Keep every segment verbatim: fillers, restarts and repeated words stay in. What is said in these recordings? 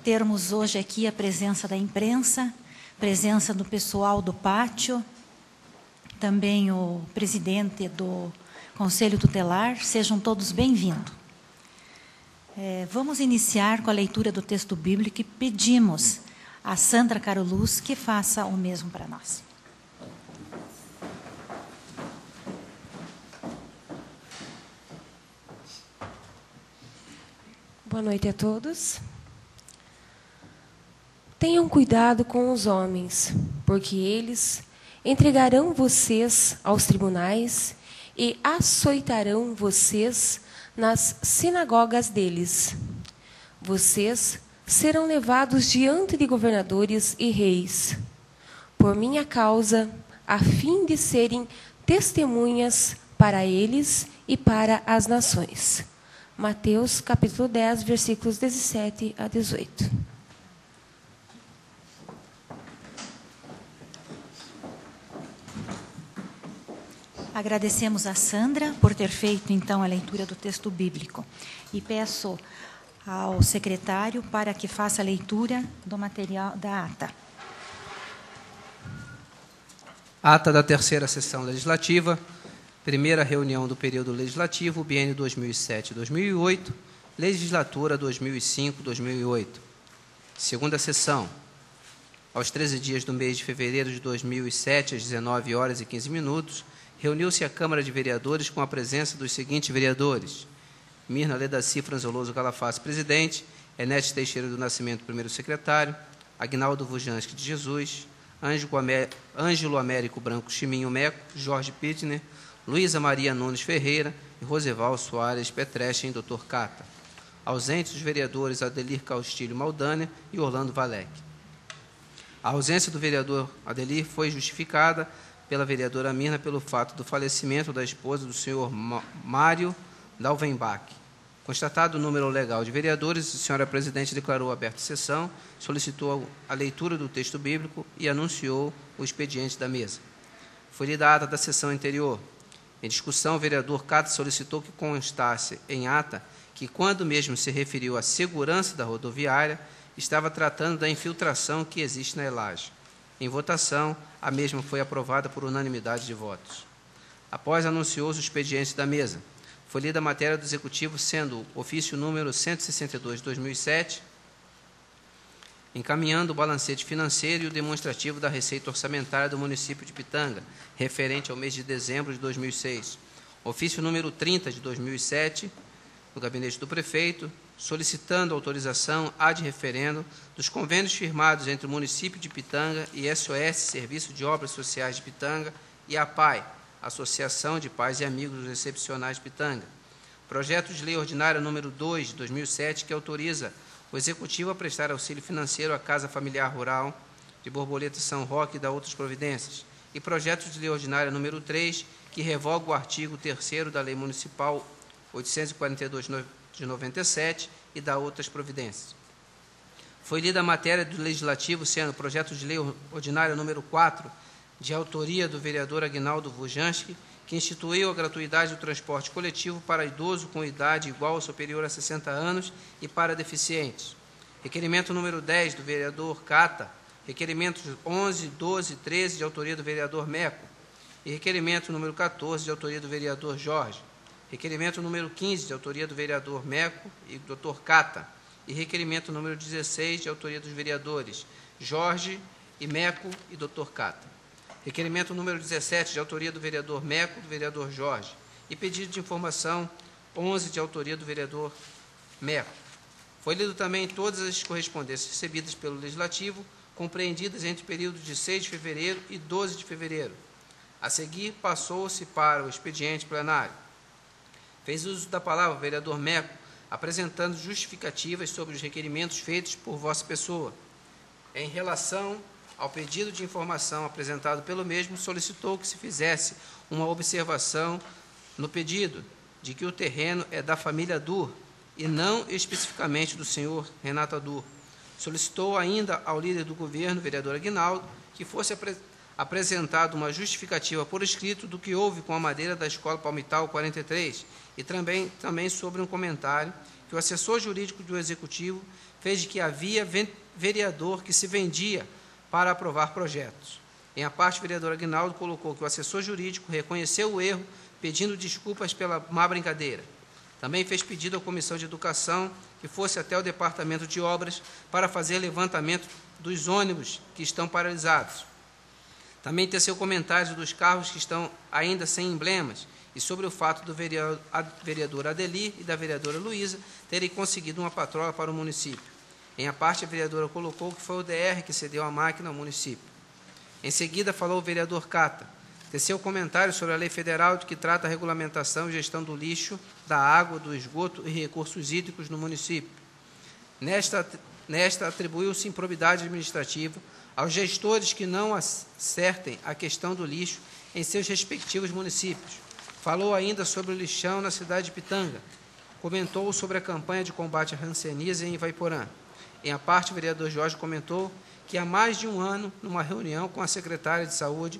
termos hoje aqui a presença da imprensa, presença do pessoal do pátio, também o presidente do Conselho Tutelar. Sejam todos bem-vindos. É, vamos iniciar com a leitura do texto bíblico e pedimos a Sandra Caroluz que faça o mesmo para nós. Boa noite a todos. Tenham cuidado com os homens, porque eles entregarão vocês aos tribunais e açoitarão vocês nas sinagogas deles. Vocês serão levados diante de governadores e reis, por minha causa, a fim de serem testemunhas para eles e para as nações. Mateus, capítulo dez, versículos dezessete a dezoito. Agradecemos a Sandra por ter feito, então, a leitura do texto bíblico. E peço ao secretário para que faça a leitura do material da ata. Ata da terceira sessão legislativa, primeira reunião do período legislativo, biênio dois mil e sete a dois mil e oito, legislatura dois mil e cinco a dois mil e oito. Segunda sessão, aos treze dias do mês de fevereiro de dois mil e sete, às dezenove horas e quinze minutos, reuniu-se a Câmara de Vereadores com a presença dos seguintes vereadores: Mirna Ledaci Franzoloso Calafás, presidente; Enete Teixeira do Nascimento, primeiro secretário; Agnaldo Vujanski de Jesus; Ângelo Américo Branco Chiminho Meco; Jorge Pittner; Luísa Maria Nunes Ferreira e Roseval Soares Petrechen, doutor Cata. Ausentes os vereadores Adelir Castilho Maldânia e Orlando Valec. A ausência do vereador Adelir foi justificada pela vereadora Mirna pelo fato do falecimento da esposa do senhor Mário Dalvenbach. Constatado o número legal de vereadores, a senhora presidente declarou aberta a sessão, solicitou a leitura do texto bíblico e anunciou o expediente da mesa. Foi lida a ata da sessão anterior. Em discussão, o vereador Cata solicitou que constasse em ata que, quando mesmo se referiu à segurança da rodoviária, estava tratando da infiltração que existe na ELAGE. Em votação, a mesma foi aprovada por unanimidade de votos. Após anunciou-se o expediente da mesa, foi lida a matéria do Executivo, sendo o ofício número cento e sessenta e dois de dois mil e sete, encaminhando o balancete financeiro e o demonstrativo da receita orçamentária do município de Pitanga, referente ao mês de dezembro de dois mil e seis. Ofício número trinta de dois mil e sete, do gabinete do prefeito, solicitando autorização ad referendo dos convênios firmados entre o município de Pitanga e S O S, Serviço de Obras Sociais de Pitanga, e a P A I, Associação de Pais e Amigos dos Excepcionais de Pitanga. Projeto de lei ordinária número dois de dois mil e sete, que autoriza o Executivo a prestar auxílio financeiro à Casa Familiar Rural de Borboleta São Roque e da outras providências. E projeto de lei ordinária número três, que revoga o artigo terceiro da Lei Municipal oitocentos e quarenta e dois de noventa e sete e dá outras providências. Foi lida a matéria do Legislativo, sendo projeto de lei ordinária número quatro, de autoria do vereador Agnaldo Vujanski, que instituiu a gratuidade do transporte coletivo para idoso com idade igual ou superior a sessenta anos e para deficientes. Requerimento número dez, do vereador Cata. Requerimentos onze, doze, treze, de autoria do vereador Meco. E requerimento número quatorze, de autoria do vereador Jorge. Requerimento número quinze, de autoria do vereador Meco e do doutor Cata. E requerimento número dezesseis, de autoria dos vereadores Jorge e Meco e doutor Cata. Requerimento número dezessete, de autoria do vereador Meco e do vereador Jorge. E pedido de informação onze, de autoria do vereador Meco. Foi lido também todas as correspondências recebidas pelo Legislativo, compreendidas entre o período de seis de fevereiro e doze de fevereiro. A seguir, passou-se para o expediente plenário. Fez uso da palavra o vereador Meco, apresentando justificativas sobre os requerimentos feitos por vossa pessoa. Em relação ao pedido de informação apresentado pelo mesmo, solicitou que se fizesse uma observação no pedido de que o terreno é da família Dur e não especificamente do senhor Renato Dur. Solicitou ainda ao líder do governo, vereador Aguinaldo, que fosse apre apresentado uma justificativa por escrito do que houve com a madeira da Escola Palmital quarenta e três e também, também sobre um comentário que o assessor jurídico do Executivo fez de que havia vereador que se vendia para aprovar projetos. Em a parte, o vereador Aguinaldo colocou que o assessor jurídico reconheceu o erro, pedindo desculpas pela má brincadeira. Também fez pedido à Comissão de Educação que fosse até o Departamento de Obras para fazer levantamento dos ônibus que estão paralisados. Também teceu comentários dos carros que estão ainda sem emblemas e sobre o fato do vereador Adelir e da vereadora Luísa terem conseguido uma patrola para o município. Em a parte, a vereadora colocou que foi o D R que cedeu a máquina ao município. Em seguida, falou o vereador Cata. Teceu comentário sobre a lei federal de que trata a regulamentação e gestão do lixo, da água, do esgoto e recursos hídricos no município. Nesta, nesta atribuiu-se improbidade administrativa aos gestores que não acertem a questão do lixo em seus respectivos municípios. Falou ainda sobre o lixão na cidade de Pitanga. Comentou sobre a campanha de combate à hanseníase em Ivaiporã. Em a parte, o vereador Jorge comentou que há mais de um ano, numa reunião com a secretária de Saúde,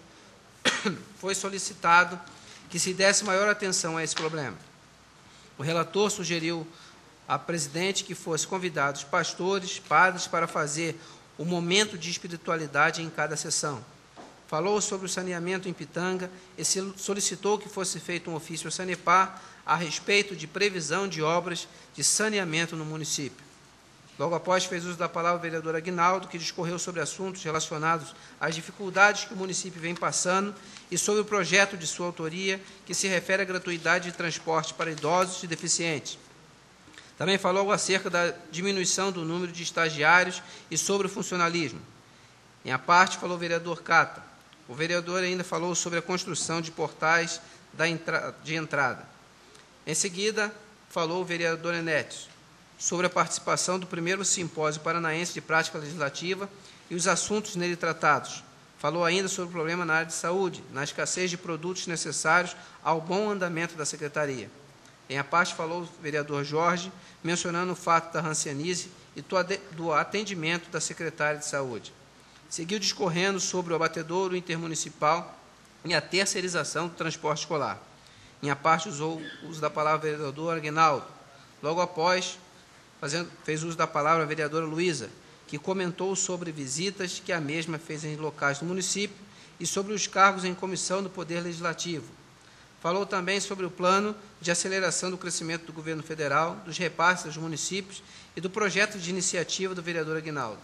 foi solicitado que se desse maior atenção a esse problema. O relator sugeriu à presidente que fossem convidados pastores, padres, para fazer o momento de espiritualidade em cada sessão. Falou sobre o saneamento em Pitanga e solicitou que fosse feito um ofício ao Sanepar a respeito de previsão de obras de saneamento no município. Logo após, fez uso da palavra o vereador Aguinaldo, que discorreu sobre assuntos relacionados às dificuldades que o município vem passando e sobre o projeto de sua autoria, que se refere à gratuidade de transporte para idosos e deficientes. Também falou acerca da diminuição do número de estagiários e sobre o funcionalismo. Em a parte, falou o vereador Cata. O vereador ainda falou sobre a construção de portais da entra de entrada. Em seguida, falou o vereador Enétios sobre a participação do primeiro simpósio paranaense de prática legislativa e os assuntos nele tratados. Falou ainda sobre o problema na área de saúde, na escassez de produtos necessários ao bom andamento da Secretaria. Em a parte, falou o vereador Jorge, mencionando o fato da hanseníase e do atendimento da secretária de Saúde. Seguiu discorrendo sobre o abatedouro intermunicipal e a terceirização do transporte escolar. Em a parte, usou o uso da palavra o vereador Aguinaldo. Logo após, fazendo, fez uso da palavra a vereadora Luísa, que comentou sobre visitas que a mesma fez em locais do município e sobre os cargos em comissão do Poder Legislativo. Falou também sobre o plano de aceleração do crescimento do governo federal, dos repasses aos municípios e do projeto de iniciativa do vereador Aguinaldo.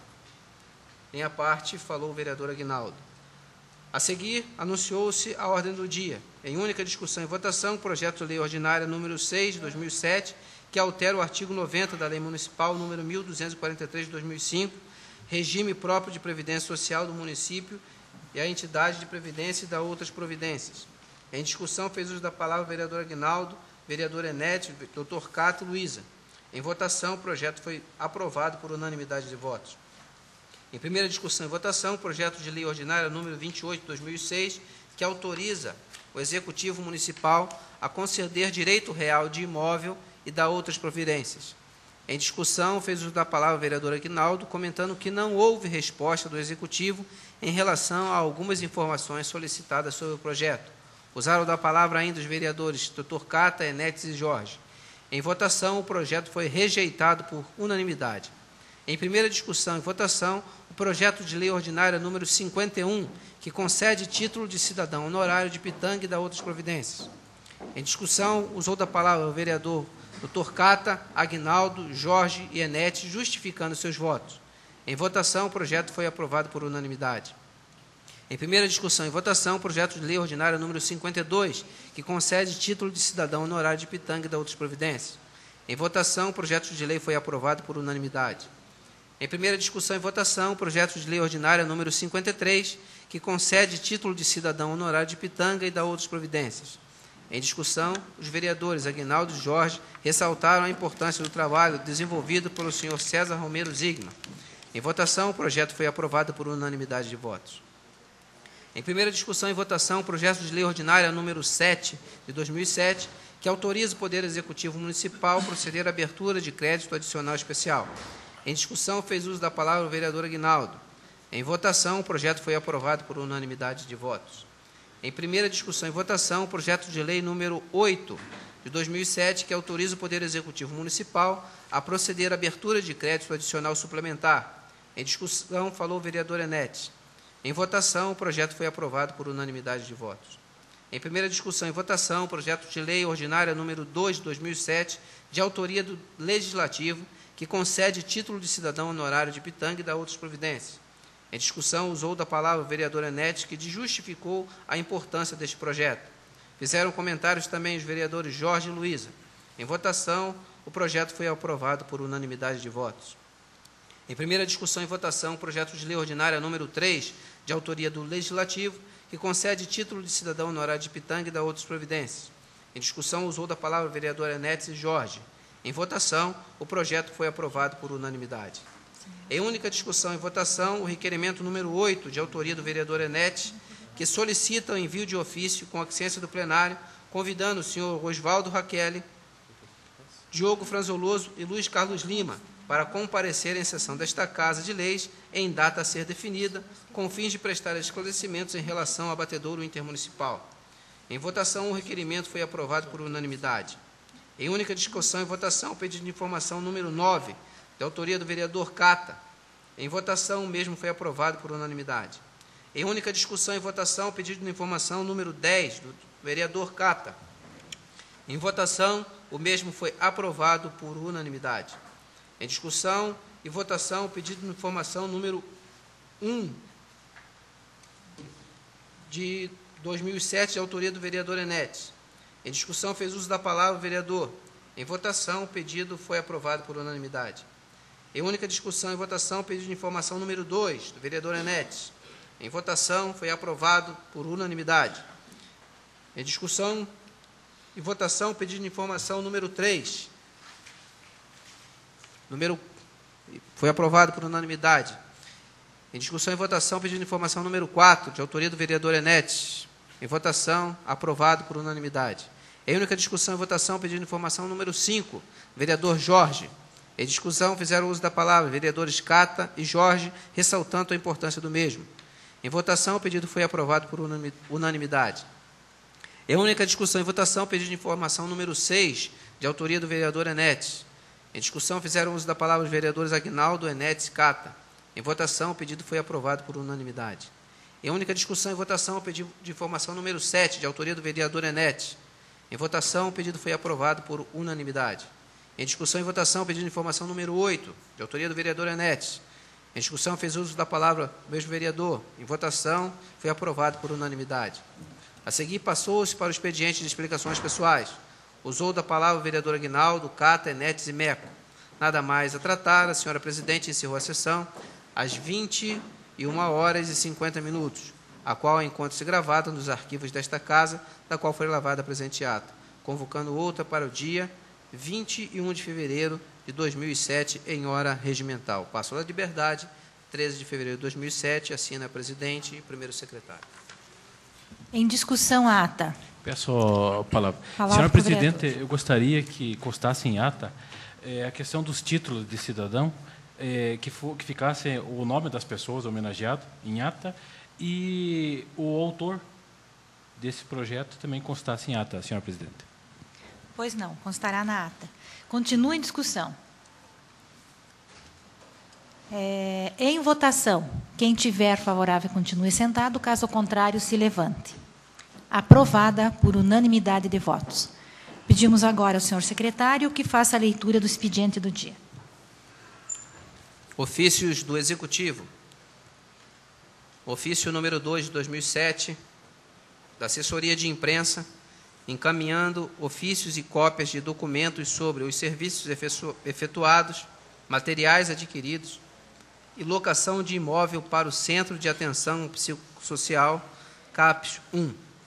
Em a parte, falou o vereador Aguinaldo. A seguir, anunciou-se a ordem do dia. Em única discussão e votação, o projeto de lei ordinária número seis, de dois mil e sete, que altera o artigo noventa da Lei Municipal número mil duzentos e quarenta e três, de dois mil e cinco, regime próprio de previdência social do município e a entidade de previdência e da outras providências. Em discussão, fez uso da palavra o vereador Aguinaldo, vereador Enétios, doutor Cato e Luísa. Em votação, o projeto foi aprovado por unanimidade de votos. Em primeira discussão e votação, o projeto de lei ordinária número vinte e oito, de dois mil e seis, que autoriza o Executivo Municipal a conceder direito real de imóvel e da outras providências. Em discussão, fez uso da palavra o vereador Aguinaldo, comentando que não houve resposta do Executivo em relação a algumas informações solicitadas sobre o projeto. Usaram da palavra ainda os vereadores doutor Cata, Enétios e Jorge. Em votação, o projeto foi rejeitado por unanimidade. Em primeira discussão e votação, o projeto de lei ordinária número cinquenta e um, que concede título de cidadão honorário de Pitanga e da outras providências. Em discussão, usou da palavra o vereador doutor Cata, Aguinaldo, Jorge e Enétios, justificando seus votos. Em votação, o projeto foi aprovado por unanimidade. Em primeira discussão e votação, o projeto de lei ordinária número cinquenta e dois, que concede título de cidadão honorário de Pitanga e da outras providências. Em votação, o projeto de lei foi aprovado por unanimidade. Em primeira discussão e votação, o projeto de lei ordinária número cinquenta e três, que concede título de cidadão honorário de Pitanga e da outras providências. Em discussão, os vereadores Aguinaldo e Jorge ressaltaram a importância do trabalho desenvolvido pelo senhor César Romero Zigma. Em votação, o projeto foi aprovado por unanimidade de votos. Em primeira discussão e votação, o projeto de lei ordinária número sete, de dois mil e sete, que autoriza o Poder Executivo Municipal a proceder à abertura de crédito adicional especial. Em discussão, fez uso da palavra o vereador Aguinaldo. Em votação, o projeto foi aprovado por unanimidade de votos. Em primeira discussão e votação, o projeto de lei número oito de dois mil e sete, que autoriza o Poder Executivo Municipal a proceder à abertura de crédito adicional suplementar. Em discussão, falou o vereador Enetti. Em votação, o projeto foi aprovado por unanimidade de votos. Em primeira discussão e votação, o projeto de lei ordinária número dois de dois mil e sete, de autoria do Legislativo, que concede título de cidadão honorário de Pitanga e dá outras providências. Em discussão, usou da palavra o vereador Enetti, que justificou a importância deste projeto. Fizeram comentários também os vereadores Jorge e Luísa. Em votação, o projeto foi aprovado por unanimidade de votos. Em primeira discussão e votação, o projeto de lei ordinária número três, de autoria do Legislativo, que concede título de cidadão honorário de Pitanga e dá outras providências. Em discussão, usou da palavra o vereador Enetti e Jorge. Em votação, o projeto foi aprovado por unanimidade. Em única discussão e votação, o requerimento número oito, de autoria do vereador Enetti, que solicita o envio de ofício com aquiescência do plenário, convidando o senhor Oswaldo Raquel, Diogo Franzoloso e Luiz Carlos Lima para comparecer em sessão desta Casa de Leis em data a ser definida, com fins de prestar esclarecimentos em relação ao abatedouro intermunicipal. Em votação, o requerimento foi aprovado por unanimidade. Em única discussão e votação, o pedido de informação número nove, de autoria do vereador Cata. Em votação, o mesmo foi aprovado por unanimidade. Em única discussão e votação, o pedido de informação número dez, do vereador Cata. Em votação, o mesmo foi aprovado por unanimidade. Em discussão e votação, o pedido de informação número um, de dois mil e sete, de autoria do vereador Enetti. Em discussão, fez uso da palavra o vereador. Em votação, o pedido foi aprovado por unanimidade. Em única discussão e votação, o pedido de informação número dois, do vereador Enetti. Em votação, foi aprovado por unanimidade. Em discussão e votação, o pedido de informação número três. Número, foi aprovado por unanimidade. Em discussão e votação, pedido de informação número quatro, de autoria do vereador Enetti. Em votação, aprovado por unanimidade. Em única discussão e votação, pedido de informação número cinco, vereador Jorge. Em discussão, fizeram uso da palavra vereadores Cata e Jorge, ressaltando a importância do mesmo. Em votação, o pedido foi aprovado por unanimidade. Em única discussão e votação, pedido de informação número seis, de autoria do vereador Enetti. Em discussão, fizeram uso da palavra os vereadores Aguinaldo, Enetti e Cata. Em votação, o pedido foi aprovado por unanimidade. Em única discussão e votação, o pedido de informação número sete, de autoria do vereador Enetti. Em votação, o pedido foi aprovado por unanimidade. Em discussão e votação, o pedido de informação número oito, de autoria do vereador Enetti. Em discussão, fez uso da palavra o mesmo vereador. Em votação, foi aprovado por unanimidade. A seguir, passou-se para o expediente de explicações pessoais. Usou da palavra o vereador Aguinaldo, Cata, Enetti e Meco. Nada mais a tratar, a senhora presidente encerrou a sessão às vinte e uma horas e cinquenta minutos, a qual encontra-se gravada nos arquivos desta Casa, da qual foi lavada a presente ata, convocando outra para o dia vinte e um de fevereiro de dois mil e sete, em hora regimental. Passo da Liberdade, treze de fevereiro de dois mil e sete, assina a presidente e primeiro secretário. Em discussão, a ata. Peço a palavra. Palavra Senhora Presidente, vereador. eu gostaria que constasse em ata é, a questão dos títulos de cidadão, é, que, for, que ficasse o nome das pessoas homenageadas em ata e o autor desse projeto também constasse em ata, senhora Presidente. Pois não, constará na ata. Continua em discussão. É, em votação, quem tiver favorável continue sentado, caso contrário, se levante. Aprovada por unanimidade de votos. Pedimos agora ao senhor secretário que faça a leitura do expediente do dia. Ofícios do Executivo. Ofício número dois de dois mil e sete, da Assessoria de Imprensa, encaminhando ofícios e cópias de documentos sobre os serviços efetuados, materiais adquiridos e locação de imóvel para o Centro de Atenção Psicossocial, CAPS um.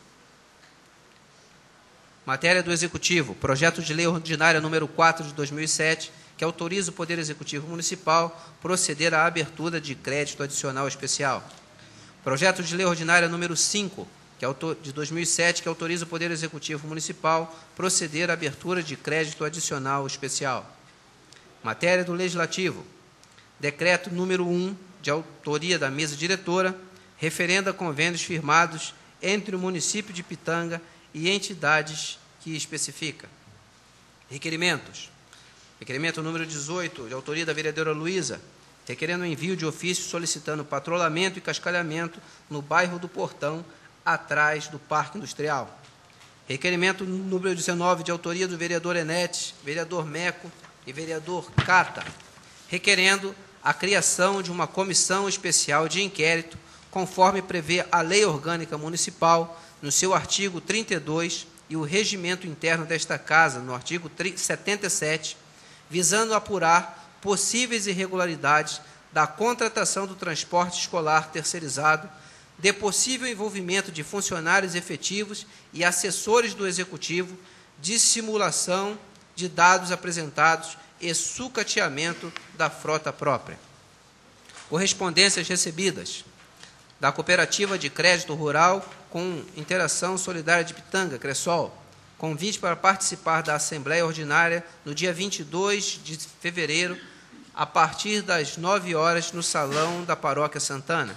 Matéria do Executivo, projeto de lei ordinária número quatro de dois mil e sete, que autoriza o Poder Executivo Municipal proceder à abertura de crédito adicional especial. Projeto de lei ordinária número cinco, que é de dois mil e sete, que autoriza o Poder Executivo Municipal proceder à abertura de crédito adicional especial. Matéria do Legislativo, decreto número um, de autoria da mesa diretora, referendo a convênios firmados entre o município de Pitanga e entidades que especifica. Requerimentos. Requerimento número dezoito, de autoria da vereadora Luísa, requerendo o envio de ofício solicitando patrulhamento e cascalhamento no bairro do Portão, atrás do Parque Industrial. Requerimento número dezenove, de autoria do vereador Enetes, vereador Meco e vereador Cata, requerendo a criação de uma comissão especial de inquérito, conforme prevê a Lei Orgânica Municipal, no seu artigo trinta e dois, e o regimento interno desta Casa, no artigo setenta e sete, visando apurar possíveis irregularidades da contratação do transporte escolar terceirizado, de possível envolvimento de funcionários efetivos e assessores do Executivo, dissimulação de dados apresentados e sucateamento da frota própria. Correspondências recebidas da Cooperativa de Crédito Rural com Interação Solidária de Pitanga, Cressol, convite para participar da Assembleia Ordinária no dia vinte e dois de fevereiro, a partir das nove horas, no Salão da Paróquia Santana.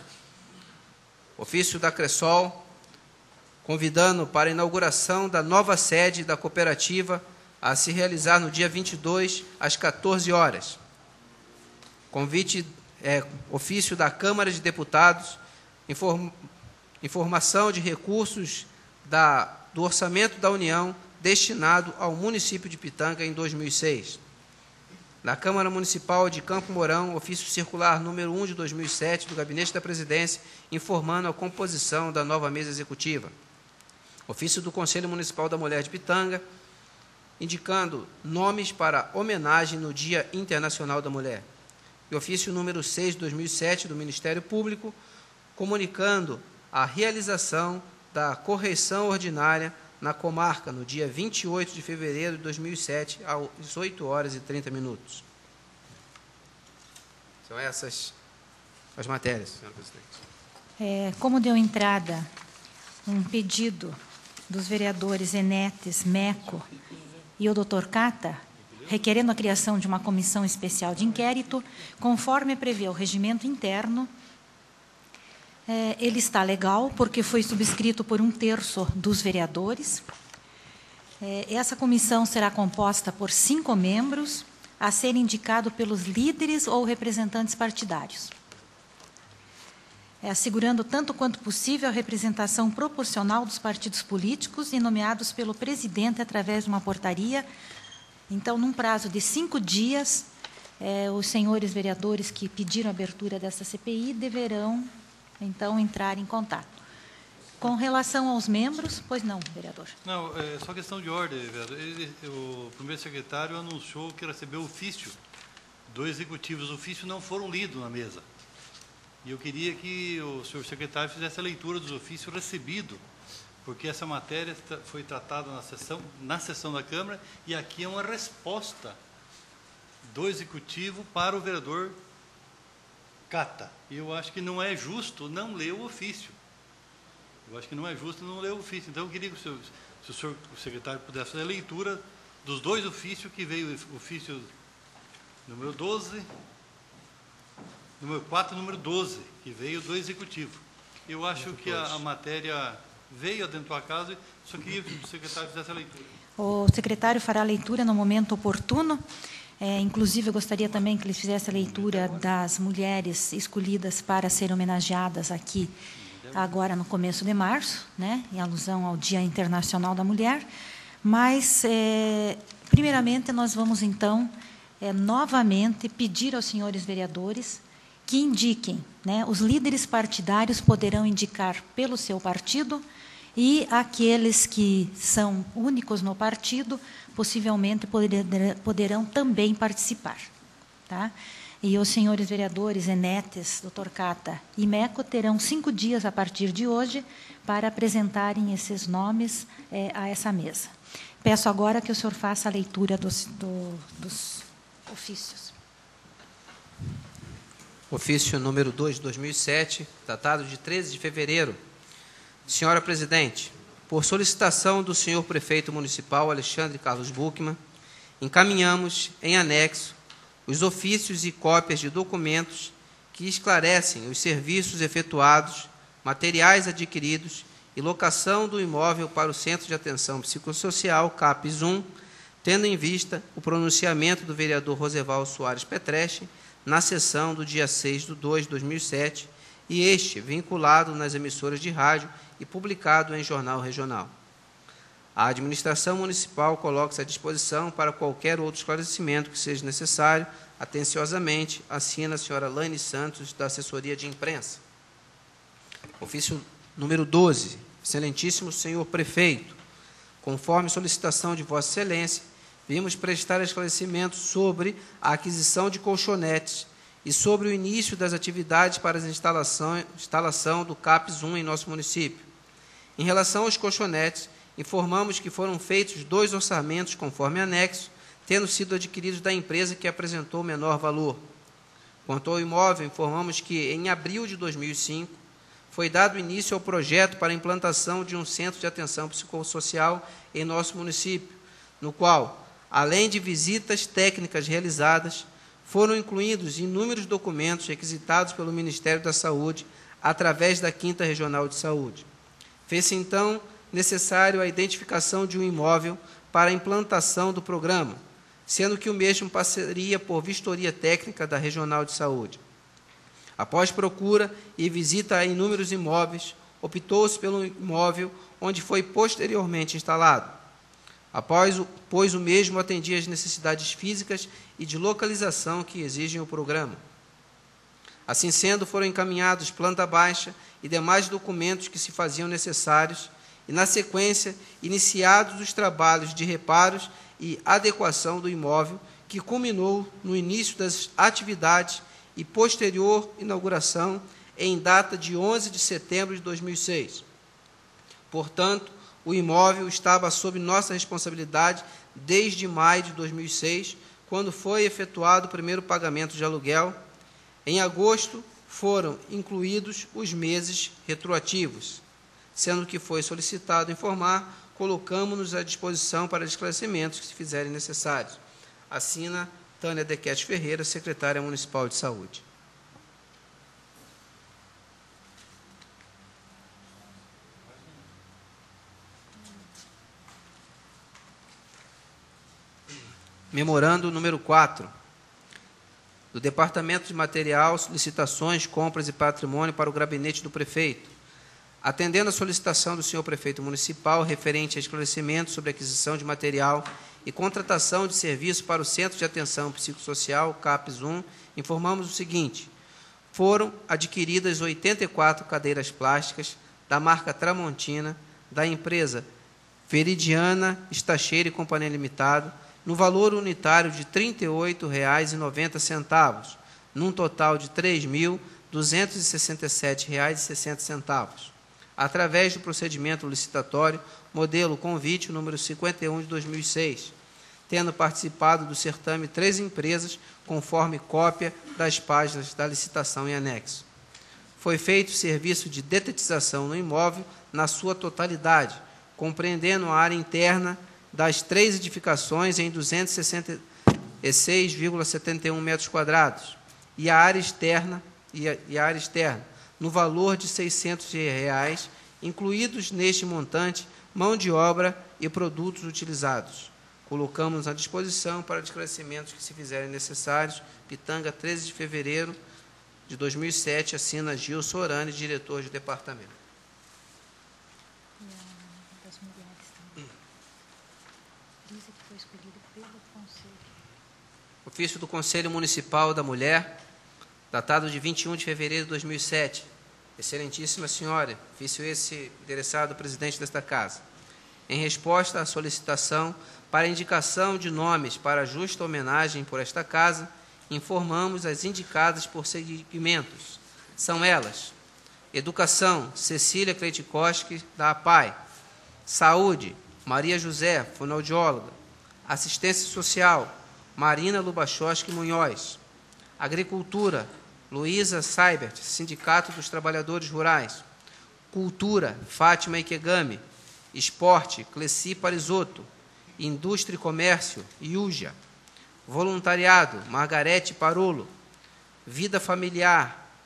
Ofício da Cressol, convidando para a inauguração da nova sede da cooperativa a se realizar no dia vinte e dois, às quatorze horas. Convite, é, ofício da Câmara de Deputados, inform, informação de recursos da, do Orçamento da União destinado ao município de Pitanga em dois mil e seis. Na Câmara Municipal de Campo Mourão, ofício circular número um de dois mil e sete, do Gabinete da Presidência, informando a composição da nova mesa executiva. Ofício do Conselho Municipal da Mulher de Pitanga, indicando nomes para homenagem no Dia Internacional da Mulher. E ofício número seis de dois mil e sete, do Ministério Público, comunicando a realização da correição ordinária na comarca, no dia vinte e oito de fevereiro de dois mil e sete, às oito horas e trinta minutos. São essas as matérias, senhora presidente. É, como deu entrada um pedido dos vereadores Enetes, Meco e o doutor Cata, requerendo a criação de uma comissão especial de inquérito, conforme prevê o regimento interno, É, ele está legal, porque foi subscrito por um terço dos vereadores. É, essa comissão será composta por cinco membros, a ser indicado pelos líderes ou representantes partidários, é, assegurando tanto quanto possível a representação proporcional dos partidos políticos e nomeados pelo presidente através de uma portaria. Então, num prazo de cinco dias, é, os senhores vereadores que pediram a abertura dessa C P I deverão então, entrar em contato. Com relação aos membros, pois não, vereador. Não, é só questão de ordem, vereador. Ele, o primeiro secretário anunciou que recebeu ofício do executivo. Os ofícios não foram lidos na mesa. E eu queria que o senhor secretário fizesse a leitura dos ofícios recebidos, porque essa matéria foi tratada na sessão, na sessão da Câmara, e aqui é uma resposta do executivo para o vereador Cata. E eu acho que não é justo não ler o ofício. Eu acho que não é justo não ler o ofício. Então, eu queria que o senhor, se o senhor o secretário pudesse fazer a leitura dos dois ofícios, que veio o ofício número doze, número quatro e número doze, que veio do Executivo. Eu acho que a, a matéria veio dentro da casa, só queria que o secretário fizesse a leitura. O secretário fará a leitura no momento oportuno. É, inclusive, eu gostaria também que ele fizesse a leitura das mulheres escolhidas para serem homenageadas aqui, agora no começo de março, né, em alusão ao Dia Internacional da Mulher. Mas, é, primeiramente, nós vamos, então, é, novamente pedir aos senhores vereadores que indiquem, né, os líderes partidários poderão indicar pelo seu partido, e aqueles que são únicos no partido, possivelmente poderão também participar. Tá? E os senhores vereadores Enetes, doutor Cata e Meco terão cinco dias a partir de hoje para apresentarem esses nomes é, a essa mesa. Peço agora que o senhor faça a leitura dos, do, dos ofícios. Ofício número dois de dois mil e sete, datado de treze de fevereiro. Senhora Presidente, por solicitação do senhor Prefeito Municipal, Alexandre Carlos Buchmann, encaminhamos, em anexo, os ofícios e cópias de documentos que esclarecem os serviços efetuados, materiais adquiridos e locação do imóvel para o Centro de Atenção Psicossocial, CAPS um, tendo em vista o pronunciamento do vereador Roseval Soares Petreche na sessão do dia seis de dois de dois mil e sete, e este vinculado nas emissoras de rádio e publicado em jornal regional. A administração municipal coloca-se à disposição para qualquer outro esclarecimento que seja necessário. Atenciosamente, assina a senhora Laine Santos, da assessoria de imprensa. Ofício número doze. Excelentíssimo senhor prefeito, conforme solicitação de Vossa Excelência, vimos prestar esclarecimentos sobre a aquisição de colchonetes e sobre o início das atividades para a instalação, instalação do CAPS um em nosso município. Em relação aos colchonetes, informamos que foram feitos dois orçamentos conforme anexo, tendo sido adquiridos da empresa que apresentou menor valor. Quanto ao imóvel, informamos que, em abril de dois mil e cinco, foi dado início ao projeto para a implantação de um centro de atenção psicossocial em nosso município, no qual, além de visitas técnicas realizadas, foram incluídos inúmeros documentos requisitados pelo Ministério da Saúde através da Quinta Regional de Saúde. Fez-se, então, necessário a identificação de um imóvel para a implantação do programa, sendo que o mesmo passaria por vistoria técnica da Regional de Saúde. Após procura e visita a inúmeros imóveis, optou-se pelo imóvel onde foi posteriormente instalado, após o, pois o mesmo atendia às necessidades físicas e de localização que exigem o programa. Assim sendo, foram encaminhados planta baixa e demais documentos que se faziam necessários, e, na sequência, iniciados os trabalhos de reparos e adequação do imóvel, que culminou no início das atividades e posterior inauguração em data de onze de setembro de dois mil e seis. Portanto, o imóvel estava sob nossa responsabilidade desde maio de dois mil e seis, quando foi efetuado o primeiro pagamento de aluguel. Em agosto, foram incluídos os meses retroativos. Sendo que foi solicitado informar, colocamos-nos à disposição para esclarecimentos que se fizerem necessários. Assina Tânia Dequete Ferreira, secretária municipal de saúde. Memorando número quatro, do Departamento de Material, Licitações, Compras e Patrimônio para o Gabinete do Prefeito. Atendendo à solicitação do senhor Prefeito Municipal referente a esclarecimento sobre aquisição de material e contratação de serviço para o Centro de Atenção Psicossocial, CAPS um, informamos o seguinte: foram adquiridas oitenta e quatro cadeiras plásticas da marca Tramontina, da empresa Veridiana Estacheira e Companhia Limitada, no valor unitário de trinta e oito reais e noventa centavos, num total de três mil duzentos e sessenta e sete reais e sessenta centavos, através do procedimento licitatório, modelo convite número cinquenta e um de dois mil e seis, tendo participado do certame três empresas, conforme cópia das páginas da licitação em anexo. Foi feito serviço de detetização no imóvel na sua totalidade, compreendendo a área interna das três edificações em duzentos e sessenta e seis vírgula setenta e um metros quadrados, e a área externa, e a, e a área externa, no valor de seiscentos reais, incluídos neste montante mão de obra e produtos utilizados. Colocamos à disposição para esclarecimentos que se fizerem necessários. Pitanga, treze de fevereiro de dois mil e sete, assina Gil Sorani, diretor de departamento. Ofício do Conselho Municipal da Mulher, datado de vinte e um de fevereiro de dois mil e sete. Excelentíssima senhora, ofício esse endereçado ao presidente desta casa. Em resposta à solicitação para indicação de nomes para justa homenagem por esta casa, informamos as indicadas por segmentos. São elas: Educação, Cecília Kleitikoski, da APAI; Saúde, Maria José, fonoaudióloga; Assistência Social, Marina Lubachoski Munhoz; Agricultura, Luísa Seibert, Sindicato dos Trabalhadores Rurais; Cultura, Fátima Ikegami; Esporte, Cleci Parisotto; Indústria e Comércio, Iúja; Voluntariado, Margarete Parolo; Vida Familiar,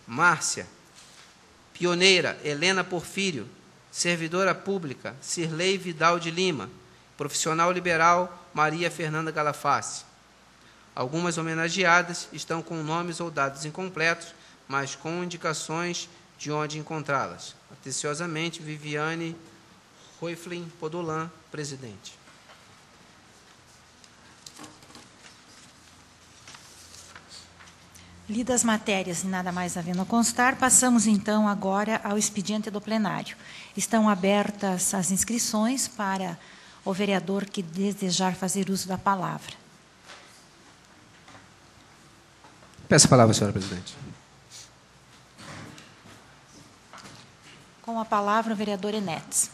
Márcia. Pioneira, Helena Porfírio. Servidora pública, Cirlei Vidal de Lima. Profissional liberal, Maria Fernanda Galafassi. Algumas homenageadas estão com nomes ou dados incompletos, mas com indicações de onde encontrá-las. Atenciosamente, Viviane Roiflin Podolan, presidente. Lidas matérias e nada mais havendo a constar, passamos então agora ao expediente do plenário. Estão abertas as inscrições para o vereador que desejar fazer uso da palavra. Peço a palavra, senhora presidente. Com a palavra, o vereador Enetes.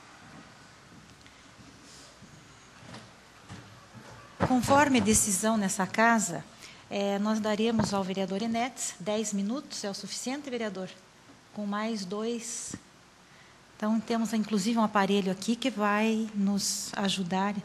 Conforme decisão nessa casa, é, nós daremos ao vereador Enetes dez minutos, é o suficiente, vereador? Com mais dois. Então, temos inclusive um aparelho aqui que vai nos ajudar.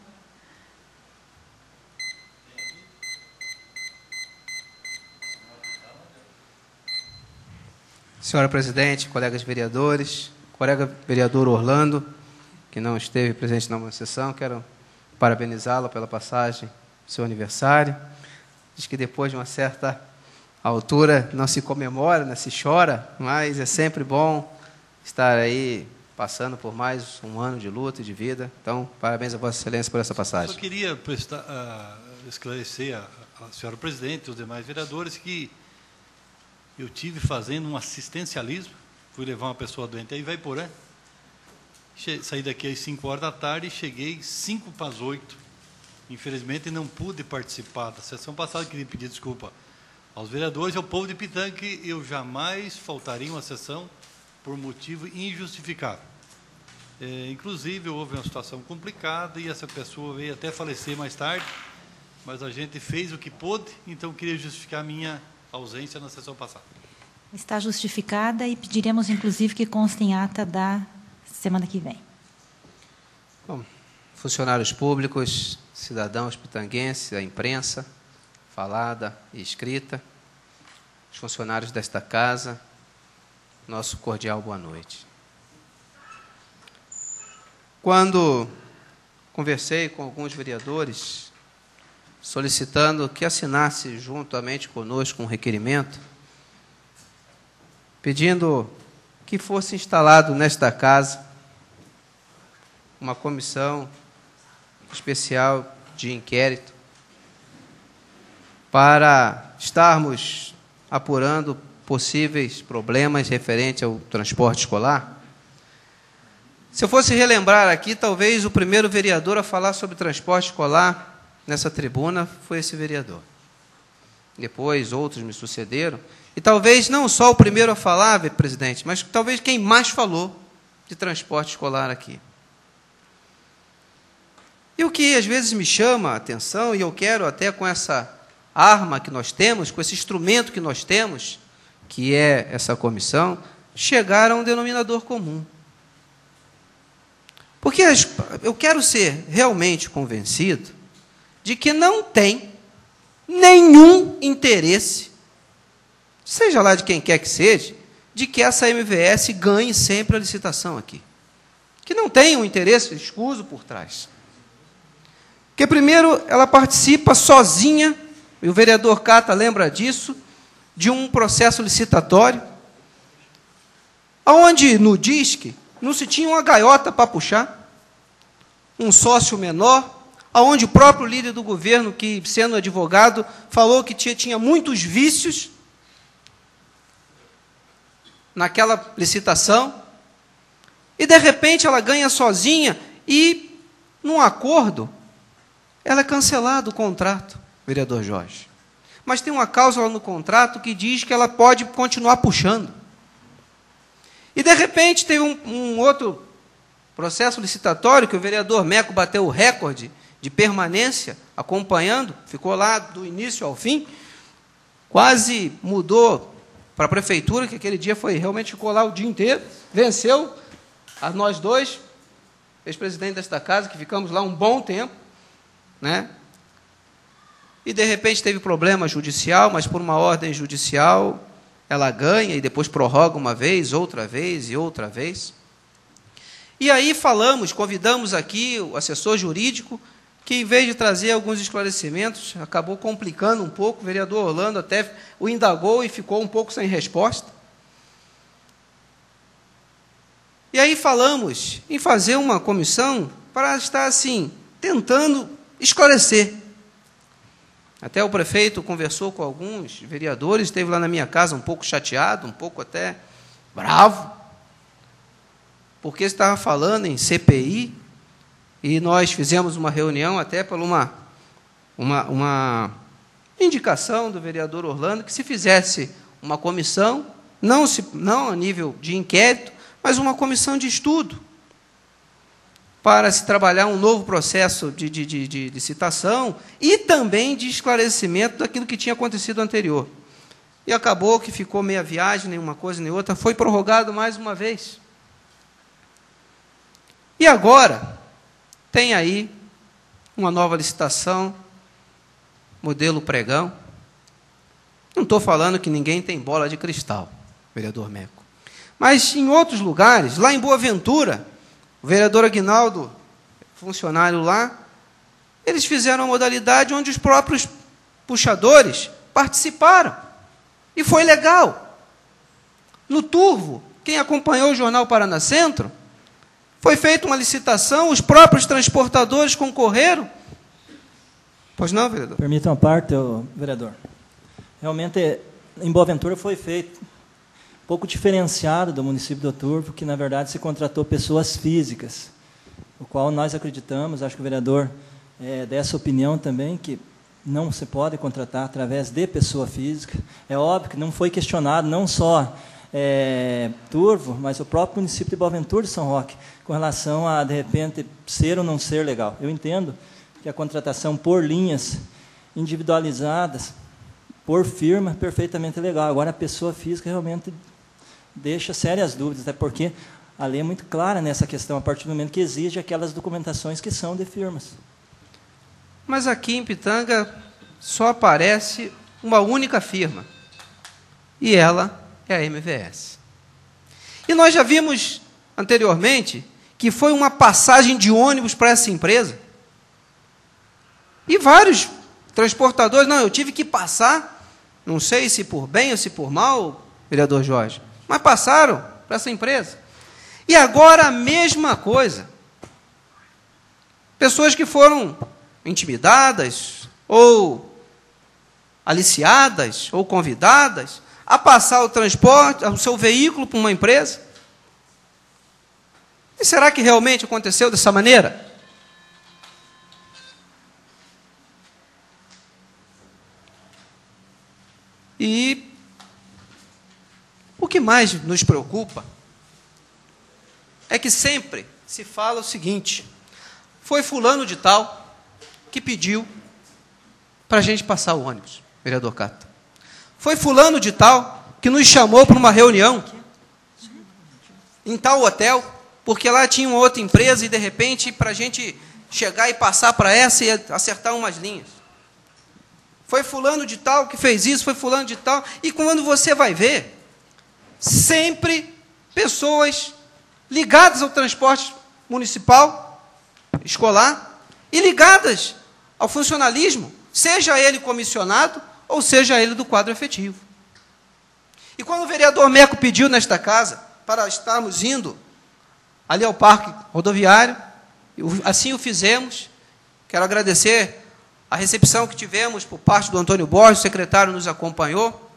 Senhora presidente, colegas vereadores, colega vereador Orlando, que não esteve presente na sessão, quero parabenizá-lo pela passagem do seu aniversário. Diz que depois de uma certa altura não se comemora, não se chora, mas é sempre bom estar aí passando por mais um ano de luta e de vida. Então, parabéns a Vossa Excelência por essa passagem. Só queria prestar, uh, esclarecer a, a senhora presidente e os demais vereadores que eu tive fazendo um assistencialismo, fui levar uma pessoa doente aí, vai por aí. Saí daqui às cinco horas da tarde e cheguei cinco para as oito. Infelizmente, não pude participar da sessão passada. Queria pedir desculpa aos vereadores e ao povo de Pitanga que eu jamais faltaria uma sessão por motivo injustificável. É, inclusive, houve uma situação complicada e essa pessoa veio até falecer mais tarde, mas a gente fez o que pôde, então queria justificar a minha ausência na sessão passada. Está justificada e pediremos, inclusive, que conste em ata da semana que vem. Bom, funcionários públicos, cidadãos pitanguenses, a imprensa, falada e escrita, os funcionários desta casa, nosso cordial boa noite. Quando conversei com alguns vereadores, solicitando que assinasse juntamente conosco um requerimento, pedindo que fosse instalado nesta casa uma comissão especial de inquérito para estarmos apurando possíveis problemas referentes ao transporte escolar. Se eu fosse relembrar aqui, talvez o primeiro vereador a falar sobre transporte escolar nessa tribuna foi esse vereador. Depois outros me sucederam. E talvez não só o primeiro a falar, presidente, mas talvez quem mais falou de transporte escolar aqui. E o que às vezes me chama a atenção, e eu quero até com essa arma que nós temos, com esse instrumento que nós temos, que é essa comissão, chegar a um denominador comum. Porque eu quero ser realmente convencido de que não tem nenhum interesse, seja lá de quem quer que seja, de que essa M V S ganhe sempre a licitação aqui. Que não tem um interesse escuso por trás. Porque, primeiro, ela participa sozinha, e o vereador Cata lembra disso, de um processo licitatório, onde no D I S C não se tinha uma gaiota para puxar, um sócio menor, onde o próprio líder do governo, que, sendo advogado, falou que tinha, tinha muitos vícios naquela licitação, e, de repente, ela ganha sozinha e, num acordo, ela é cancelada o contrato, vereador Jorge. Mas tem uma cláusula no contrato que diz que ela pode continuar puxando. E, de repente, teve um, um outro processo licitatório que o vereador Meco bateu o recorde de permanência, acompanhando, ficou lá do início ao fim, quase mudou para a prefeitura, que aquele dia foi, realmente ficou lá o dia inteiro, venceu a nós dois, ex-presidente desta casa, que ficamos lá um bom tempo, né? E, de repente, teve problema judicial, mas por uma ordem judicial, ela ganha e depois prorroga uma vez, outra vez e outra vez. E aí falamos, convidamos aqui o assessor jurídico, que em vez de trazer alguns esclarecimentos, acabou complicando um pouco, o vereador Orlando até o indagou e ficou um pouco sem resposta. E aí falamos em fazer uma comissão para estar, assim, tentando esclarecer. Até o prefeito conversou com alguns vereadores, esteve lá na minha casa um pouco chateado, um pouco até bravo, porque estava falando em C P I, e nós fizemos uma reunião até por uma, uma, uma indicação do vereador Orlando, que se fizesse uma comissão, não, se, não a nível de inquérito, mas uma comissão de estudo, para se trabalhar um novo processo de, de, de, de licitação e também de esclarecimento daquilo que tinha acontecido anterior. E acabou que ficou meia viagem, nem uma coisa nem outra, foi prorrogado mais uma vez. E agora, tem aí uma nova licitação, modelo pregão. Não estou falando que ninguém tem bola de cristal, vereador Meco. Mas em outros lugares, lá em Boa Ventura, o vereador Aguinaldo, funcionário lá, eles fizeram uma modalidade onde os próprios puxadores participaram. E foi legal. No Turvo, quem acompanhou o jornal Paraná Centro, foi feita uma licitação, os próprios transportadores concorreram. Pois não, vereador? Permita uma parte, vereador. Realmente, em Boa Ventura foi feito um pouco diferenciado do município do Turvo, que, na verdade, se contratou pessoas físicas, o qual nós acreditamos, acho que o vereador é dessa opinião também, que não se pode contratar através de pessoa física. É óbvio que não foi questionado, não só é, Turvo, mas o próprio município de Boa Ventura de São Roque, com relação a, de repente, ser ou não ser legal. Eu entendo que a contratação por linhas individualizadas, por firma, perfeitamente legal. Agora, a pessoa física realmente deixa sérias dúvidas, até porque a lei é muito clara nessa questão, a partir do momento que exige aquelas documentações que são de firmas. Mas aqui em Pitanga só aparece uma única firma, e ela é a M V S. E nós já vimos anteriormente que foi uma passagem de ônibus para essa empresa. E vários transportadores, não, eu tive que passar, não sei se por bem ou se por mal, vereador Jorge, mas passaram para essa empresa. E agora a mesma coisa. Pessoas que foram intimidadas, ou aliciadas, ou convidadas a passar o transporte, o seu veículo para uma empresa. E será que realmente aconteceu dessa maneira? E o que mais nos preocupa é que sempre se fala o seguinte: foi fulano de tal que pediu para a gente passar o ônibus, vereador Cata. Foi fulano de tal que nos chamou para uma reunião em tal hotel, porque lá tinha uma outra empresa e, de repente, para a gente chegar e passar para essa e acertar umas linhas. Foi fulano de tal que fez isso, foi fulano de tal. E quando você vai ver, sempre pessoas ligadas ao transporte municipal, escolar, e ligadas ao funcionalismo, seja ele comissionado ou seja ele do quadro efetivo. E quando o vereador Meco pediu nesta casa para estarmos indo ali ao parque rodoviário, assim o fizemos. Quero agradecer a recepção que tivemos por parte do Antônio Borges, o secretário nos acompanhou.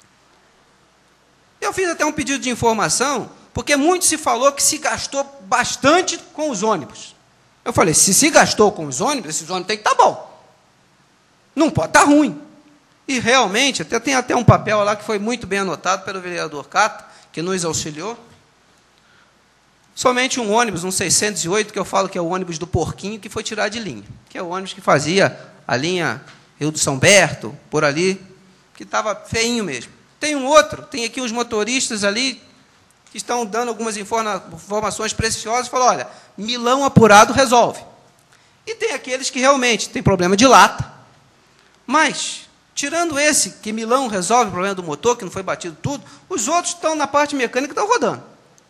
Eu fiz até um pedido de informação, porque muito se falou que se gastou bastante com os ônibus. Eu falei, se se gastou com os ônibus, esses ônibus tem que estar bom. Não pode estar ruim. E realmente, até, tem até um papel lá que foi muito bem anotado pelo vereador Cata, que nos auxiliou. Somente um ônibus, um seiscentos e oito, que eu falo que é o ônibus do Porquinho, que foi tirado de linha. Que é o ônibus que fazia a linha Rio do São Berto, por ali, que estava feinho mesmo. Tem um outro, tem aqui os motoristas ali, que estão dando algumas informa informações preciosas, falam, olha, milão apurado resolve. E tem aqueles que realmente têm problema de lata. Mas, Tirando esse, que Milão resolve o problema do motor, que não foi batido tudo, os outros estão na parte mecânica e estão rodando.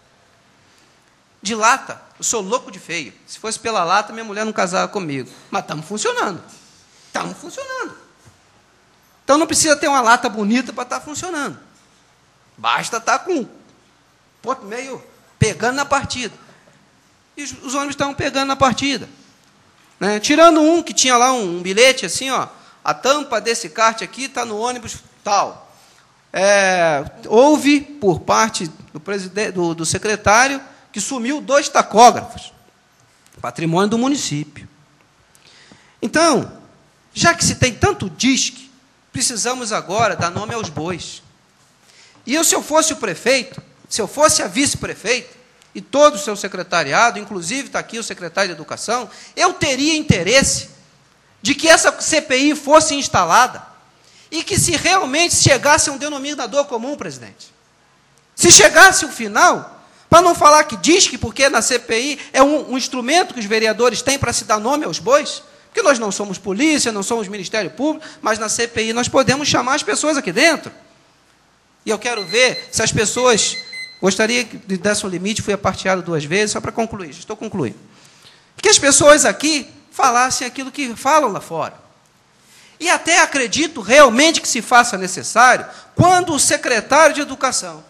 De lata, eu sou louco de feio. Se fosse pela lata, minha mulher não casava comigo. Mas estamos funcionando. Estamos funcionando. Então não precisa ter uma lata bonita para estar funcionando. Basta estar com ponto meio pegando na partida. E os, os ônibus estavam pegando na partida. Né? Tirando um que tinha lá um, um bilhete assim, ó, a tampa desse kart aqui está no ônibus tal. É, houve, por parte do, presidente, do, do secretário, que sumiu dois tacógrafos. Patrimônio do município. Então, já que se tem tanto disque, precisamos agora dar nome aos bois. E eu, se eu fosse o prefeito, se eu fosse a vice-prefeita, e todo o seu secretariado, inclusive está aqui o secretário de Educação, eu teria interesse de que essa C P I fosse instalada e que se realmente chegasse a um denominador comum, presidente. Se chegasse o final, para não falar que diz que porque na C P I é um, um instrumento que os vereadores têm para se dar nome aos bois, porque nós não somos polícia, não somos Ministério Público, mas na C P I nós podemos chamar as pessoas aqui dentro. E eu quero ver se as pessoas... Gostaria de desse um limite, fui aparteado duas vezes, só para concluir, já estou concluindo. Que as pessoas aqui falassem aquilo que falam lá fora. E até acredito realmente que se faça necessário quando o secretário de Educação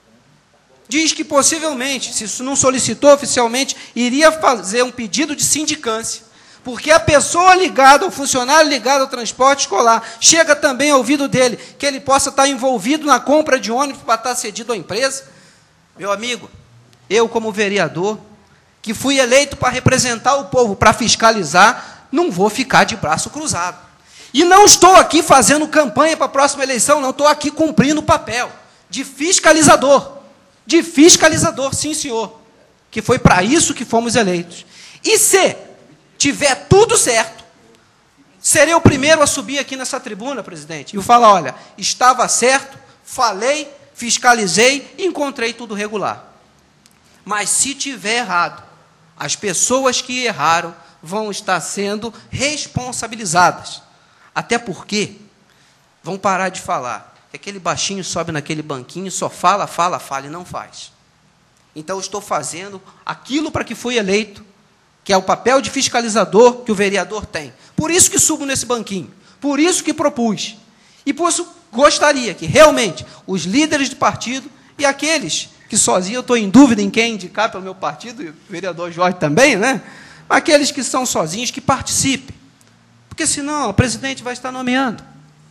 diz que possivelmente, se isso não solicitou oficialmente, iria fazer um pedido de sindicância, porque a pessoa ligada, o funcionário ligado ao transporte escolar, chega também ao ouvido dele, que ele possa estar envolvido na compra de ônibus para estar cedido à empresa. Meu amigo, eu como vereador, que fui eleito para representar o povo, para fiscalizar, não vou ficar de braço cruzado. E não estou aqui fazendo campanha para a próxima eleição, não, estou aqui cumprindo o papel de fiscalizador. De fiscalizador, sim, senhor. Que foi para isso que fomos eleitos. E se tiver tudo certo, serei o primeiro a subir aqui nessa tribuna, presidente, e falar, olha, estava certo, falei, fiscalizei e encontrei tudo regular. Mas se tiver errado, as pessoas que erraram vão estar sendo responsabilizadas. Até porque vão parar de falar. Que aquele baixinho sobe naquele banquinho, só fala, fala, fala e não faz. Então eu estou fazendo aquilo para que fui eleito, que é o papel de fiscalizador que o vereador tem. Por isso que subo nesse banquinho. Por isso que propus. E por isso gostaria que, realmente, os líderes de partido e aqueles que sozinhos, eu estou em dúvida em quem indicar pelo meu partido, e o vereador Jorge também, né? Aqueles que são sozinhos, que participem. Porque, senão, o presidente vai estar nomeando.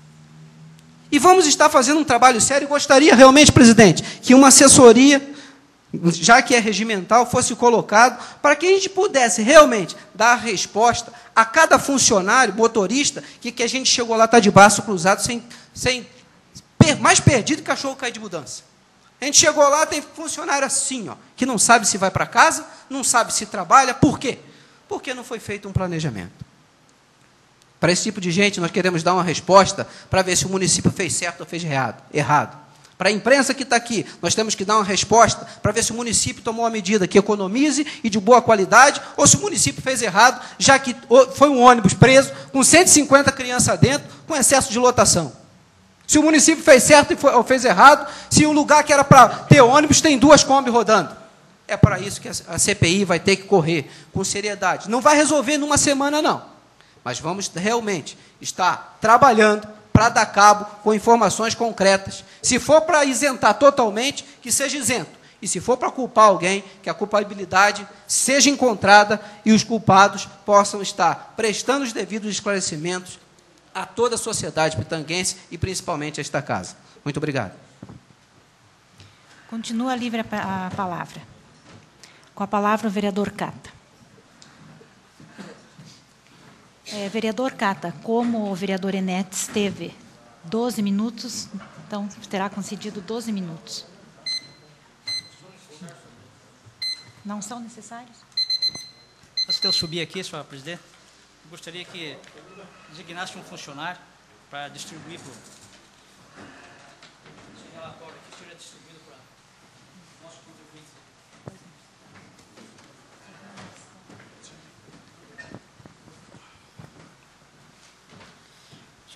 E vamos estar fazendo um trabalho sério. Eu gostaria, realmente, presidente, que uma assessoria, já que é regimental, fosse colocado para que a gente pudesse, realmente, dar resposta a cada funcionário, motorista, que, que a gente chegou lá, está de braço cruzado, sem... sem mais perdido que cachorro cair de mudança. A gente chegou lá, tem funcionário assim, ó, que não sabe se vai para casa, não sabe se trabalha. Por quê? Porque não foi feito um planejamento. Para esse tipo de gente, nós queremos dar uma resposta para ver se o município fez certo ou fez errado. errado. Para a imprensa que está aqui, nós temos que dar uma resposta para ver se o município tomou uma medida que economize e de boa qualidade, ou se o município fez errado, já que foi um ônibus preso, com cento e cinquenta crianças dentro, com excesso de lotação. Se o município fez certo ou fez errado, se um lugar que era para ter ônibus tem duas Kombi rodando. É para isso que a C P I vai ter que correr com seriedade. Não vai resolver numa semana, não. Mas vamos realmente estar trabalhando para dar cabo com informações concretas. Se for para isentar totalmente, que seja isento. E se for para culpar alguém, que a culpabilidade seja encontrada e os culpados possam estar prestando os devidos esclarecimentos a toda a sociedade pitanguense e principalmente a esta casa. Muito obrigado. Continua livre a palavra. Com a palavra o vereador Cata. É, vereador Cata, como o vereador Enetes teve doze minutos, então terá concedido doze minutos. Não são necessários? Antes de eu subir aqui, senhora presidente, eu gostaria que designasse um funcionário para distribuir para esse relatório aqui, seja distribuído para o nosso contribuinte.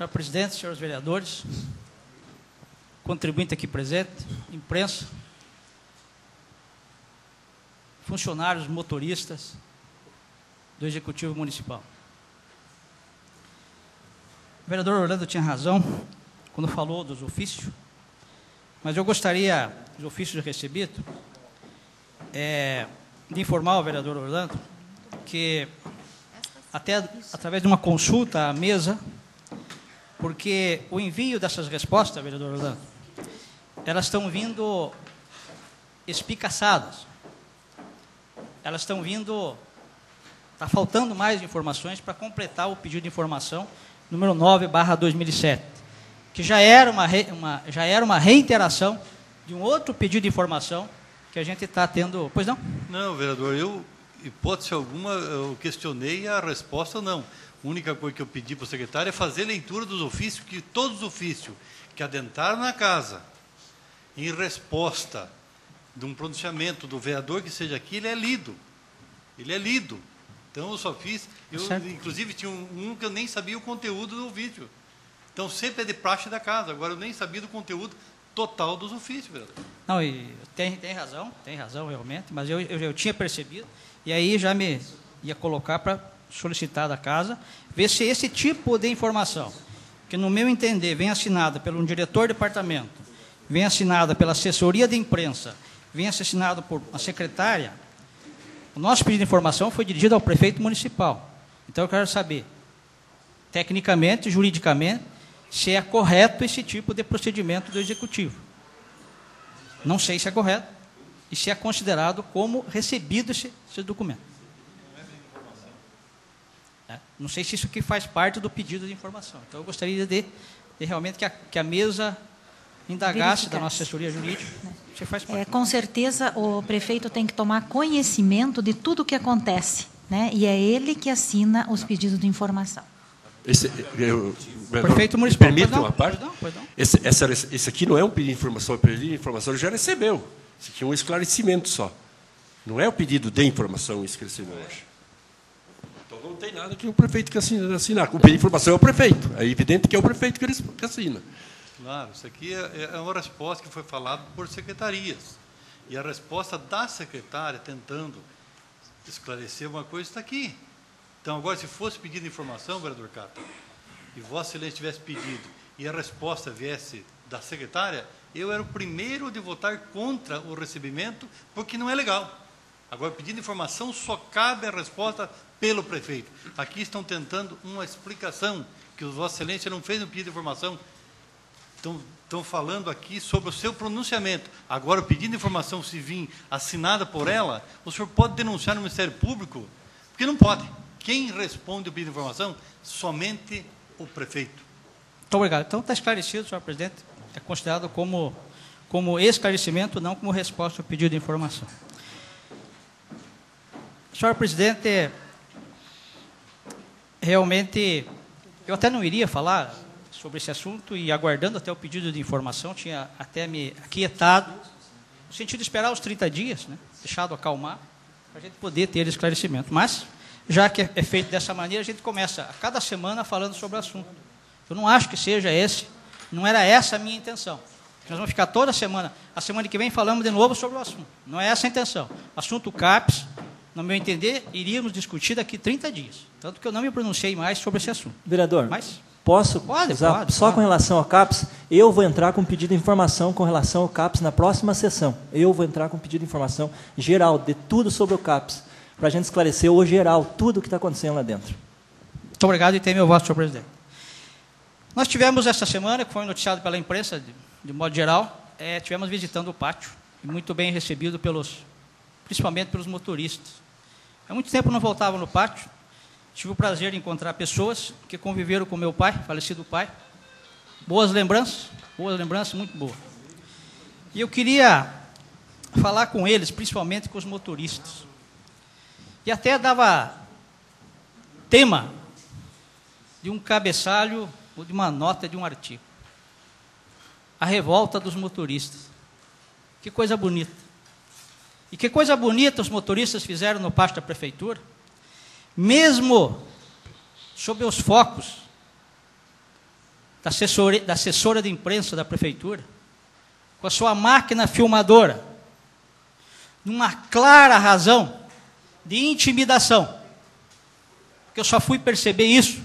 senhor presidente, senhores vereadores, contribuinte aqui presente, imprensa, funcionários, motoristas do Executivo Municipal. O vereador Orlando tinha razão quando falou dos ofícios, mas eu gostaria, dos ofícios recebidos, é, de informar o vereador Orlando que, até através de uma consulta à mesa, porque o envio dessas respostas, vereador Orlando, elas estão vindo espicaçadas. Elas estão vindo... Está faltando mais informações para completar o pedido de informação número nove barra dois mil e sete, que já era uma, re, uma, já era uma reiteração de um outro pedido de informação que a gente está tendo... Pois não? Não, vereador, eu, hipótese alguma, eu questionei a resposta, não. A única coisa que eu pedi para o secretário é fazer leitura dos ofícios, que todos os ofícios que adentraram na casa, em resposta de um pronunciamento do vereador que seja aqui, ele é lido. Ele é lido. Então, eu só fiz... Eu, inclusive, tinha um, um que eu nem sabia o conteúdo do ofício. Então, sempre é de praxe da casa. Agora, eu nem sabia do conteúdo total dos ofícios, vereador. Não, e tem, tem razão, tem razão realmente, mas eu, eu, eu tinha percebido, e aí já me ia colocar para solicitar da casa, ver se esse tipo de informação, que no meu entender vem assinada pelo diretor de departamento, vem assinada pela assessoria de imprensa, vem assinado por uma secretária, o nosso pedido de informação foi dirigido ao prefeito municipal. Então, eu quero saber, tecnicamente, juridicamente, se é correto esse tipo de procedimento do Executivo. Não sei se é correto e se é considerado como recebido esse, esse documento. É, não sei se isso aqui faz parte do pedido de informação. Então, eu gostaria de, de realmente que a, que a mesa indagasse da nossa assessoria jurídica. Se faz parte. É, com certeza, o prefeito tem que tomar conhecimento de tudo o que acontece, né? E é ele que assina os pedidos de informação. Esse, eu, Prefeito municipal. Permita uma parte? Pois não, pois não. Esse, essa, esse aqui não é um pedido de informação, é um pedido de informação, ele já recebeu. Esse aqui é um esclarecimento só. Não é o pedido de informação isso que recebeu hoje. Então não tem nada que o prefeito que assina, assinar. O pedido de informação é o prefeito. É evidente que é o prefeito que, ele, que assina. Claro, isso aqui é, é uma resposta que foi falada por secretarias. E a resposta da secretária, tentando esclarecer uma coisa, está aqui. Então, agora, se fosse pedido informação, vereador Cata, e Vossa Excelência tivesse pedido e a resposta viesse da secretária, eu era o primeiro de votar contra o recebimento, porque não é legal. Agora, pedindo informação, só cabe a resposta pelo prefeito. Aqui estão tentando uma explicação, que o Vossa Excelência não fez no pedido de informação. Estão, estão falando aqui sobre o seu pronunciamento. Agora, o pedido de informação, se vir assinada por ela, o senhor pode denunciar no Ministério Público? Porque não pode. Quem responde o pedido de informação? Somente o prefeito. Muito obrigado. Então, está esclarecido, senhor presidente. É considerado como, como esclarecimento, não como resposta ao pedido de informação. Senhor presidente, realmente, eu até não iria falar sobre esse assunto e, aguardando até o pedido de informação, tinha até me aquietado, no sentido de esperar os trinta dias, né, deixado acalmar, para a gente poder ter esclarecimento. Mas, já que é feito dessa maneira, a gente começa a cada semana falando sobre o assunto. Eu não acho que seja esse, não era essa a minha intenção. Nós vamos ficar toda semana, a semana que vem falamos de novo sobre o assunto. Não é essa a intenção. Assunto CAPES, no meu entender, iríamos discutir daqui trinta dias. Tanto que eu não me pronunciei mais sobre esse assunto. Vereador, Mas, posso pode, usar pode, só pode. com relação ao CAPES? Eu vou entrar com pedido de informação com relação ao CAPES na próxima sessão. Eu vou entrar com pedido de informação geral, de tudo sobre o CAPES, para a gente esclarecer o geral, tudo o que está acontecendo lá dentro. Muito obrigado e tem meu voto, senhor presidente. Nós tivemos esta semana, que foi noticiado pela imprensa, de, de modo geral, é, tivemos visitando o pátio, e muito bem recebido, pelos, principalmente pelos motoristas. Há muito tempo não voltava no pátio, tive o prazer de encontrar pessoas que conviveram com meu pai, falecido pai. Boas lembranças, boas lembranças, muito boas. E eu queria falar com eles, principalmente com os motoristas. E até dava tema de um cabeçalho ou de uma nota de um artigo. A revolta dos motoristas. Que coisa bonita. E que coisa bonita os motoristas fizeram no pátio da prefeitura, mesmo sob os focos da assessora, da assessora de imprensa da prefeitura, com a sua máquina filmadora, numa clara razão de intimidação, porque eu só fui perceber isso,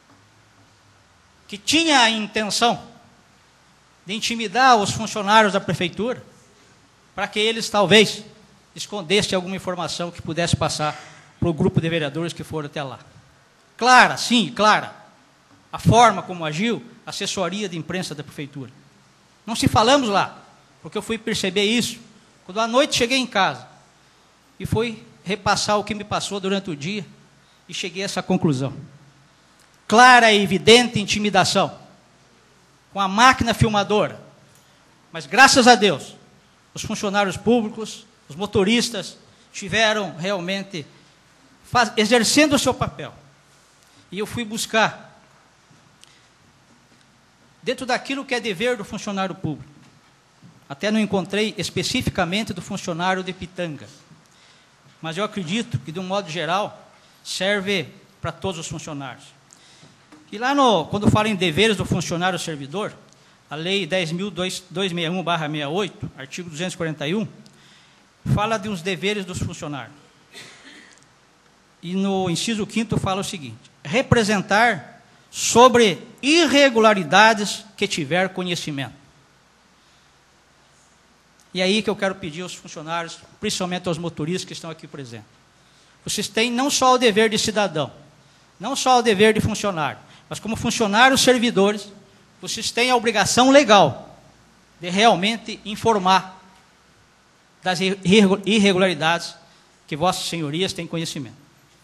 que tinha a intenção de intimidar os funcionários da prefeitura, para que eles talvez escondessem alguma informação que pudesse passar para o grupo de vereadores que foram até lá. Clara, sim, clara, a forma como agiu a assessoria de imprensa da prefeitura. Não se falamos lá, porque eu fui perceber isso quando à noite cheguei em casa e fui repassar o que me passou durante o dia e cheguei a essa conclusão. Clara e evidente intimidação, com a máquina filmadora. Mas, graças a Deus, os funcionários públicos, os motoristas, estiveram realmente faz, exercendo o seu papel. E eu fui buscar, dentro daquilo que é dever do funcionário público, até não encontrei especificamente do funcionário de Pitanga, mas eu acredito que, de um modo geral, serve para todos os funcionários. E lá, no, quando fala em deveres do funcionário servidor, a Lei dez mil duzentos e sessenta e um barra sessenta e oito, artigo duzentos e quarenta e um, fala de uns deveres dos funcionários. E no inciso quinto fala o seguinte: representar sobre irregularidades que tiver conhecimento. E é aí que eu quero pedir aos funcionários, principalmente aos motoristas que estão aqui presentes. Vocês têm não só o dever de cidadão, não só o dever de funcionário, mas como funcionários servidores, vocês têm a obrigação legal de realmente informar das irregularidades que vossas senhorias têm conhecimento.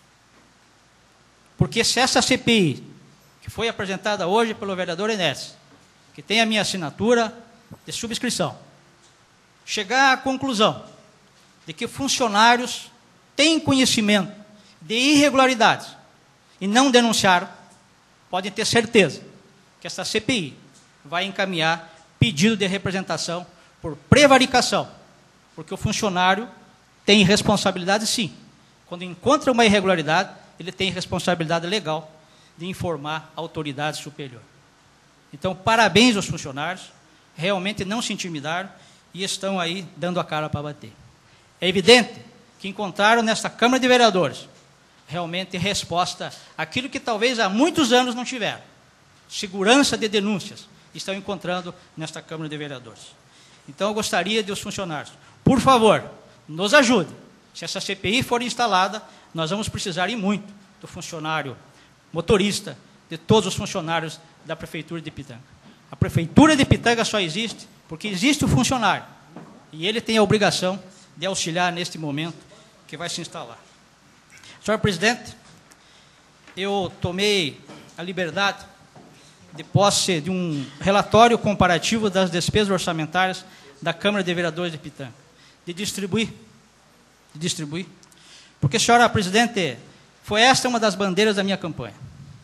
Porque se essa C P I, que foi apresentada hoje pelo vereador Enéas, que tem a minha assinatura de subscrição, chegar à conclusão de que funcionários têm conhecimento de irregularidades e não denunciaram, podem ter certeza que essa C P I vai encaminhar pedido de representação por prevaricação, porque o funcionário tem responsabilidade, sim. Quando encontra uma irregularidade, ele tem responsabilidade legal de informar a autoridade superior. Então, parabéns aos funcionários, realmente não se intimidaram e estão aí dando a cara para bater. É evidente que encontraram nesta Câmara de Vereadores realmente resposta àquilo que talvez há muitos anos não tiveram. Segurança de denúncias estão encontrando nesta Câmara de Vereadores. Então, eu gostaria de os funcionários, por favor, nos ajudem. Se essa C P I for instalada, nós vamos precisar e muito do funcionário motorista, de todos os funcionários da Prefeitura de Pitanga. A Prefeitura de Pitanga só existe porque existe o funcionário. E ele tem a obrigação de auxiliar neste momento que vai se instalar. Senhor Presidente, eu tomei a liberdade de posse de um relatório comparativo das despesas orçamentárias da Câmara de Vereadores de Pitanga, de distribuir, de distribuir, porque, senhora Presidente, foi esta uma das bandeiras da minha campanha.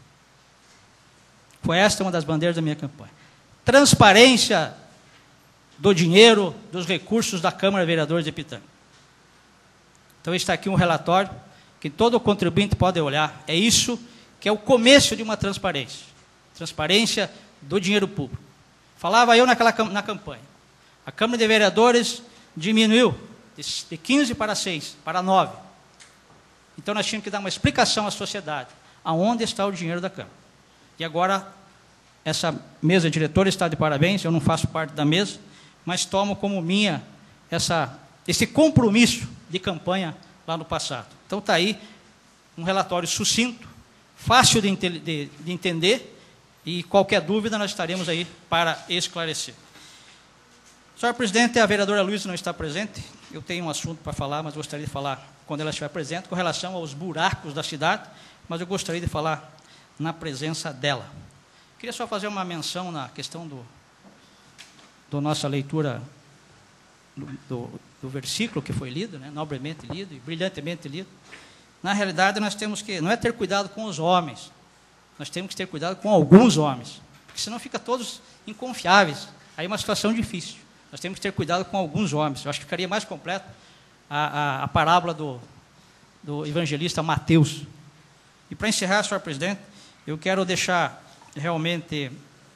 Foi esta uma das bandeiras da minha campanha. Transparência do dinheiro, dos recursos da Câmara de Vereadores de Pitanga. Então, está aqui um relatório que todo contribuinte pode olhar. É isso que é o começo de uma transparência. Transparência do dinheiro público. Falava eu naquela, na campanha. A Câmara de Vereadores diminuiu de quinze para seis, para nove. Então, nós tínhamos que dar uma explicação à sociedade. Aonde está o dinheiro da Câmara? E agora, essa mesa diretora está de parabéns, eu não faço parte da mesa, mas tomo como minha essa, esse compromisso de campanha lá no passado. Então, está aí um relatório sucinto, fácil de, de, de entender, e qualquer dúvida nós estaremos aí para esclarecer. Senhor Presidente, a vereadora Luísa não está presente, eu tenho um assunto para falar, mas gostaria de falar quando ela estiver presente, com relação aos buracos da cidade, mas eu gostaria de falar na presença dela. Queria só fazer uma menção na questão do, do nossa leitura do, do, do versículo que foi lido, né, nobremente lido e brilhantemente lido. Na realidade, nós temos que, não é ter cuidado com os homens, nós temos que ter cuidado com alguns homens, porque senão fica todos inconfiáveis, aí é uma situação difícil. Nós temos que ter cuidado com alguns homens. Eu acho que ficaria mais completo a, a, a parábola do, do evangelista Mateus. E para encerrar, senhor presidente, eu quero deixar realmente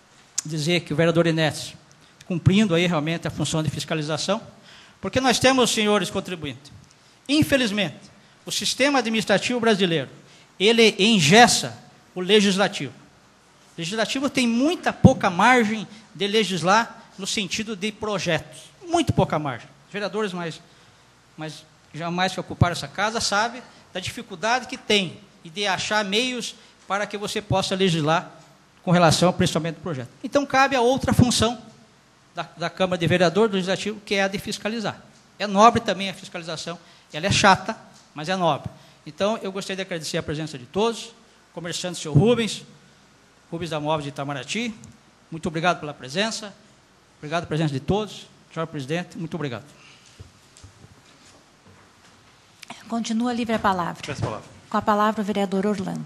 dizer que o vereador Inécio, cumprindo aí realmente a função de fiscalização, porque nós temos, senhores contribuintes, infelizmente, o sistema administrativo brasileiro, ele engessa o legislativo. O legislativo tem muita pouca margem de legislar no sentido de projetos, muito pouca margem. Os vereadores mais, mais jamais que ocuparam essa casa sabem da dificuldade que tem e de achar meios para que você possa legislar com relação ao principalmente do projeto. Então, cabe a outra função da, da Câmara de Vereadores, do Legislativo, que é a de fiscalizar. É nobre também a fiscalização, ela é chata, mas é nobre. Então, eu gostaria de agradecer a presença de todos, comerciante senhor Rubens, Rubens da Móveis de Itamaraty, muito obrigado pela presença, obrigado pela presença de todos, senhor presidente, muito obrigado. Continua livre a palavra. Peço a palavra. Com a palavra o vereador Orlando.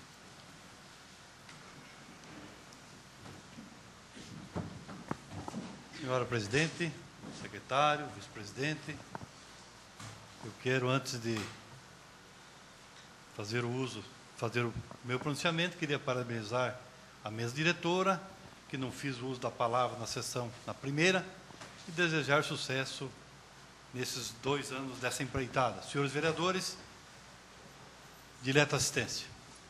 Senhora presidente, secretário, vice-presidente, eu quero, antes de fazer o uso, fazer o meu pronunciamento, queria parabenizar a mesa diretora, que não fiz o uso da palavra na sessão, na primeira, e desejar sucesso nesses dois anos dessa empreitada. Senhores vereadores, direta assistência.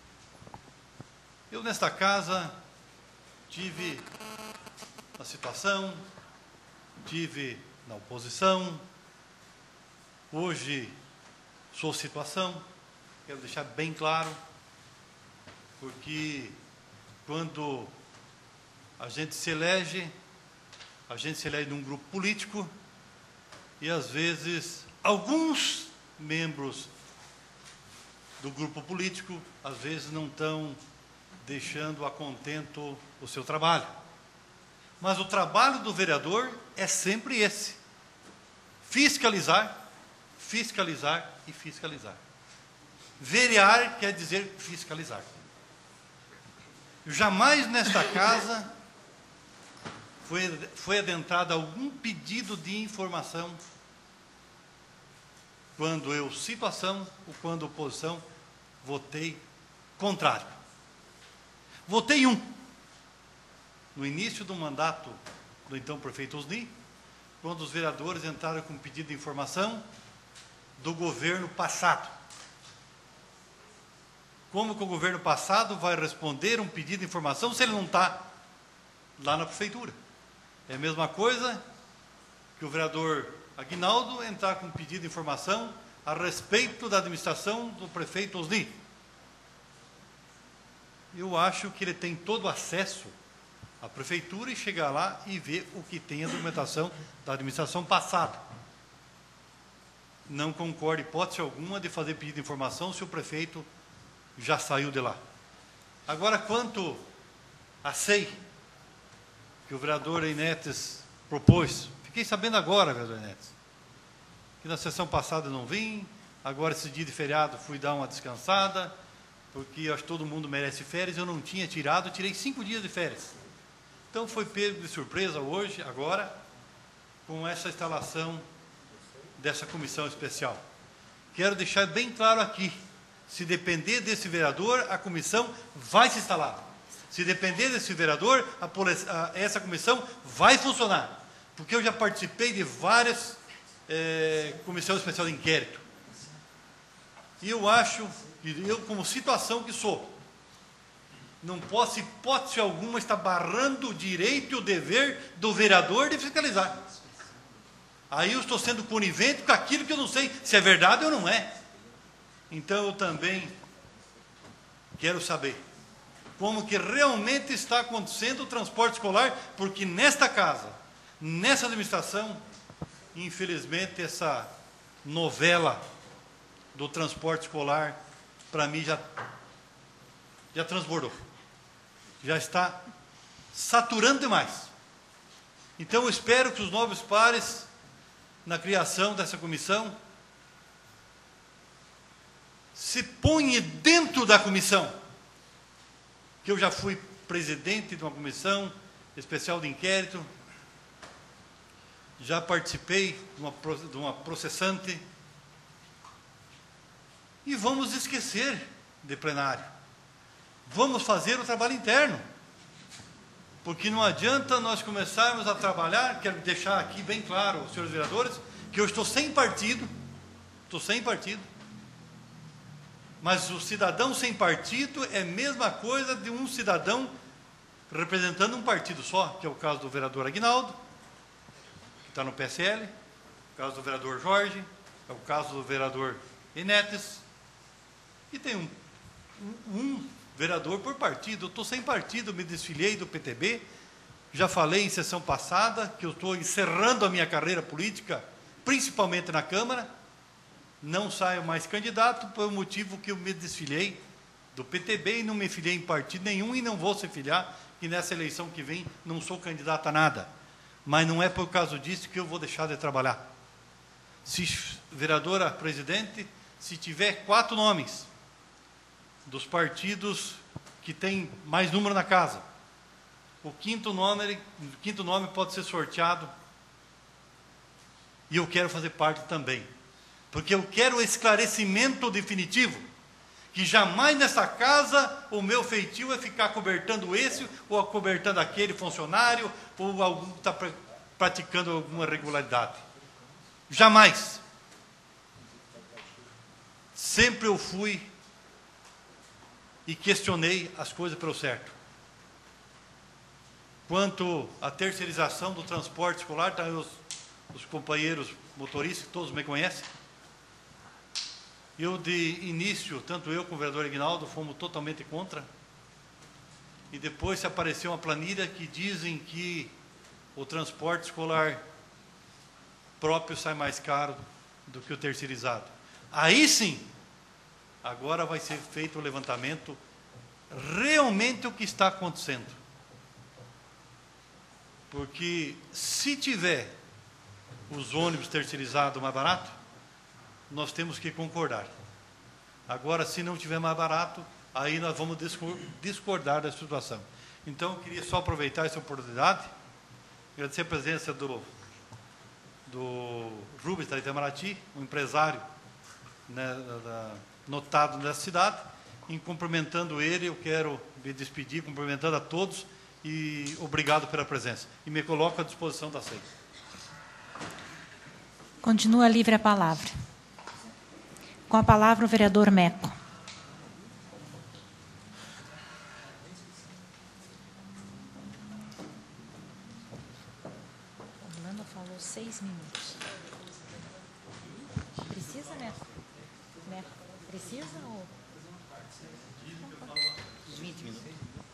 Eu, nesta casa, tive a situação, tive na oposição, hoje sou situação, quero deixar bem claro, porque quando a gente se elege, a gente se elege num grupo político e, às vezes, alguns membros do grupo político, às vezes, não estão deixando a contento o seu trabalho. Mas o trabalho do vereador é sempre esse: fiscalizar, fiscalizar e fiscalizar. Verear quer dizer fiscalizar. Jamais nesta casa foi, foi adentrado algum pedido de informação quando eu, situação, ou quando oposição, votei contrário. Votei um. No início do mandato do então prefeito Osni, quando os vereadores entraram com pedido de informação do governo passado. Como que o governo passado vai responder um pedido de informação se ele não está lá na prefeitura? É a mesma coisa que o vereador Aguinaldo entrar com pedido de informação a respeito da administração do prefeito Osni. Eu acho que ele tem todo acesso à prefeitura e chegar lá e ver o que tem a documentação da administração passada. Não concordo, hipótese alguma, de fazer pedido de informação se o prefeito já saiu de lá. Agora, quanto a S E I, que o vereador Inécio propôs, fiquei sabendo agora, vereador Inécio, que na sessão passada eu não vim, agora esse dia de feriado fui dar uma descansada, porque acho que todo mundo merece férias, eu não tinha tirado, tirei cinco dias de férias. Então foi pego de surpresa hoje, agora, com essa instalação dessa comissão especial. Quero deixar bem claro aqui, se depender desse vereador, a comissão vai se instalar. Se depender desse vereador, a, a, essa comissão vai funcionar. Porque eu já participei de várias é, comissões especiais de inquérito. E eu acho, eu como situação que sou, não posso, hipótese alguma, estar barrando o direito e o dever do vereador de fiscalizar. Aí eu estou sendo conivente com aquilo que eu não sei se é verdade ou não é. Então eu também quero saber como que realmente está acontecendo o transporte escolar, porque nesta casa, nessa administração, infelizmente essa novela do transporte escolar, para mim, já, já transbordou. Já está saturando demais. Então eu espero que os novos pares, na criação dessa comissão, se ponham dentro da comissão, que eu já fui presidente de uma comissão especial de inquérito, já participei de uma, de uma processante, e vamos esquecer de plenário. Vamos fazer o trabalho interno. Porque não adianta nós começarmos a trabalhar, quero deixar aqui bem claro, senhores vereadores, que eu estou sem partido, estou sem partido, mas o cidadão sem partido é a mesma coisa de um cidadão representando um partido só, que é o caso do vereador Aguinaldo, que está no P S L, o caso do vereador Jorge, é o caso do vereador Enetes, e tem um, um, um vereador por partido. Eu estou sem partido, me desfiliei do P T B, já falei em sessão passada que eu estou encerrando a minha carreira política, principalmente na Câmara, não saio mais candidato por motivo que eu me desfiliei do P T B e não me filiei em partido nenhum e não vou se filiar, e nessa eleição que vem não sou candidato a nada. Mas não é por causa disso que eu vou deixar de trabalhar. Se, vereadora presidente, se tiver quatro nomes dos partidos que tem mais número na casa, o quinto nome, o quinto nome pode ser sorteado e eu quero fazer parte também, porque eu quero esclarecimento definitivo, que jamais nessa casa o meu feitio é ficar cobertando esse ou acobertando aquele funcionário ou algum que está praticando alguma irregularidade. Jamais. Sempre eu fui e questionei as coisas pelo certo. Quanto à terceirização do transporte escolar, tá, os, os companheiros motoristas, todos me conhecem. Eu, de início, tanto eu como o vereador Aguinaldo, fomos totalmente contra. E depois se apareceu uma planilha que dizem que o transporte escolar próprio sai mais caro do que o terceirizado. Aí sim, agora vai ser feito o levantamento, realmente o que está acontecendo. Porque se tiver os ônibus terceirizados mais barato, nós temos que concordar. Agora, se não tiver mais barato, aí nós vamos discordar da situação. Então, eu queria só aproveitar essa oportunidade, agradecer a presença do, do Rubens da Itamaraty, um empresário, né, da, notado nessa cidade. Em cumprimentando ele, eu quero me despedir, cumprimentando a todos e obrigado pela presença. E me coloco à disposição da C E I. Continua livre a palavra. Com a palavra o vereador Meco. Orlando falou seis minutos. Precisa, Meco? Meco, precisa ou... vinte minutos.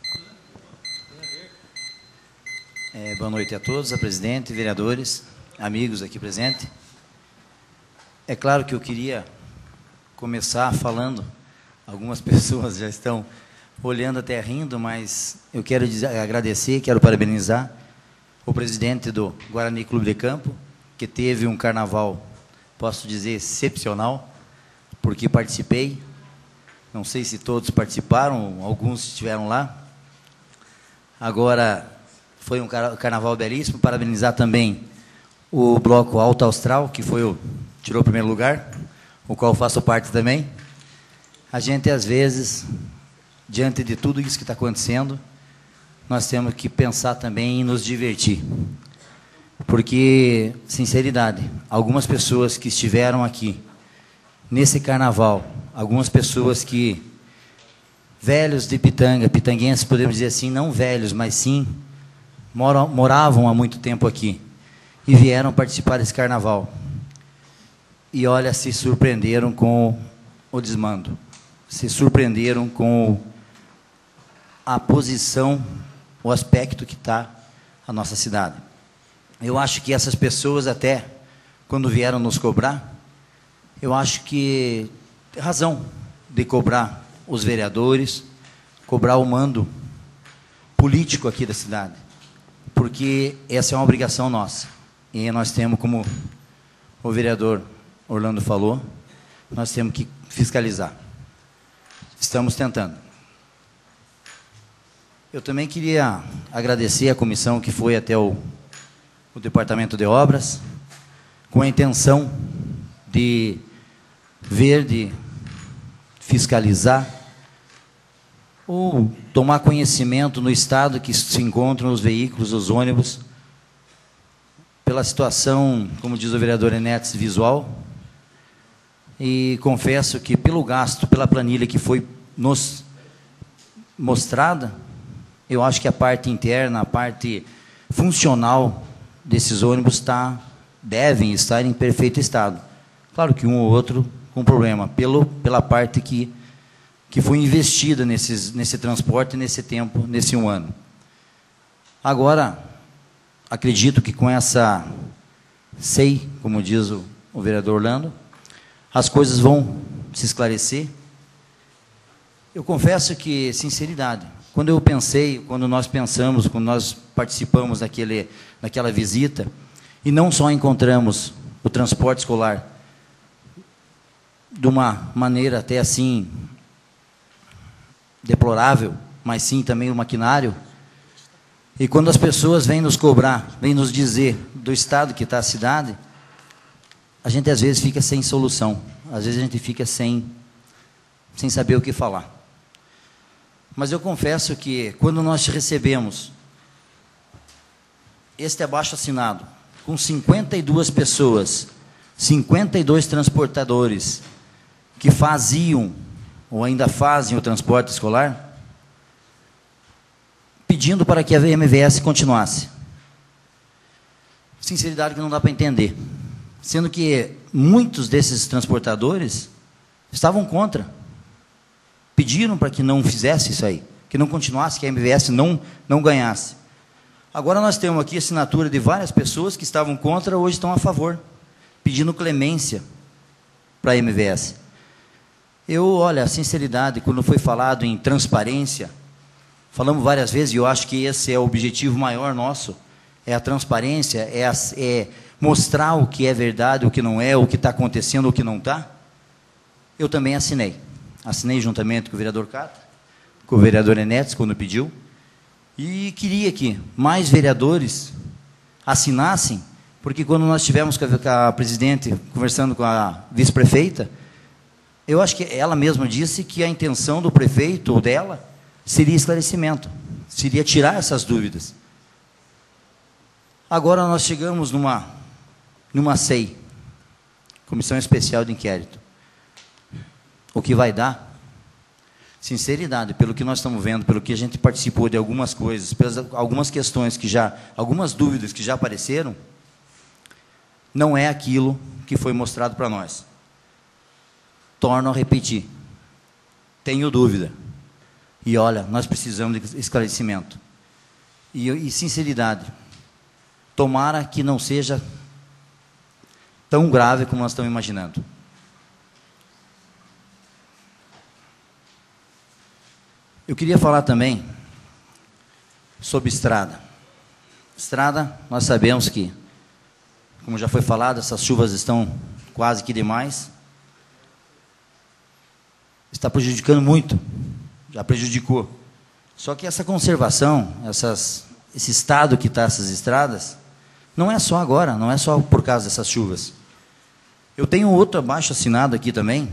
É, boa noite a todos, a presidente, vereadores, amigos aqui presentes. É claro que eu queria começar falando, algumas pessoas já estão olhando até rindo, mas eu quero dizer, agradecer, quero parabenizar o presidente do Guarani Clube de Campo, que teve um carnaval, posso dizer, excepcional, porque participei, não sei se todos participaram, alguns estiveram lá. Agora, foi um carnaval belíssimo. Parabenizar também o bloco Alto Austral, que foi o, tirou o primeiro lugar, o qual faço parte também. A gente, às vezes, diante de tudo isso que está acontecendo, nós temos que pensar também em nos divertir. Porque, sinceridade, algumas pessoas que estiveram aqui, nesse carnaval, algumas pessoas que, velhos de Pitanga, pitanguenses, podemos dizer assim, não velhos, mas sim, moram, moravam há muito tempo aqui, e vieram participar desse carnaval. E, olha, se surpreenderam com o desmando, se surpreenderam com a posição, o aspecto que está a nossa cidade. Eu acho que essas pessoas, até quando vieram nos cobrar, eu acho que tem razão de cobrar os vereadores, cobrar o mando político aqui da cidade, porque essa é uma obrigação nossa. E nós temos, como o vereador Orlando falou, nós temos que fiscalizar. Estamos tentando. Eu também queria agradecer a comissão que foi até o, o Departamento de Obras, com a intenção de ver, de fiscalizar ou tomar conhecimento no estado que se encontram os veículos, os ônibus, pela situação, como diz o vereador Enéas, visual. E confesso que pelo gasto, pela planilha que foi nos mostrada, eu acho que a parte interna, a parte funcional desses ônibus está, devem estar em perfeito estado. Claro que um ou outro com problema, pelo, pela parte que, que foi investida nesses, nesse transporte, nesse tempo, nesse um ano. Agora, acredito que com essa S E I, como diz o, o vereador Orlando, as coisas vão se esclarecer. Eu confesso que, sinceridade, quando eu pensei, quando nós pensamos, quando nós participamos daquele, daquela visita, e não só encontramos o transporte escolar de uma maneira até assim deplorável, mas sim também o maquinário, e quando as pessoas vêm nos cobrar, vêm nos dizer do estado que está a cidade, a gente às vezes fica sem solução, às vezes a gente fica sem, sem saber o que falar. Mas eu confesso que quando nós recebemos este abaixo-assinado, com cinquenta e duas pessoas, cinquenta e dois transportadores que faziam, ou ainda fazem o transporte escolar, pedindo para que a M V S continuasse. Sinceridade que não dá para entender. Sendo que muitos desses transportadores estavam contra. Pediram para que não fizesse isso aí, que não continuasse, que a M V S não, não ganhasse. Agora nós temos aqui a assinatura de várias pessoas que estavam contra, hoje estão a favor, pedindo clemência para a M V S. Eu, olha, a sinceridade, quando foi falado em transparência, falamos várias vezes, e eu acho que esse é o objetivo maior nosso, é a transparência, é, a, é mostrar o que é verdade, o que não é, o que está acontecendo, o que não está. Eu também assinei. Assinei juntamente com o vereador Cata, com o vereador Enéas, quando pediu, e queria que mais vereadores assinassem, porque quando nós estivemos com a, com a presidente, conversando com a vice-prefeita, eu acho que ela mesma disse que a intenção do prefeito, ou dela, seria esclarecimento, seria tirar essas dúvidas. Agora nós chegamos numa, numa S E I, Comissão Especial de Inquérito. O que vai dar, sinceridade, pelo que nós estamos vendo, pelo que a gente participou de algumas coisas, pelas algumas questões que já, algumas dúvidas que já apareceram, não é aquilo que foi mostrado para nós. Torno a repetir, tenho dúvida, e olha, nós precisamos de esclarecimento, e, e sinceridade, tomara que não seja tão grave como nós estamos imaginando. Eu queria falar também sobre estrada. Estrada, nós sabemos que, como já foi falado, essas chuvas estão quase que demais. Está prejudicando muito, já prejudicou. Só que essa conservação, essas, esse estado que está essas estradas, não é só agora, não é só por causa dessas chuvas. Eu tenho outro abaixo assinado aqui também,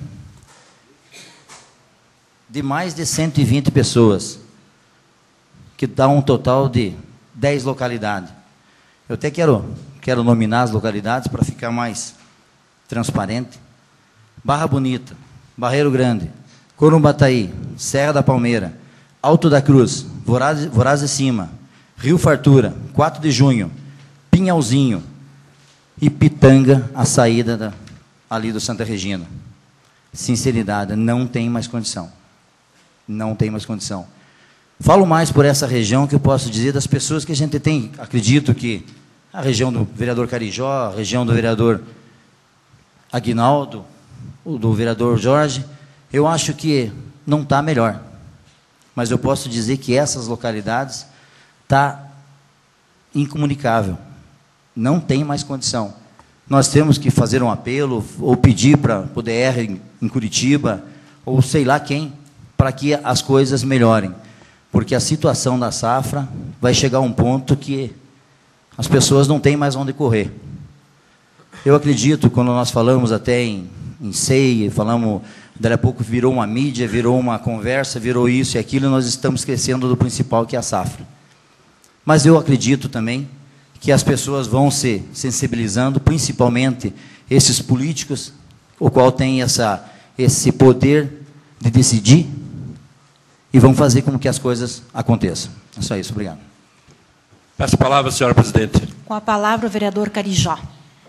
de mais de cento e vinte pessoas, que dá um total de dez localidades. Eu até quero, quero nominar as localidades para ficar mais transparente. Barra Bonita, Barreiro Grande, Corumbataí, Serra da Palmeira, Alto da Cruz, Voraz, Voraz de Cima, Rio Fartura, quatro de junho, Pinhalzinho e Pitanga, a saída da, ali do Santa Regina. Sinceridade, não tem mais condição. Não tem mais condição. Falo mais por essa região que eu posso dizer das pessoas que a gente tem, acredito que a região do vereador Carijó, a região do vereador Aguinaldo, o do vereador Jorge, eu acho que não está melhor. Mas eu posso dizer que essas localidades está incomunicável. Não tem mais condição. Nós temos que fazer um apelo, ou pedir para o D R em Curitiba, ou sei lá quem, para que as coisas melhorem. Porque a situação da safra vai chegar a um ponto que as pessoas não têm mais onde correr. Eu acredito, quando nós falamos até em, em C E I, falamos Daí a pouco virou uma mídia, virou uma conversa, virou isso e aquilo, e nós estamos esquecendo do principal, que é a safra. Mas eu acredito também que as pessoas vão se sensibilizando, principalmente esses políticos, o qual tem essa, esse poder de decidir, e vão fazer com que as coisas aconteçam. É só isso, obrigado. Peço a palavra, senhora presidente. Com a palavra, o vereador Carijó.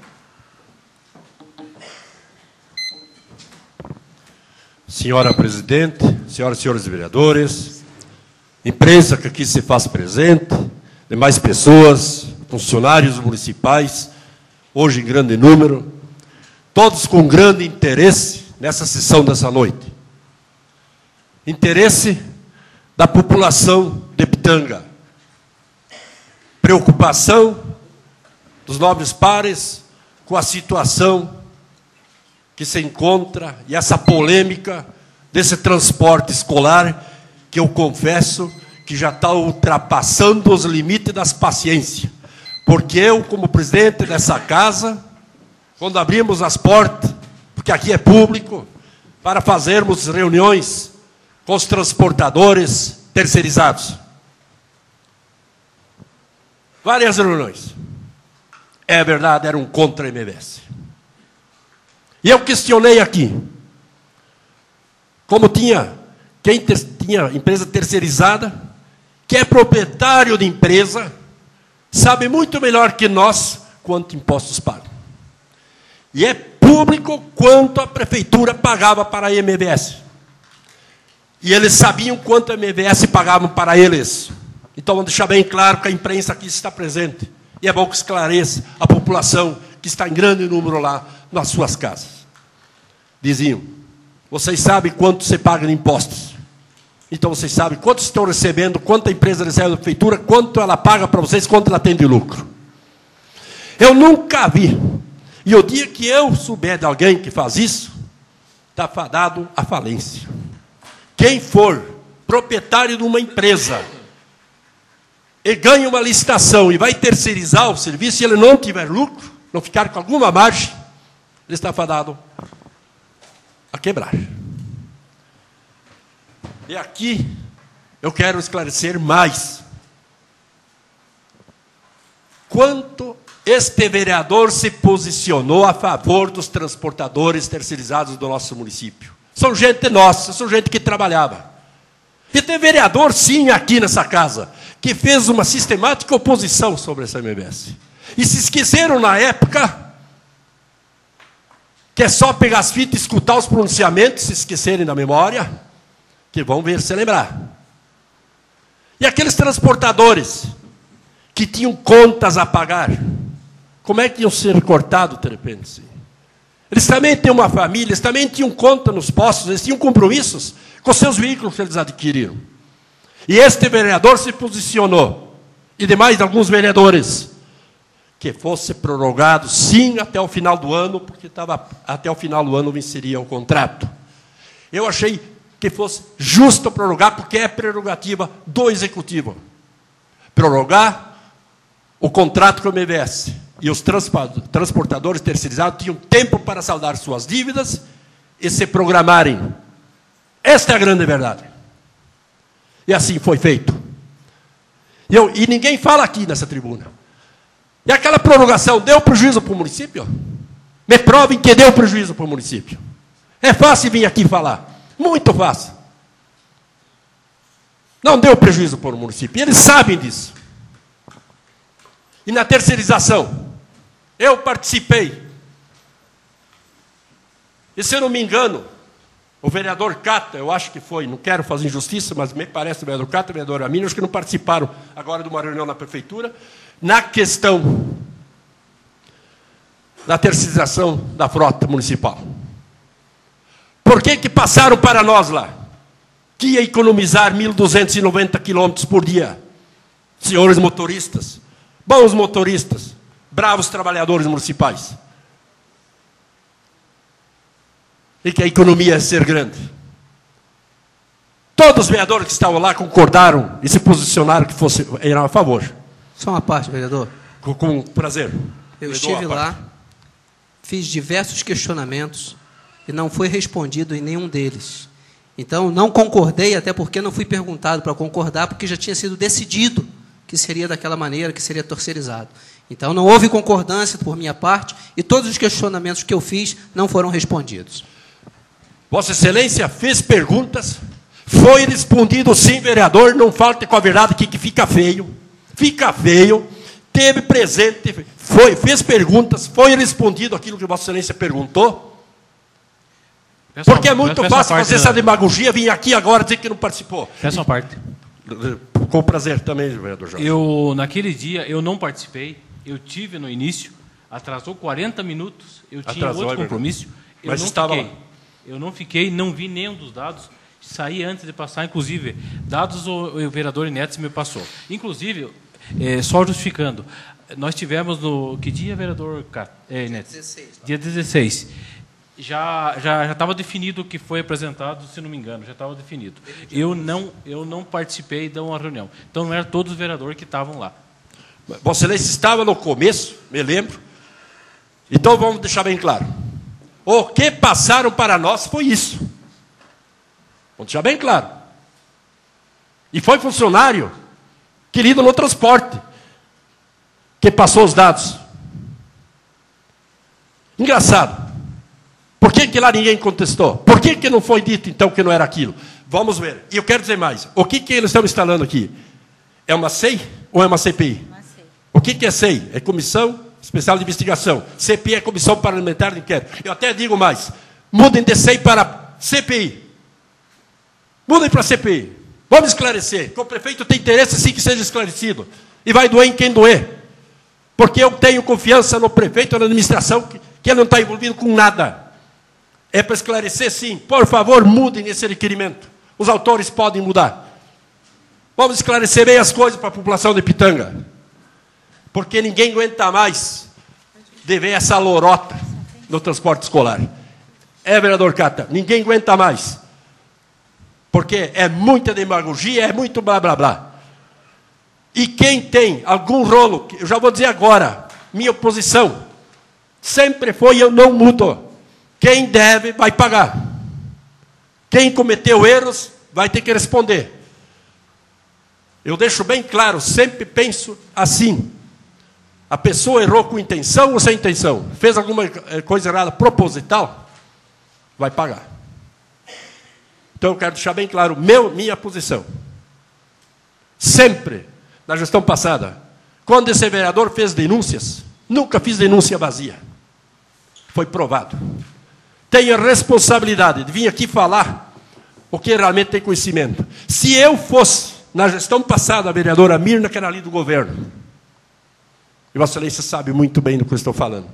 Senhora presidente, senhoras e senhores vereadores, imprensa que aqui se faz presente, demais pessoas, funcionários municipais, hoje em grande número, todos com grande interesse nessa sessão dessa noite. Interesse da população de Pitanga. Preocupação dos nobres pares com a situação que se encontra e essa polêmica desse transporte escolar, que eu confesso que já está ultrapassando os limites das paciências. Porque eu, como presidente dessa casa, quando abrimos as portas, porque aqui é público, para fazermos reuniões com os transportadores terceirizados. Várias reuniões. É verdade, era um contra M B S. E eu questionei aqui, como tinha, quem ter, tinha empresa terceirizada, que é proprietário de empresa, sabe muito melhor que nós quanto impostos pagam. E é público quanto a prefeitura pagava para a M B S. E eles sabiam quanto a M B S pagava para eles. Então, vamos deixar bem claro que a imprensa aqui está presente. E é bom que esclareça a população que está em grande número lá nas suas casas. Diziam, vocês sabem quanto você paga de impostos. Então, vocês sabem quanto estão recebendo, quanto a empresa recebe da prefeitura, quanto ela paga para vocês, quanto ela tem de lucro. Eu nunca vi. E o dia que eu souber de alguém que faz isso, está fadado à falência. Quem for proprietário de uma empresa e ganha uma licitação e vai terceirizar o serviço, e ele não tiver lucro, não ficar com alguma margem, ele está fadado a quebrar. E aqui eu quero esclarecer mais. Quanto este vereador se posicionou a favor dos transportadores terceirizados do nosso município. São gente nossa, são gente que trabalhava. E tem vereador, sim, aqui nessa casa, que fez uma sistemática oposição sobre essa M B S. E se esqueceram na época que é só pegar as fitas e escutar os pronunciamentos, se esquecerem da memória, que vão ver se lembrar. E aqueles transportadores que tinham contas a pagar, como é que iam ser cortados de repente? Eles também têm uma família, eles também tinham conta nos postos, eles tinham compromissos com seus veículos que eles adquiriram. E este vereador se posicionou, e demais alguns vereadores, que fosse prorrogado, sim, até o final do ano, porque estava, até o final do ano venceria o contrato. Eu achei que fosse justo prorrogar, porque é prerrogativa do Executivo. Prorrogar o contrato com o M B S. E os transportadores terceirizados tinham tempo para saldar suas dívidas e se programarem. Esta é a grande verdade. E assim foi feito. E, eu, e ninguém fala aqui nessa tribuna. E aquela prorrogação deu prejuízo para o município? Me provem que deu prejuízo para o município. É fácil vir aqui falar. Muito fácil. Não deu prejuízo para o município. E eles sabem disso. E na terceirização, eu participei. E se eu não me engano, o vereador Cata, eu acho que foi, não quero fazer injustiça, mas me parece o vereador Cata e o vereador Amino, acho que não participaram agora de uma reunião na prefeitura, na questão da terceirização da frota municipal. Por que que passaram para nós lá? Que ia economizar mil duzentos e noventa quilômetros por dia. Senhores motoristas, bons motoristas, bravos trabalhadores municipais. E que a economia ia ser grande. Todos os vereadores que estavam lá concordaram e se posicionaram que fosse, eram a favor. Só uma parte, vereador. Com, com prazer. Eu estive lá, fiz diversos questionamentos e não foi respondido em nenhum deles. Então, não concordei, até porque não fui perguntado para concordar, porque já tinha sido decidido que seria daquela maneira, que seria terceirizado. Então, não houve concordância por minha parte, e todos os questionamentos que eu fiz não foram respondidos. Vossa Excelência fez perguntas, foi respondido sim, vereador, não falte com a verdade aqui que fica feio, fica feio, teve presente, foi, fez perguntas, foi respondido aquilo que Vossa Excelência perguntou, peço porque uma, é muito fácil fazer essa demagogia, vir aqui agora dizer que não participou. Peço uma parte. Com prazer também, vereador Jorge. Eu, naquele dia, eu não participei, eu tive no início, atrasou quarenta minutos, eu tinha atrasou, outro compromisso, eu mas não estava fiquei. Lá. Eu não fiquei, não vi nenhum dos dados, saí antes de passar, inclusive, dados o, o vereador Inetes me passou. Inclusive, é, só justificando, nós tivemos no... Que dia, vereador é, Inetes? dezesseis. Dia dezesseis. Já já já estava definido o que foi apresentado, se não me engano, já estava definido. Eu não eu não participei de uma reunião. Então não eram todos os vereadores que estavam lá. Vossa Excelência estava no começo, me lembro. Então vamos deixar bem claro. O que passaram para nós foi isso. Vamos deixar bem claro. E foi funcionário querido no transporte que passou os dados. Engraçado. Por que, que lá ninguém contestou? Por que, que não foi dito, então, que não era aquilo? Vamos ver. E eu quero dizer mais. O que, que eles estão instalando aqui? É uma C E I ou é uma C P I? Uma C E I. O que, que é C E I? É Comissão Especial de Investigação. C P I é Comissão Parlamentar de Inquérito. Eu até digo mais. Mudem de C E I para C P I. Mudem para C P I. Vamos esclarecer. Que o prefeito tem interesse, sim, que seja esclarecido. E vai doer em quem doer. Porque eu tenho confiança no prefeito, na administração, que, que ele não está envolvido com nada. É para esclarecer, sim. Por favor, mudem esse requerimento. Os autores podem mudar. Vamos esclarecer bem as coisas para a população de Pitanga. Porque ninguém aguenta mais de ver essa lorota no transporte escolar. É, vereador Cata, ninguém aguenta mais. Porque é muita demagogia, é muito blá, blá, blá. E quem tem algum rolo, eu já vou dizer agora, minha oposição, sempre foi eu não mudo. Quem deve, vai pagar. Quem cometeu erros, vai ter que responder. Eu deixo bem claro, sempre penso assim. A pessoa errou com intenção ou sem intenção? Fez alguma coisa errada proposital? Vai pagar. Então, eu quero deixar bem claro meu, minha posição. Sempre, na gestão passada, quando esse vereador fez denúncias, nunca fiz denúncia vazia. Foi provado. Tenho a responsabilidade de vir aqui falar o que realmente tem conhecimento. Se eu fosse, na gestão passada, a vereadora Mirna, que era ali do governo, e Vossa Excelência sabe muito bem do que eu estou falando,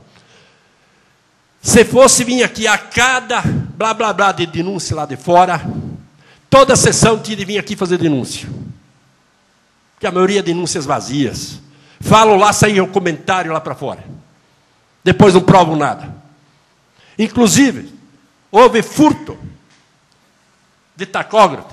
se fosse vir aqui a cada blá, blá, blá de denúncia lá de fora, toda a sessão tinha de vir aqui fazer denúncia. Porque a maioria é denúncias vazias. Falam lá, saem o comentário lá para fora. Depois não provam nada. Inclusive, houve furto de tacógrafo.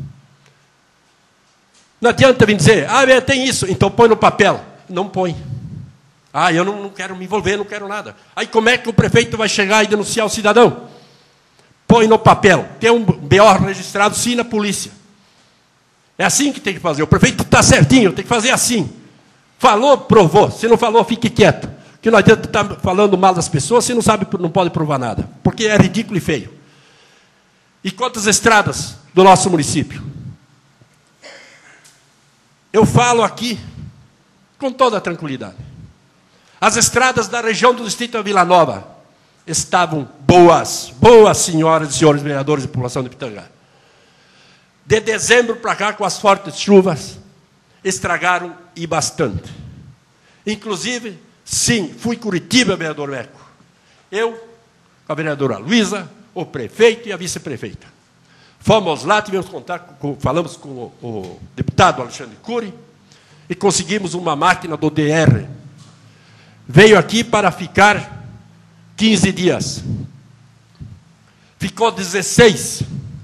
Não adianta vir dizer, ah, tem isso, então põe no papel. Não põe. Ah, eu não, não quero me envolver, não quero nada. Aí como é que o prefeito vai chegar e denunciar o cidadão? Põe no papel. Tem um B O registrado, sim, na polícia. É assim que tem que fazer. O prefeito está certinho, tem que fazer assim. Falou, provou. Se não falou, fique quieto. Que não adianta estar falando mal das pessoas se não sabe, não pode provar nada. Porque é ridículo e feio. E quantas estradas do nosso município? Eu falo aqui com toda a tranquilidade. As estradas da região do distrito da Vila Nova estavam boas, boas, senhoras e senhores vereadores e população de Pitanga. De dezembro para cá, com as fortes chuvas, estragaram e bastante. Inclusive, sim, fui Curitiba, vereador Meco. Eu, com a vereadora Luísa, o prefeito e a vice-prefeita. Fomos lá, tivemos contato, com, falamos com o, o deputado Alexandre Cury e conseguimos uma máquina do D R. Veio aqui para ficar quinze dias. Ficou dezesseis.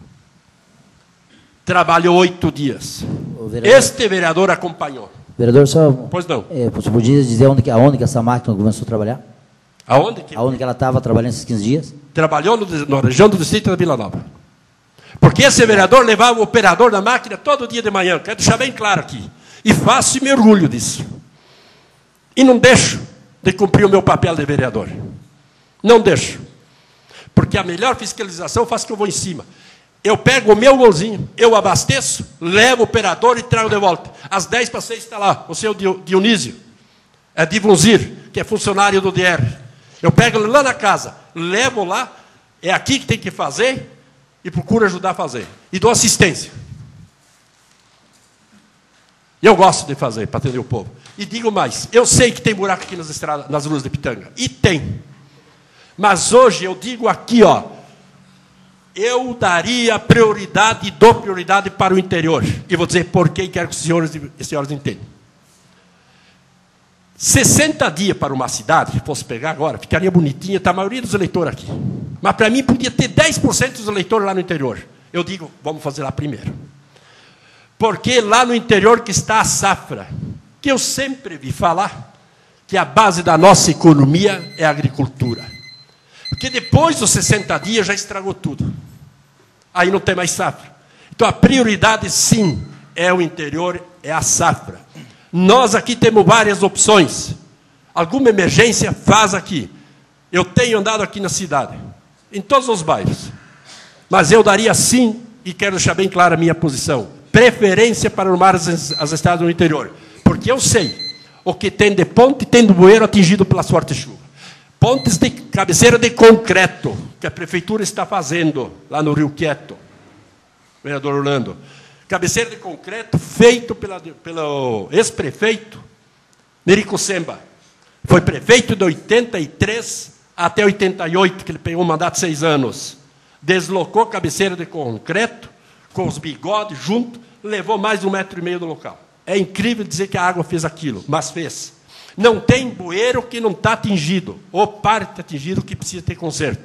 Trabalhou oito dias. Vereador, este vereador acompanhou. Vereador, só... Pois não. É, você podia dizer onde, aonde que essa máquina começou a trabalhar? Aonde? Que... Aonde que ela estava trabalhando esses quinze dias? trabalhou no, na região do distrito da Vila Nova. Porque esse vereador levava o operador da máquina todo dia de manhã. Quero deixar bem claro aqui. E faço e me orgulho disso. E não deixo de cumprir o meu papel de vereador. Não deixo. Porque a melhor fiscalização eu faço que eu vou em cima. Eu pego o meu golzinho, eu abasteço, levo o operador e trago de volta. Às dez para seis está lá, o seu Dionísio. É Divunzir, que é funcionário do D R. Eu pego ele lá na casa, levo lá, é aqui que tem que fazer, e procuro ajudar a fazer. E dou assistência. Eu gosto de fazer, para atender o povo. E digo mais, eu sei que tem buraco aqui nas, estradas, nas ruas de Pitanga. E tem. Mas hoje eu digo aqui, ó, eu daria prioridade e dou prioridade para o interior. E vou dizer por que quero que os senhores e senhoras entendam. sessenta dias para uma cidade, se fosse pegar agora, ficaria bonitinha, está a maioria dos eleitores aqui. Mas para mim podia ter dez por cento dos eleitores lá no interior. Eu digo, vamos fazer lá primeiro. Porque lá no interior que está a safra, que eu sempre vi falar, que a base da nossa economia é a agricultura. Porque depois dos sessenta dias já estragou tudo. Aí não tem mais safra. Então a prioridade sim é o interior, é a safra. Nós aqui temos várias opções. Alguma emergência faz aqui. Eu tenho andado aqui na cidade, em todos os bairros. Mas eu daria sim, e quero deixar bem clara a minha posição, preferência para arrumar as, as estradas no interior. Porque eu sei o que tem de ponte, tem do bueiro atingido pela sorte chuva. Pontes de cabeceira de concreto, que a prefeitura está fazendo lá no Rio Quieto, vereador Orlando. Cabeceira de concreto feito pela, pelo ex-prefeito Merico Semba. Foi prefeito de oitenta e três até oitenta e oito, que ele pegou um mandato de seis anos. Deslocou cabeceira de concreto, com os bigodes junto, levou mais de um metro e meio do local. É incrível dizer que a água fez aquilo, mas fez. Não tem bueiro que não está atingido, ou parte atingido que precisa ter conserto.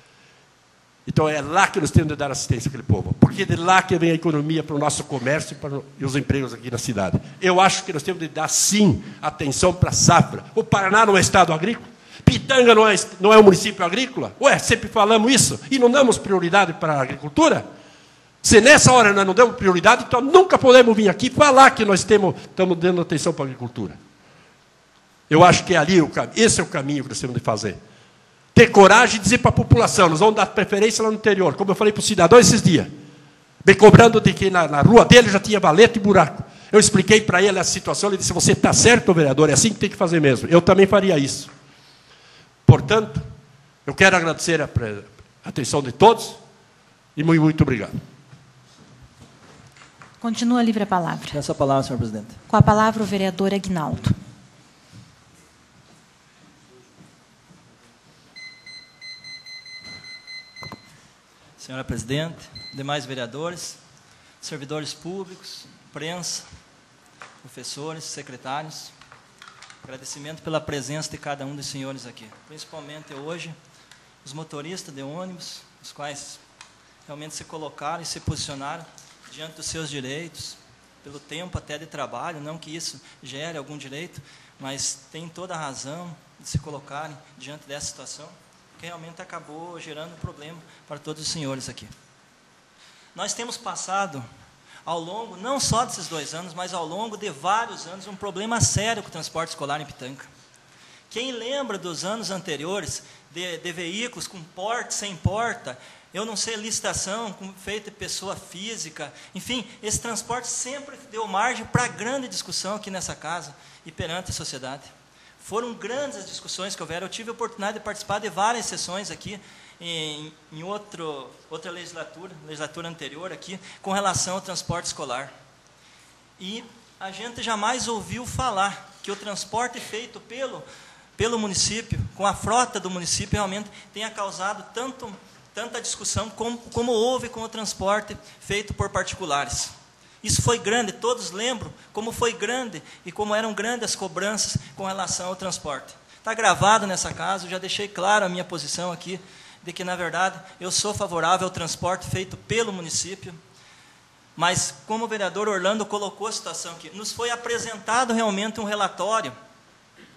Então é lá que nós temos de dar assistência àquele povo, porque é de lá que vem a economia para o nosso comércio e para os empregos aqui na cidade. Eu acho que nós temos de dar, sim, atenção para a safra. O Paraná não é estado agrícola? Pitanga não é, não é um município agrícola? Ué, sempre falamos isso, e não damos prioridade para a agricultura? Se nessa hora nós não damos prioridade, então nunca podemos vir aqui falar que nós temos, estamos dando atenção para a agricultura. Eu acho que é ali, esse é o caminho que nós temos de fazer. Ter coragem de dizer para a população, nós vamos dar preferência lá no interior, como eu falei para o cidadão esses dias, me cobrando de que na, na rua dele já tinha valeta e buraco. Eu expliquei para ele a situação, ele disse, você está certo, vereador, é assim que tem que fazer mesmo. Eu também faria isso. Portanto, eu quero agradecer a, a atenção de todos e muito, muito obrigado. Continua livre a palavra. Peço a palavra, senhor presidente. Com a palavra o vereador Aguinaldo. Senhora presidente, demais vereadores, servidores públicos, imprensa, professores, secretários, agradecimento pela presença de cada um dos senhores aqui, principalmente hoje, os motoristas de ônibus, os quais realmente se colocaram e se posicionaram diante dos seus direitos, pelo tempo até de trabalho, não que isso gere algum direito, mas tem toda a razão de se colocarem diante dessa situação, que realmente acabou gerando um problema para todos os senhores aqui. Nós temos passado, ao longo, não só desses dois anos, mas ao longo de vários anos, um problema sério com o transporte escolar em Pitanga. Quem lembra dos anos anteriores, de, de veículos com porta, sem porta, eu não sei, licitação feita de pessoa física, enfim, esse transporte sempre deu margem para grande discussão aqui nessa casa e perante a sociedade. Foram grandes as discussões que houveram. Eu tive a oportunidade de participar de várias sessões aqui, em, em outro, outra legislatura, legislatura anterior aqui, com relação ao transporte escolar. E a gente jamais ouviu falar que o transporte feito pelo, pelo município, com a frota do município, realmente tenha causado tanto, tanta discussão como, como houve com o transporte feito por particulares. Isso foi grande, todos lembram como foi grande e como eram grandes as cobranças com relação ao transporte. Está gravado nessa casa, eu já deixei claro a minha posição aqui, de que, na verdade, eu sou favorável ao transporte feito pelo município, mas, como o vereador Orlando colocou a situação aqui, nos foi apresentado realmente um relatório,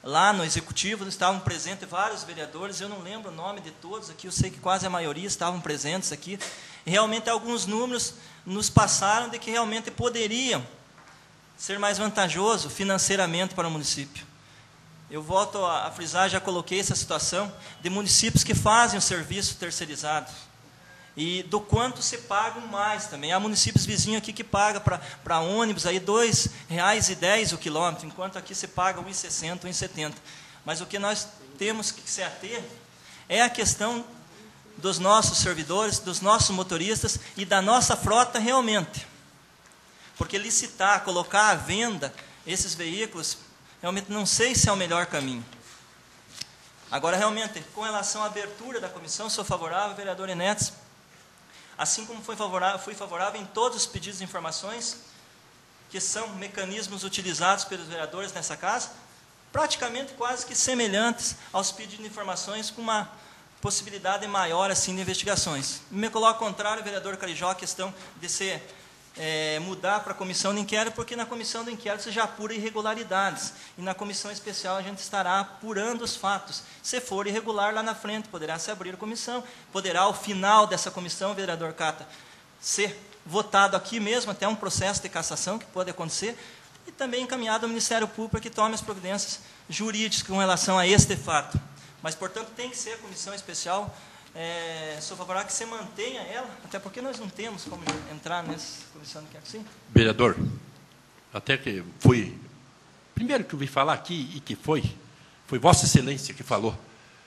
lá no Executivo, estavam presentes vários vereadores, eu não lembro o nome de todos aqui, eu sei que quase a maioria estavam presentes aqui, e realmente alguns números nos passaram de que realmente poderiam ser mais vantajoso financeiramente para o município. Eu volto a frisar, já coloquei essa situação, de municípios que fazem o serviço terceirizado, e do quanto se pagam mais também. Há municípios vizinhos aqui que pagam para ônibus aí dois reais e dez o quilômetro, enquanto aqui se paga um real e sessenta, um real e setenta. Mas o que nós temos que se ater é a questão dos nossos servidores, dos nossos motoristas e da nossa frota realmente. Porque licitar, colocar à venda esses veículos, realmente não sei se é o melhor caminho. Agora, realmente, com relação à abertura da comissão, sou favorável, vereador Enetes, assim como fui favorável, fui favorável em todos os pedidos de informações, que são mecanismos utilizados pelos vereadores nessa casa, praticamente quase que semelhantes aos pedidos de informações, com uma possibilidade maior assim, de investigações. Me coloco ao contrário, vereador Carijó, a questão de ser, é, mudar para a comissão de inquérito, porque na comissão de inquérito você já apura irregularidades, e na comissão especial a gente estará apurando os fatos. Se for irregular, lá na frente poderá se abrir a comissão, poderá, ao final dessa comissão, vereador Cata, ser votado aqui mesmo, até um processo de cassação que pode acontecer, e também encaminhado ao Ministério Público para que tome as providências jurídicas com relação a este fato. Mas, portanto, tem que ser a comissão especial. É, sou favorável que você mantenha ela, até porque nós não temos como entrar nessa comissão de inquérito. Sim? Vereador, até que fui... Primeiro que eu vi falar aqui, e que foi, foi Vossa Excelência que falou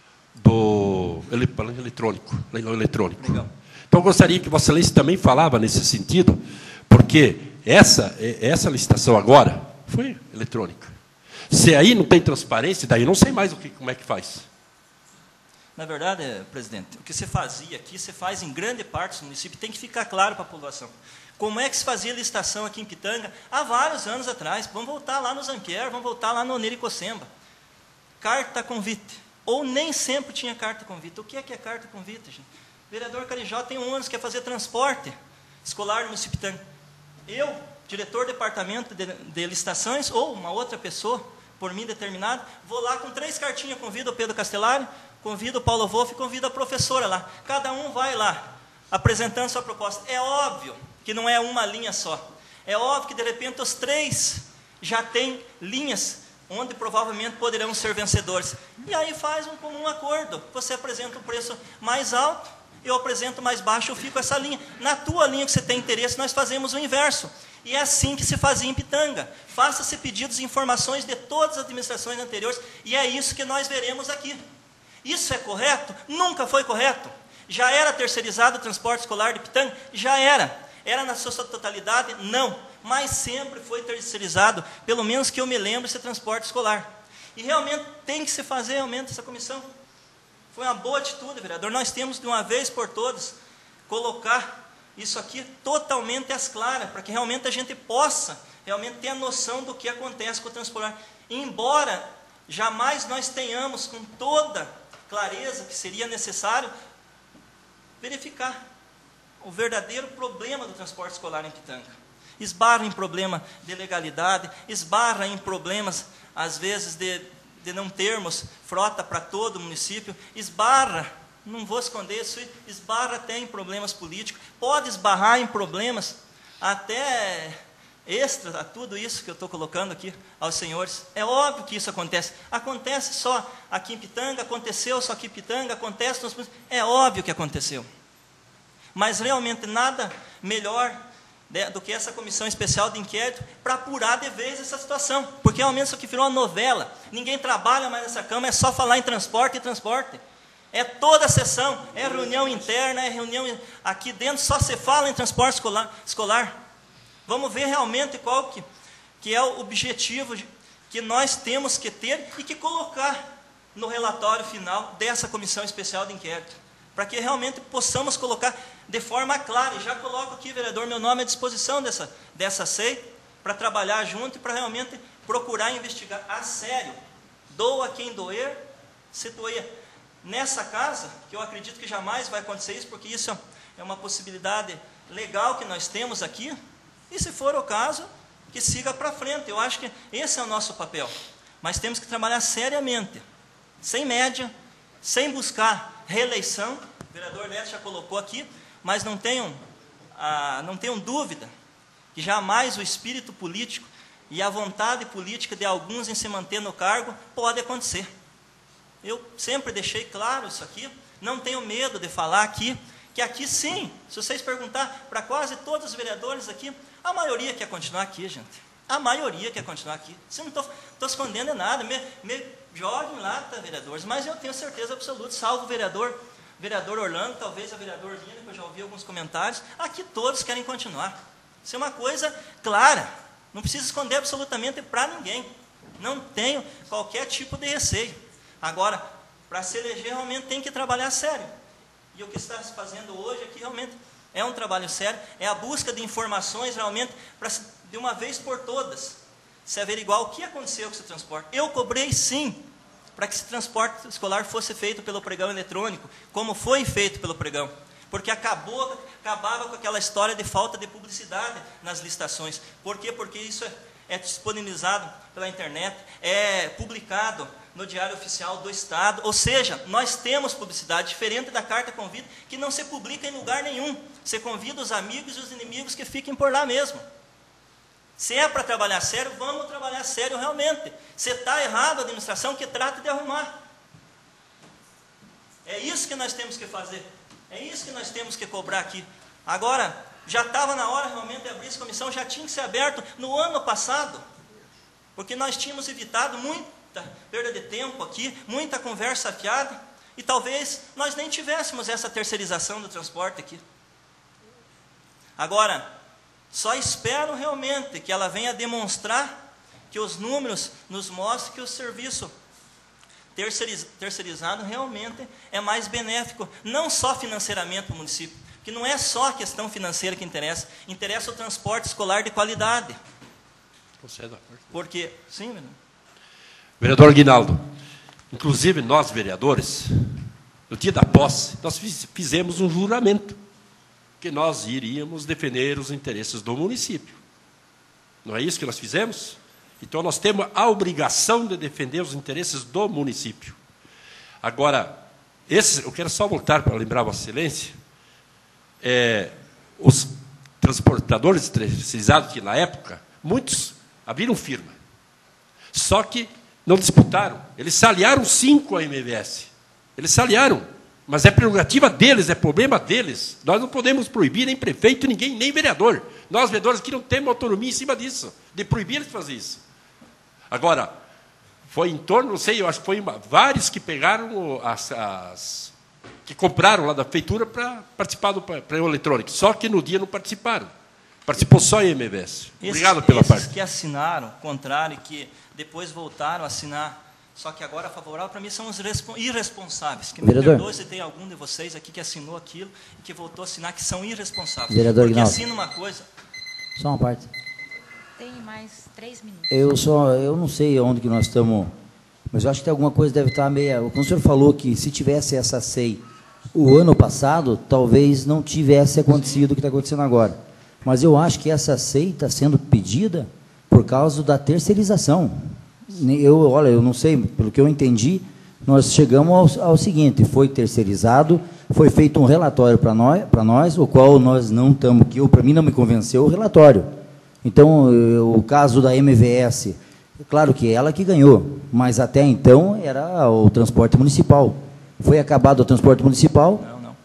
do eletrônico, leilão eletrônico. Legal. Então, eu gostaria que Vossa Excelência também falava nesse sentido, porque essa, essa licitação agora foi eletrônica. Se aí não tem transparência, daí não sei mais o que, como é que faz. Na verdade, presidente, o que você fazia aqui, você faz em grande parte do município, tem que ficar claro para a população. Como é que se fazia licitação aqui em Pitanga há vários anos atrás? Vamos voltar lá no Zanquer, vamos voltar lá no Oniricocemba. Carta convite. Ou nem sempre tinha carta convite. O que é que é carta convite, gente? O vereador Carijó tem um ano que quer fazer transporte escolar no município de Pitanga. Eu, diretor do departamento de, de licitações, ou uma outra pessoa, por mim determinado, vou lá com três cartinhas, convido o Pedro Castelário, convido o Paulo Wolff e convido a professora lá. Cada um vai lá, apresentando sua proposta. É óbvio que não é uma linha só. É óbvio que, de repente, os três já têm linhas onde provavelmente poderão ser vencedores. E aí faz um comum acordo. Você apresenta um preço mais alto, eu apresento mais baixo, eu fico essa linha. Na tua linha que você tem interesse, nós fazemos o inverso. E é assim que se fazia em Pitanga. Faça-se pedidos e informações de todas as administrações anteriores, e é isso que nós veremos aqui. Isso é correto? Nunca foi correto. Já era terceirizado o transporte escolar de Pitanga? Já era. Era na sua totalidade? Não. Mas sempre foi terceirizado, pelo menos que eu me lembro, esse transporte escolar. E realmente tem que se fazer realmente essa comissão. Foi uma boa atitude, vereador. Nós temos de uma vez por todas colocar isso aqui totalmente às claras, para que realmente a gente possa realmente ter a noção do que acontece com o transporte. Embora jamais nós tenhamos com toda clareza que seria necessário verificar o verdadeiro problema do transporte escolar em Pitanga. Esbarra em problema de legalidade, esbarra em problemas, às vezes, de, de não termos frota para todo o município, esbarra, não vou esconder isso, esbarra até em problemas políticos, pode esbarrar em problemas até extras a tudo isso que eu estou colocando aqui aos senhores. É óbvio que isso acontece. Acontece só aqui em Pitanga, aconteceu só aqui em Pitanga, acontece nos... É óbvio que aconteceu. Mas realmente nada melhor, né, do que essa comissão especial de inquérito para apurar de vez essa situação. Porque realmente isso aqui virou uma novela. Ninguém trabalha mais nessa Câmara, é só falar em transporte e transporte. É toda a sessão, é reunião interna, é reunião aqui dentro, só se fala em transporte escolar. escolar. Vamos ver realmente qual que, que é o objetivo que nós temos que ter e que colocar no relatório final dessa comissão especial de inquérito, para que realmente possamos colocar de forma clara. E já coloco aqui, vereador, meu nome à disposição dessa, dessa C E I, para trabalhar junto e para realmente procurar investigar a sério. Doa quem doer, se doer nessa casa, que eu acredito que jamais vai acontecer isso, porque isso é uma possibilidade legal que nós temos aqui. E se for o caso, que siga para frente. Eu acho que esse é o nosso papel. mas temos que trabalhar seriamente, sem média, sem buscar reeleição. O vereador Neto já colocou aqui, mas não tenham, ah, não tenham dúvida que jamais o espírito político e a vontade política de alguns em se manter no cargo pode acontecer. Eu sempre deixei claro isso aqui, não tenho medo de falar aqui, que aqui sim, se vocês perguntar para quase todos os vereadores aqui, a maioria quer continuar aqui, gente. A maioria quer continuar aqui. Você não estou escondendo nada, me, me joguem lá, tá, vereadores, mas eu tenho certeza absoluta, salvo o vereador, vereador Orlando, talvez a vereadora Lina, que eu já ouvi alguns comentários, aqui todos querem continuar. Isso é uma coisa clara, não precisa esconder absolutamente para ninguém. Não tenho qualquer tipo de receio. Agora, para se eleger, realmente tem que trabalhar sério. E o que está se fazendo hoje aqui realmente é um trabalho sério, é a busca de informações realmente para, de uma vez por todas, se averiguar o que aconteceu com esse transporte. Eu cobrei sim para que esse transporte escolar fosse feito pelo pregão eletrônico, como foi feito pelo pregão, porque acabou, acabava com aquela história de falta de publicidade nas licitações. Por quê? Porque isso é, é disponibilizado pela internet, é publicado no Diário Oficial do Estado, ou seja, nós temos publicidade, diferente da carta convite, que não se publica em lugar nenhum. Você convida os amigos e os inimigos que fiquem por lá mesmo. Se é para trabalhar sério, vamos trabalhar sério realmente. Se está errado a administração, que trate de arrumar. É isso que nós temos que fazer. É isso que nós temos que cobrar aqui. Agora, já estava na hora realmente de abrir essa comissão, já tinha que ser aberto no ano passado, porque nós tínhamos evitado muita perda de tempo aqui, muita conversa afiada, e talvez nós nem tivéssemos essa terceirização do transporte aqui. Agora, só espero realmente que ela venha demonstrar, que os números nos mostrem que o serviço terceiriz, terceirizado realmente é mais benéfico, não só financeiramente para o município, que não é só a questão financeira que interessa, interessa o transporte escolar de qualidade. Porque, sim, vereador. Vereador Aguinaldo, inclusive nós, vereadores, no dia da posse, nós fizemos um juramento que nós iríamos defender os interesses do município. Não é isso que nós fizemos? Então, nós temos a obrigação de defender os interesses do município. Agora, esse, eu quero só voltar para lembrar Vossa Excelência, é, os transportadores terceirizados, que na época, muitos abriram firma. Só que não disputaram. Eles se aliaram sim com a M V S. Eles se aliaram. Mas é prerrogativa deles, é problema deles. Nós não podemos proibir nem prefeito, ninguém, nem vereador. Nós, vereadores, aqui não temos autonomia em cima disso, de proibir eles de fazer isso. Agora, foi em torno, não sei, eu acho que foi uma, vários que pegaram as, as que compraram lá da feitura para participar do pregão eletrônico. Só que no dia não participaram. Participou só a M V S. Obrigado esses, pela esses parte. que assinaram, contrário, que depois voltaram a assinar, só que agora favorável, para mim, são os irresponsáveis. Que me perdoe se tem algum de vocês aqui que assinou aquilo e que voltou a assinar, que são irresponsáveis. Vereador Porque Aguinaldo, assina uma coisa... só uma parte. Tem mais três minutos. Eu, só, eu não sei onde que nós estamos, mas eu acho que tem alguma coisa deve estar meia... O senhor falou que se tivesse essa C E I o ano passado, talvez não tivesse acontecido o que está acontecendo agora. Mas eu acho que essa C E I está sendo pedida por causa da terceirização. Eu, olha, eu não sei, pelo que eu entendi, nós chegamos ao, ao seguinte, foi terceirizado, foi feito um relatório para nós, para nós, o qual nós não estamos, que para mim não me convenceu o relatório. Então, eu, o caso da M V S, é claro que é ela que ganhou, mas até então era o transporte municipal. Foi acabado o transporte municipal, Não, não.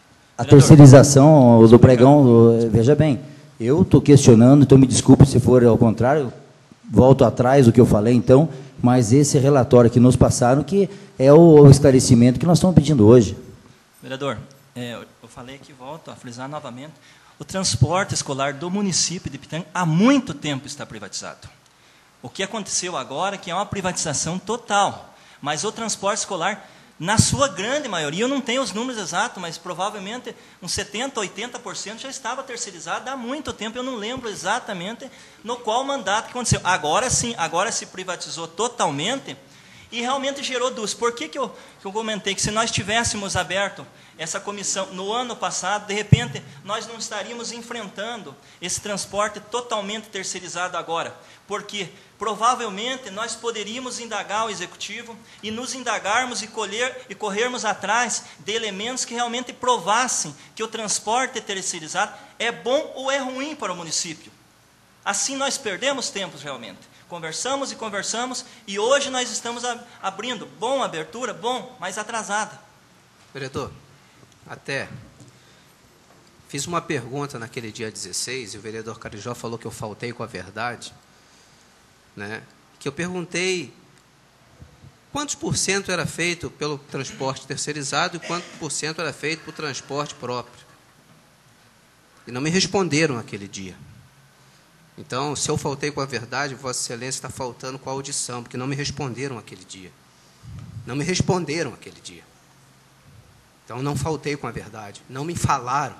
a terceirização do pregão, veja bem, eu estou questionando, então me desculpe se for ao contrário, volto atrás do que eu falei, então, mas esse relatório que nos passaram, que é o esclarecimento que nós estamos pedindo hoje. Vereador, é, eu falei aqui, volto a frisar novamente, o transporte escolar do município de Pitanga há muito tempo está privatizado. O que aconteceu agora é que é uma privatização total, mas o transporte escolar, na sua grande maioria, eu não tenho os números exatos, mas provavelmente uns setenta, oitenta por cento já estava terceirizado há muito tempo, eu não lembro exatamente no qual mandato que aconteceu. Agora sim, agora se privatizou totalmente, E realmente gerou dúvidas. Por que, que, eu, que eu comentei que se nós tivéssemos aberto essa comissão no ano passado, de repente, nós não estaríamos enfrentando esse transporte totalmente terceirizado agora? Porque provavelmente nós poderíamos indagar o executivo e nos indagarmos e, colher, e corrermos atrás de elementos que realmente provassem que o transporte terceirizado é bom ou é ruim para o município. Assim nós perdemos tempos realmente. Conversamos e conversamos, e hoje nós estamos abrindo. Bom, abertura, bom, mas atrasada. Vereador, até fiz uma pergunta naquele dia dezesseis, e o vereador Carijó falou que eu faltei com a verdade, né? Que eu perguntei quantos por cento era feito pelo transporte terceirizado e quanto por cento era feito por transporte próprio. E não me responderam naquele dia. Então, se eu faltei com a verdade, Vossa Excelência está faltando com a audição, porque não me responderam aquele dia. Não me responderam aquele dia. Então, não faltei com a verdade. Não me falaram.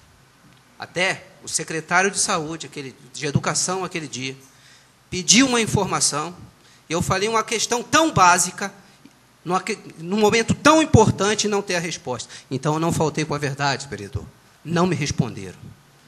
Até o secretário de saúde, aquele, de educação, aquele dia, pediu uma informação, e eu falei uma questão tão básica, num momento tão importante, e não ter a resposta. Então, eu não faltei com a verdade, vereador. Não me responderam.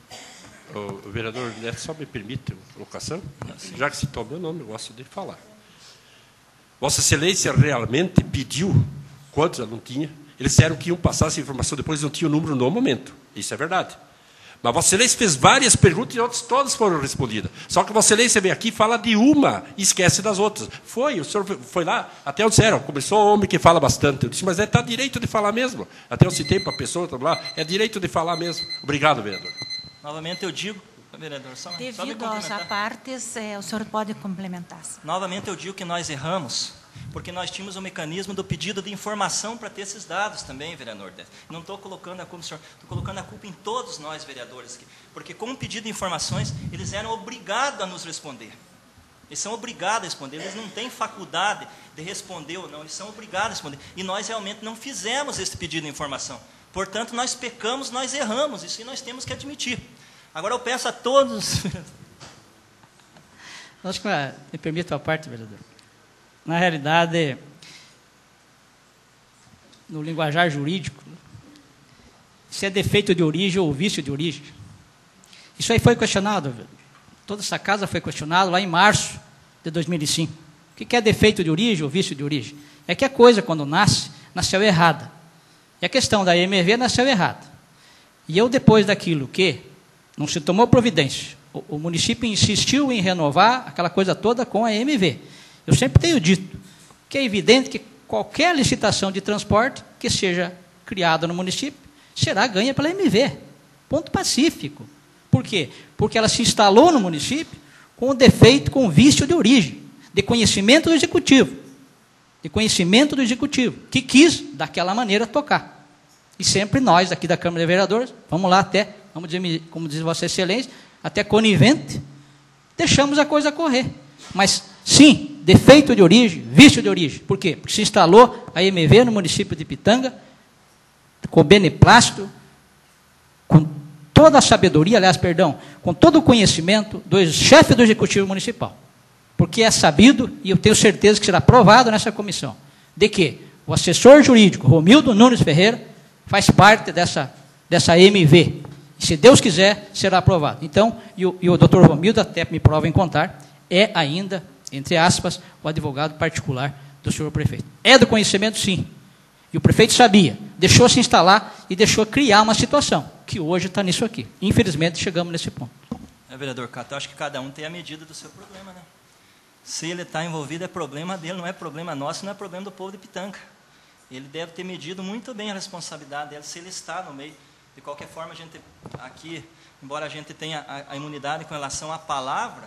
O vereador Neto, só me permite uma colocação? Já que citou meu nome, eu gosto de falar. Vossa Excelência realmente pediu quantos ela não tinha? Eles disseram que iam passar essa informação, depois não tinha o número no momento. Isso é verdade. Mas Vossa Excelência fez várias perguntas e outras todas foram respondidas. Só que Vossa Excelência vem aqui e fala de uma e esquece das outras. Foi, o senhor foi lá, até eu disseram, começou o homem que fala bastante. Eu disse, mas está direito de falar mesmo. Até eu citei para a pessoa, lá, é direito de falar mesmo. Obrigado, vereador. Novamente eu digo, vereador, só, Devido só me aos apartes, é, o senhor pode complementar. Novamente eu digo que nós erramos, porque nós tínhamos o mecanismo do pedido de informação para ter esses dados também, vereador. Não estou colocando a culpa, senhor, estou colocando a culpa em todos nós, vereadores, aqui, porque com o pedido de informações, eles eram obrigados a nos responder. Eles são obrigados a responder, eles não têm faculdade de responder ou não, eles são obrigados a responder. E nós realmente não fizemos esse pedido de informação. Portanto, nós pecamos, nós erramos, isso nós temos que admitir. Agora eu peço a todos... Acho que me permite a parte, vereador. Na realidade, no linguajar jurídico, se é defeito de origem ou vício de origem. Isso aí foi questionado, vereador. Toda essa casa foi questionada lá em março de dois mil e cinco. O que é defeito de origem ou vício de origem? É que a coisa, quando nasce, nasceu errada. E a questão da E M V nasceu errada. E eu, depois daquilo que não se tomou providência, o, o município insistiu em renovar aquela coisa toda com a E M V. Eu sempre tenho dito que é evidente que qualquer licitação de transporte que seja criada no município será ganha pela E M V. Ponto pacífico. Por quê? Porque ela se instalou no município com o defeito, com o vício de origem, de conhecimento do executivo. De conhecimento do executivo, que quis, daquela maneira, tocar. E sempre nós, aqui da Câmara de Vereadores, vamos lá até, vamos dizer, como diz Vossa Excelência, até conivente, deixamos a coisa correr. Mas, sim, defeito de origem, vício de origem. Por quê? Porque se instalou a E M V no município de Pitanga, com beneplácito, com toda a sabedoria, aliás, perdão, com todo o conhecimento do chefe do Executivo Municipal. Porque é sabido, e eu tenho certeza que será aprovado nessa comissão, de que o assessor jurídico, Romildo Nunes Ferreira, faz parte dessa, dessa E M V. E, se Deus quiser, será aprovado. Então, e o, e o doutor Romildo, até me prova em contar, é ainda, entre aspas, o advogado particular do senhor prefeito. É do conhecimento, sim. E o prefeito sabia, deixou se instalar e deixou criar uma situação, que hoje está nisso aqui. Infelizmente, chegamos nesse ponto. É, vereador Cato, eu acho que cada um tem a medida do seu problema, né? Se ele está envolvido, é problema dele, não é problema nosso, não é problema do povo de Pitanga. Ele deve ter medido muito bem a responsabilidade dele, se ele está no meio. De qualquer forma, a gente aqui, embora a gente tenha a, a imunidade com relação à palavra,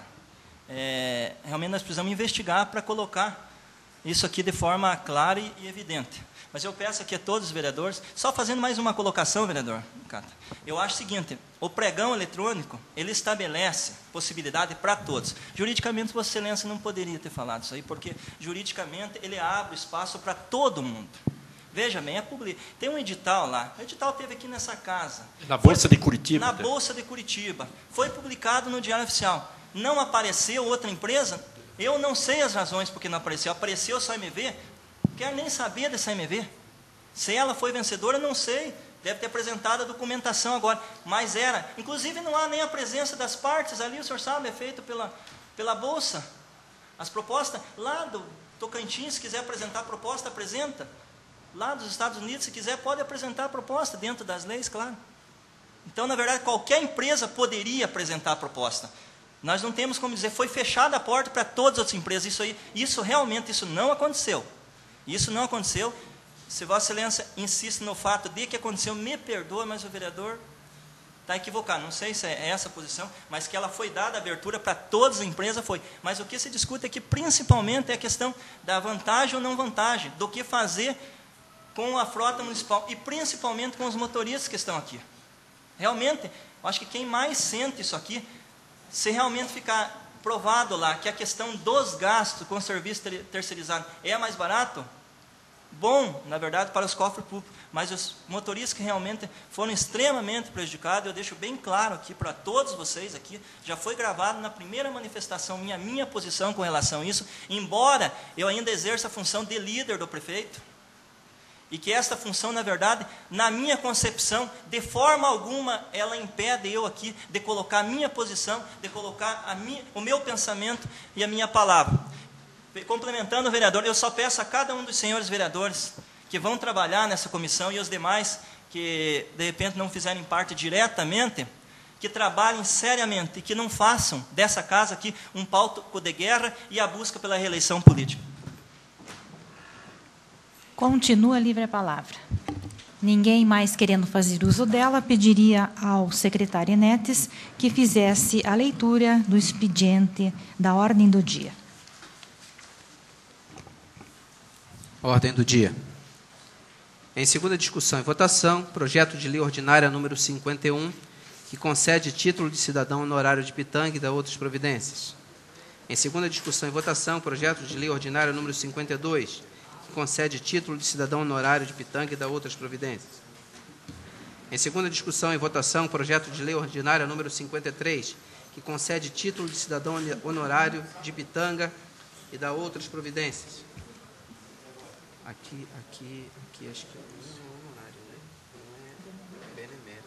é, realmente nós precisamos investigar para colocar isso aqui de forma clara e, e evidente. Mas eu peço aqui a todos os vereadores, só fazendo mais uma colocação, vereador Cata. Eu acho o seguinte, o pregão eletrônico, ele estabelece possibilidade para todos. Juridicamente, Vossa Excelência não poderia ter falado isso aí, porque juridicamente ele abre espaço para todo mundo. Veja bem, é public... tem um edital lá, o edital teve aqui nessa casa. Na Bolsa Foi... de Curitiba. Na Bolsa de Curitiba. Foi publicado no Diário Oficial. Não apareceu outra empresa, Eu não sei as razões porque não apareceu. Apareceu só M V? Não quero nem saber dessa M V. Se ela foi vencedora, não sei. Deve ter apresentado a documentação agora. Mas era. Inclusive, não há nem a presença das partes. Ali, o senhor sabe, é feito pela, pela Bolsa. As propostas, lá do Tocantins, se quiser apresentar a proposta, apresenta. Lá dos Estados Unidos, se quiser, pode apresentar a proposta, dentro das leis, claro. Então, na verdade, qualquer empresa poderia apresentar a proposta. Nós não temos como dizer, foi fechada a porta para todas as outras empresas. Isso aí, isso realmente, isso não aconteceu. Isso não aconteceu. Se Vossa Excelência insiste no fato de que aconteceu, me perdoa, mas o vereador está equivocado. Não sei se é essa a posição, mas que ela foi dada a abertura para todas as empresas, foi. Mas o que se discute aqui, principalmente, é a questão da vantagem ou não vantagem, do que fazer com a frota municipal e principalmente com os motoristas que estão aqui. Realmente, eu acho que quem mais sente isso aqui, se realmente ficar provado lá que a questão dos gastos com o serviço terceirizado é mais barato, bom, na verdade, para os cofres públicos, mas os motoristas que realmente foram extremamente prejudicados, eu deixo bem claro aqui para todos vocês aqui, já foi gravado na primeira manifestação minha, minha posição com relação a isso, embora eu ainda exerça a função de líder do prefeito, e que esta função, na verdade, na minha concepção, de forma alguma, ela impede eu aqui de colocar a minha posição, de colocar a minha, o meu pensamento e a minha palavra. Complementando o vereador, eu só peço a cada um dos senhores vereadores que vão trabalhar nessa comissão e os demais que, de repente, não fizerem parte diretamente, que trabalhem seriamente e que não façam dessa casa aqui um palco de guerra e a busca pela reeleição política. Continua livre a palavra. Ninguém mais querendo fazer uso dela, pediria ao secretário Enetes que fizesse a leitura do expediente da ordem do dia. Ordem do dia. Em segunda discussão e votação, projeto de lei ordinária número cinquenta e um, que concede título de cidadão honorário de Pitanga e dá outras providências. Em segunda discussão e votação, projeto de lei ordinária número cinquenta e dois, que concede título de cidadão honorário de Pitanga e dá outras providências. Em segunda discussão e votação, projeto de lei ordinária número cinquenta e três, que concede título de cidadão honorário de Pitanga e dá outras providências. Aqui, aqui, aqui, acho que é honorário, né? Não é benemérito.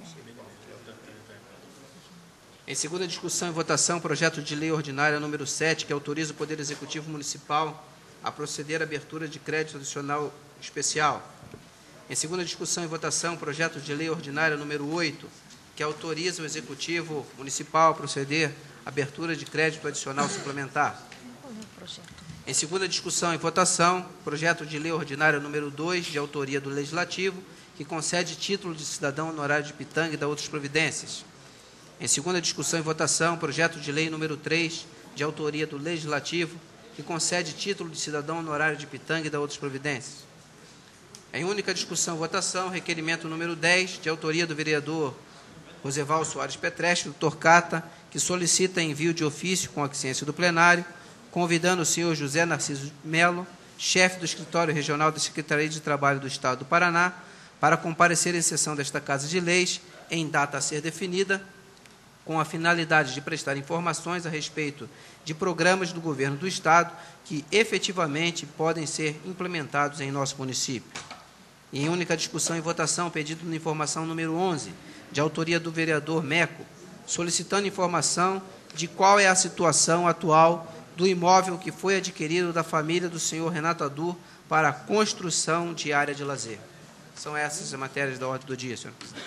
Em segunda discussão e votação, projeto de lei ordinária número sete, que autoriza o Poder Executivo Municipal a proceder à abertura de crédito adicional especial. Em segunda discussão e votação, projeto de lei ordinária número oito, que autoriza o Executivo Municipal a proceder à abertura de crédito adicional suplementar. Em segunda discussão e votação, projeto de lei ordinária número dois, de autoria do Legislativo, que concede título de cidadão honorário de Pitanga e dá outras providências. Em segunda discussão e votação, projeto de lei número três, de autoria do Legislativo, que concede título de cidadão honorário de Pitanga e dá outras providências. Em única discussão e votação, requerimento número dez, de autoria do vereador Roseval Soares Petreschi, do Torcata, que solicita envio de ofício com aquiescência do plenário, convidando o senhor José Narciso Melo, chefe do Escritório Regional da Secretaria de Trabalho do Estado do Paraná, para comparecer em sessão desta Casa de Leis, em data a ser definida, com a finalidade de prestar informações a respeito de programas do governo do Estado que efetivamente podem ser implementados em nosso município. E em única discussão e votação, pedido na informação número onze, de autoria do vereador Meco, solicitando informação de qual é a situação atual do imóvel que foi adquirido da família do senhor Renato Adu para a construção de área de lazer. São essas as matérias da ordem do dia, senhor presidente.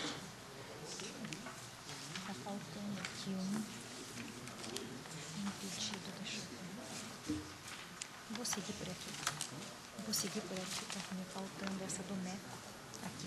Está faltando aqui um, um pedido, deixa eu ver. Vou seguir por aqui. Vou seguir por aqui, está me faltando essa do Meco. Aqui.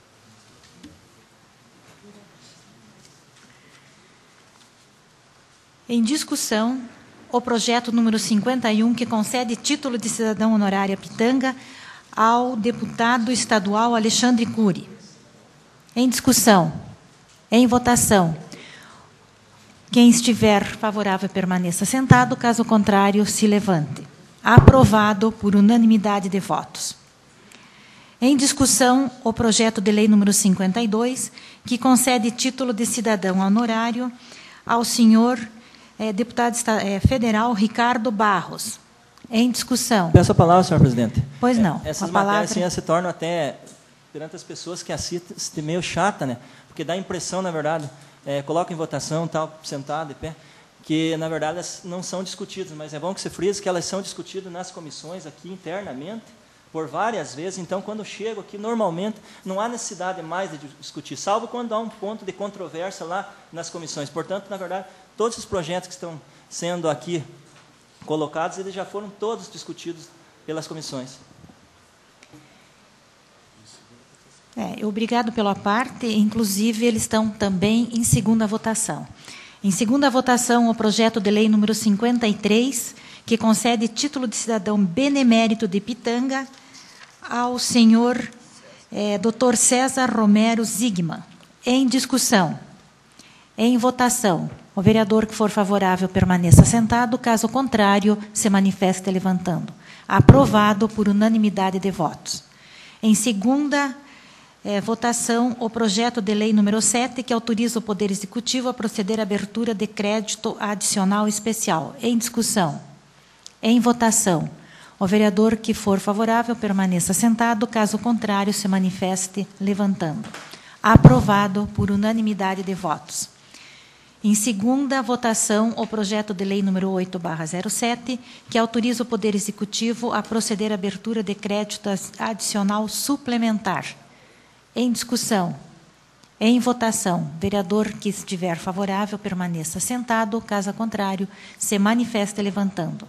Em discussão, o projeto número cinquenta e um, que concede título de cidadão honorário a Pitanga ao deputado estadual Alexandre Cury. Em discussão, em votação, quem estiver favorável permaneça sentado, caso contrário, se levante. Aprovado por unanimidade de votos. Em discussão, o projeto de lei número cinquenta e dois, que concede título de cidadão honorário ao senhor é, deputado esta- é, federal Ricardo Barros. Em discussão. Peço a palavra, senhor presidente. Pois não. É, essas a palavra... matérias assim, se tornam até, perante as pessoas que assistem, meio chata, né? Porque dá a impressão, na verdade, é, coloca em votação, tal, sentado, de pé, que, na verdade, elas não são discutidas, mas é bom que se frise que elas são discutidas nas comissões aqui internamente, por várias vezes. Então, quando eu chego aqui, normalmente, não há necessidade mais de discutir, salvo quando há um ponto de controvérsia lá nas comissões. Portanto, na verdade, todos os projetos que estão sendo aqui colocados, eles já foram todos discutidos pelas comissões. É, obrigado pela parte. Inclusive, eles estão também em segunda votação. Em segunda votação, o projeto de lei número cinquenta e três, que concede título de cidadão benemérito de Pitanga ao senhor é, doutor César Romero Zigman. Em discussão. Em votação. O vereador que for favorável permaneça sentado, caso contrário, se manifeste levantando. Aprovado por unanimidade de votos. Em segunda eh, votação, o projeto de lei número sete, que autoriza o Poder Executivo a proceder à abertura de crédito adicional especial. Em discussão. Em votação. O vereador que for favorável permaneça sentado, caso contrário, se manifeste levantando. Aprovado por unanimidade de votos. Em segunda votação, o projeto de lei número oito barra zero sete, que autoriza o Poder Executivo a proceder à abertura de crédito adicional suplementar. Em discussão. Em votação, vereador que estiver favorável permaneça sentado, caso contrário, se manifeste levantando.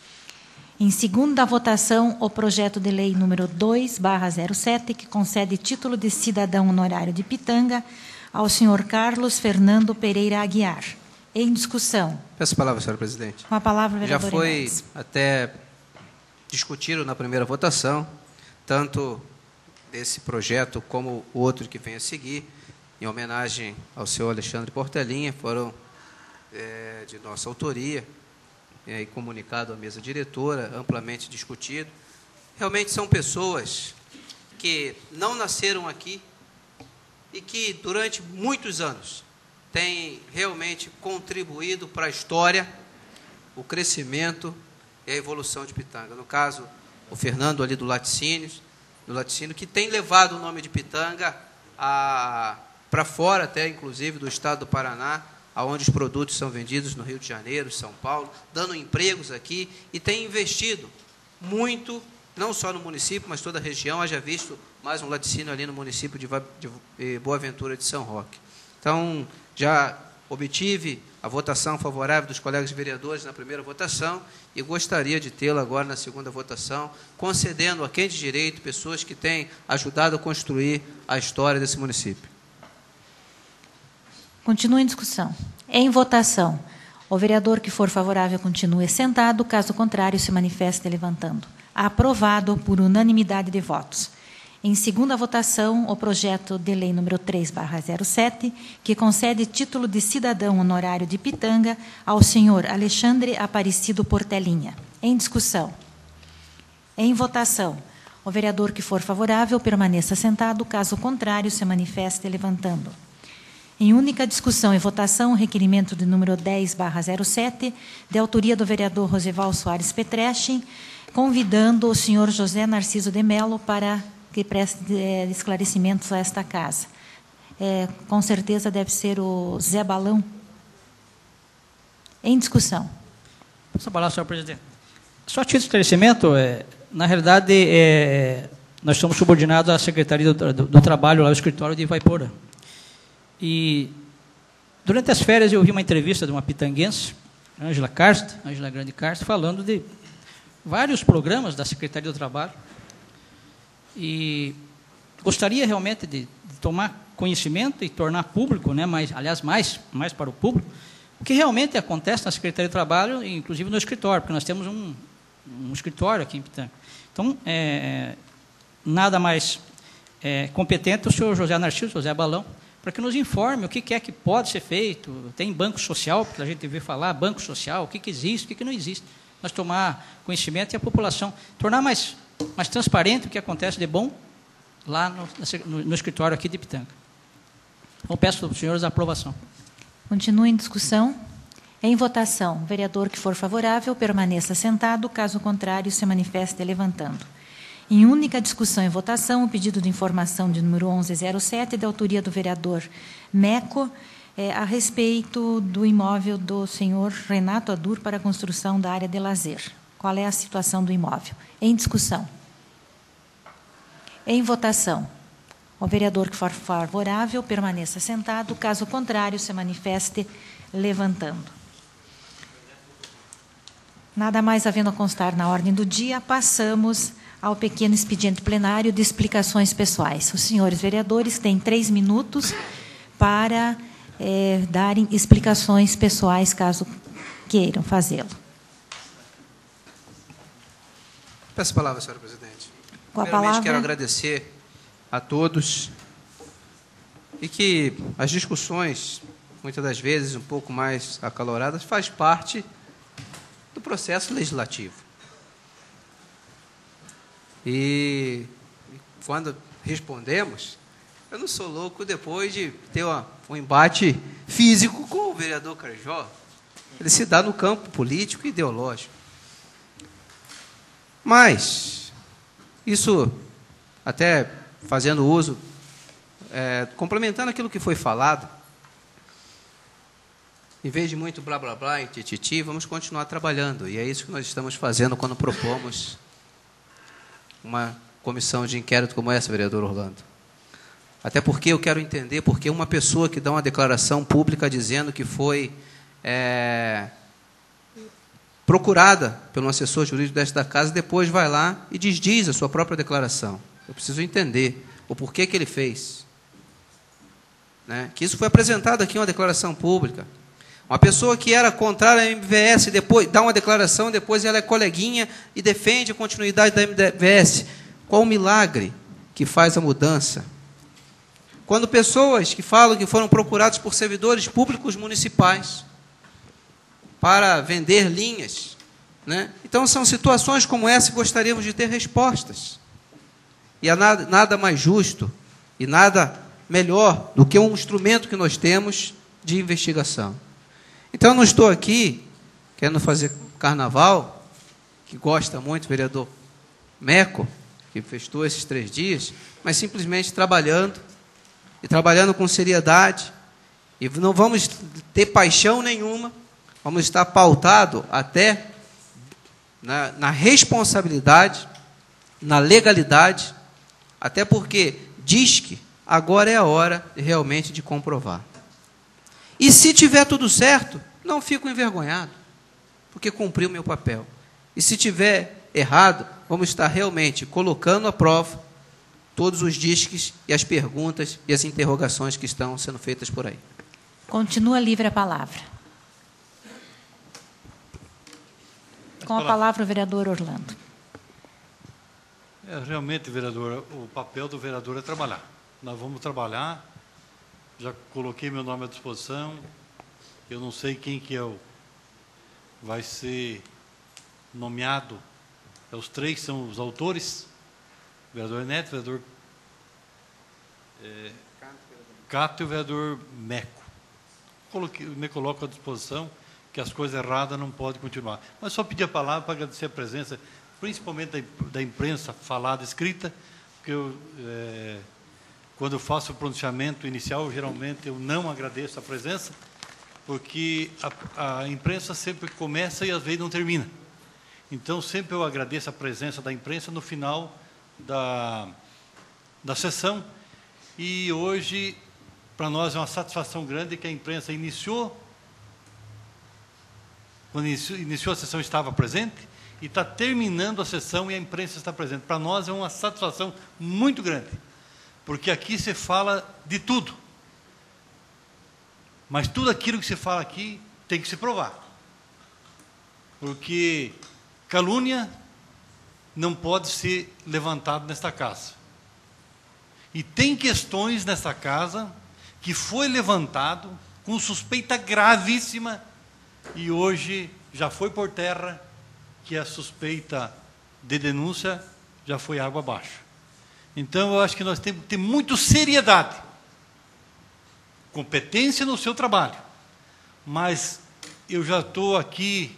Em segunda votação, o projeto de lei número dois barra zero sete, que concede título de cidadão honorário de Pitanga ao senhor Carlos Fernando Pereira Aguiar. Em discussão. Peço a palavra, senhora presidente. Com a palavra, vereador Já foi Inês. até discutido na primeira votação, tanto esse projeto como o outro que vem a seguir, em homenagem ao senhor Alexandre Portelinha, foram é, de nossa autoria, e aí comunicado à mesa diretora, amplamente discutido. Realmente são pessoas que não nasceram aqui, e que, durante muitos anos, têm realmente contribuído para a história, o crescimento e a evolução de Pitanga. No caso, o Fernando ali do Laticínios, do Laticínio, que tem levado o nome de Pitanga para fora, até inclusive do estado do Paraná, onde os produtos são vendidos no Rio de Janeiro, São Paulo, dando empregos aqui, e tem investido muito, não só no município, mas toda a região. Haja visto mais um laticínio ali no município de, de Boa Ventura de São Roque. Então, já obtive a votação favorável dos colegas vereadores na primeira votação e gostaria de tê-la agora na segunda votação, concedendo a quem de direito pessoas que têm ajudado a construir a história desse município. Continua em discussão. Em votação. O vereador que for favorável continue sentado, caso contrário, se manifeste levantando. Aprovado por unanimidade de votos. Em segunda votação, o projeto de lei número três barra zero sete, que concede título de cidadão honorário de Pitanga ao senhor Alexandre Aparecido Portelinha. Em discussão. Em votação. O vereador que for favorável permaneça sentado, caso contrário, se manifeste levantando. Em única discussão e votação, o requerimento de número dez barra zero sete, de autoria do vereador Rosival Soares Petrechin, convidando o senhor José Narciso de Mello para que preste é, esclarecimentos a esta casa. É, com certeza deve ser o Zé Balão. Em discussão. Posso falar, senhor presidente? Só título de esclarecimento, é, na realidade, é, nós somos subordinados à Secretaria do, do, do Trabalho, lá no escritório de Ivaiporã. E, durante as férias, eu ouvi uma entrevista de uma pitanguense, Ângela Karst, Ângela Grande Karst, falando de vários programas da Secretaria do Trabalho. E gostaria realmente de, de tomar conhecimento e tornar público, né, mais, aliás, mais, mais para o público, o que realmente acontece na Secretaria do Trabalho, inclusive no escritório, porque nós temos um, um escritório aqui em Pitanga. Então, é, nada mais é, competente o senhor José Narciso, José Balão, para que nos informe o que é que pode ser feito. Tem banco social, porque a gente vê falar, banco social, o que, que existe, o que, que não existe. Nós tomar conhecimento e a população tornar mais, mais transparente o que acontece de bom lá no, no, no escritório aqui de Pitanga. Então, peço aos senhores a aprovação. Continua em discussão. Em votação, o vereador que for favorável permaneça sentado, caso contrário, se manifeste levantando. Em única discussão e votação, o pedido de informação de número onze zero sete, de autoria do vereador Meco, é, a respeito do imóvel do senhor Renato Adur para a construção da área de lazer. Qual é a situação do imóvel? Em discussão. Em votação, o vereador que for favorável permaneça sentado, caso contrário, se manifeste levantando. Nada mais havendo a constar na ordem do dia, passamos ao pequeno expediente plenário de explicações pessoais. Os senhores vereadores têm três minutos para é, darem explicações pessoais, caso queiram fazê-lo. Peço a palavra, senhora presidente. Com a Primeiramente, palavra. quero agradecer a todos e que as discussões, muitas das vezes um pouco mais acaloradas, faz parte do processo legislativo. E quando respondemos, eu não sou louco depois de ter uma, um embate físico com o vereador Carajó. Ele se dá no campo político e ideológico. Mas, isso, até fazendo uso, é, complementando aquilo que foi falado, em vez de muito blá blá blá e tititi, vamos continuar trabalhando. E é isso que nós estamos fazendo quando propomos uma comissão de inquérito como essa, vereador Orlando. Até porque eu quero entender porque uma pessoa que dá uma declaração pública dizendo que foi é, procurada pelo assessor jurídico desta casa, depois vai lá e desdiz a sua própria declaração. Eu preciso entender o porquê que ele fez. Né? Que isso foi apresentado aqui em uma declaração pública. Uma pessoa que era contrária à M V S, depois dá uma declaração, depois ela é coleguinha e defende a continuidade da M V S. Qual o milagre que faz a mudança? Quando pessoas que falam que foram procurados por servidores públicos municipais para vender linhas, né? Então, são situações como essa que gostaríamos de ter respostas. E há nada, nada mais justo e nada melhor do que um instrumento que nós temos de investigação. Então, eu não estou aqui querendo fazer carnaval, que gosta muito, o vereador Meco, que festou esses três dias, mas simplesmente trabalhando, e trabalhando com seriedade, e não vamos ter paixão nenhuma, vamos estar pautado até na, na responsabilidade, na legalidade, até porque diz que agora é a hora realmente de comprovar. E se tiver tudo certo, não fico envergonhado, porque cumpri o meu papel. E se tiver errado, vamos estar realmente colocando à prova todos os disques e as perguntas e as interrogações que estão sendo feitas por aí. Continua livre a palavra. Com a palavra o vereador Orlando. É, realmente, vereador, o papel do vereador é trabalhar. Nós vamos trabalhar. Já coloquei meu nome à disposição. Eu não sei quem que é o, vai ser nomeado. Os três são os autores. O vereador Neto, o vereador é, Cato e o vereador Meco. Coloquei, me coloco à disposição, que as coisas erradas não podem continuar. Mas só pedir a palavra para agradecer a presença, principalmente da, da imprensa falada, escrita, porque eu... É, quando eu faço o pronunciamento inicial, geralmente eu não agradeço a presença, porque a, a imprensa sempre começa e às vezes não termina. Então, sempre eu agradeço a presença da imprensa no final da, da sessão. E hoje, para nós, é uma satisfação grande que a imprensa iniciou, quando iniciou, iniciou a sessão, estava presente, e está terminando a sessão e a imprensa está presente. Para nós é uma satisfação muito grande. Porque aqui se fala de tudo. Mas tudo aquilo que se fala aqui tem que se provar. Porque calúnia não pode ser levantada nesta casa. E tem questões nesta casa que foi levantado com suspeita gravíssima e hoje já foi por terra que a suspeita de denúncia já foi água abaixo. Então, eu acho que nós temos que ter muita seriedade, competência no seu trabalho, mas eu já estou aqui,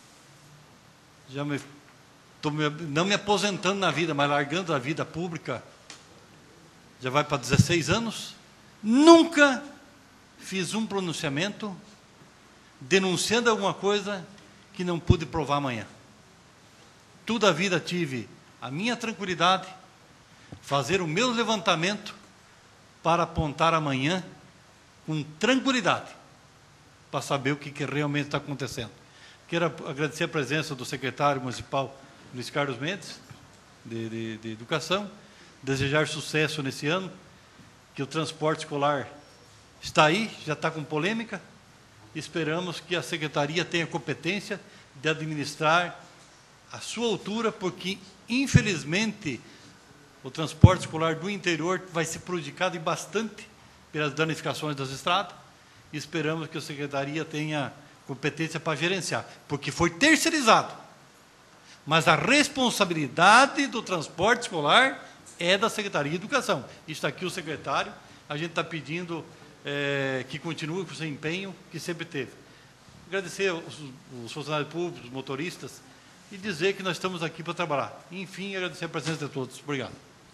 já me, tô me, não me aposentando na vida, mas largando a vida pública, já vai para dezesseis anos, nunca fiz um pronunciamento denunciando alguma coisa que não pude provar amanhã. Toda a vida tive a minha tranquilidade, fazer o meu levantamento para apontar amanhã com tranquilidade, para saber o que, que realmente está acontecendo. Quero agradecer a presença do secretário municipal, Luiz Carlos Mendes, de, de, de Educação, desejar sucesso nesse ano, que o transporte escolar está aí, já está com polêmica, esperamos que a Secretaria tenha competência de administrar a sua altura, porque, infelizmente, o transporte escolar do interior vai ser prejudicado e bastante pelas danificações das estradas, e esperamos que a Secretaria tenha competência para gerenciar, porque foi terceirizado, mas a responsabilidade do transporte escolar é da Secretaria de Educação. Está aqui o secretário, a gente está pedindo é, que continue com o seu empenho que sempre teve. Agradecer os, os funcionários públicos, os motoristas, e dizer que nós estamos aqui para trabalhar. Enfim, agradecer a presença de todos. Obrigado.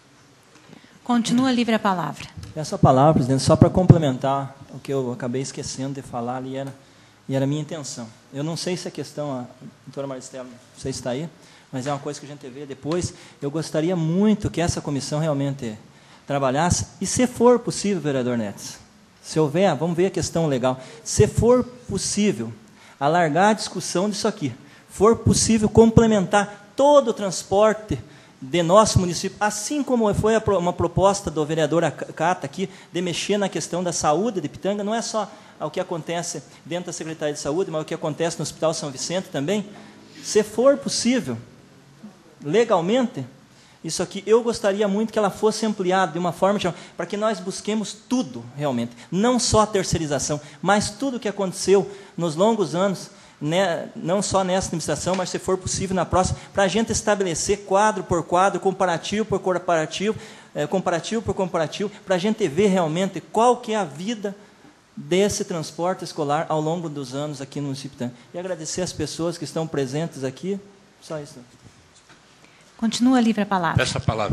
Continua livre a palavra. Essa palavra, presidente, só para complementar o que eu acabei esquecendo de falar ali, era, e era a minha intenção. Eu não sei se a questão, a doutora Maristela, não sei se está aí, mas é uma coisa que a gente vê depois. Eu gostaria muito que essa comissão realmente trabalhasse, e se for possível, vereador Netes, se houver, vamos ver a questão legal, se for possível, alargar a discussão disso aqui, for possível complementar todo o transporte de nosso município, assim como foi uma proposta do vereador Cata aqui, de mexer na questão da saúde de Pitanga, não é só o que acontece dentro da Secretaria de Saúde, mas o que acontece no Hospital São Vicente também. Se for possível, legalmente, isso aqui, eu gostaria muito que ela fosse ampliada de uma forma para que nós busquemos tudo, realmente, não só a terceirização, mas tudo o que aconteceu nos longos anos, né, não só nessa administração, mas se for possível na próxima, para a gente estabelecer quadro por quadro, comparativo por comparativo, é, comparativo por comparativo, para a gente ver realmente qual que é a vida desse transporte escolar ao longo dos anos aqui no município de Pitanga. E agradecer as pessoas que estão presentes aqui, só isso. Continua livre a palavra. Essa palavra.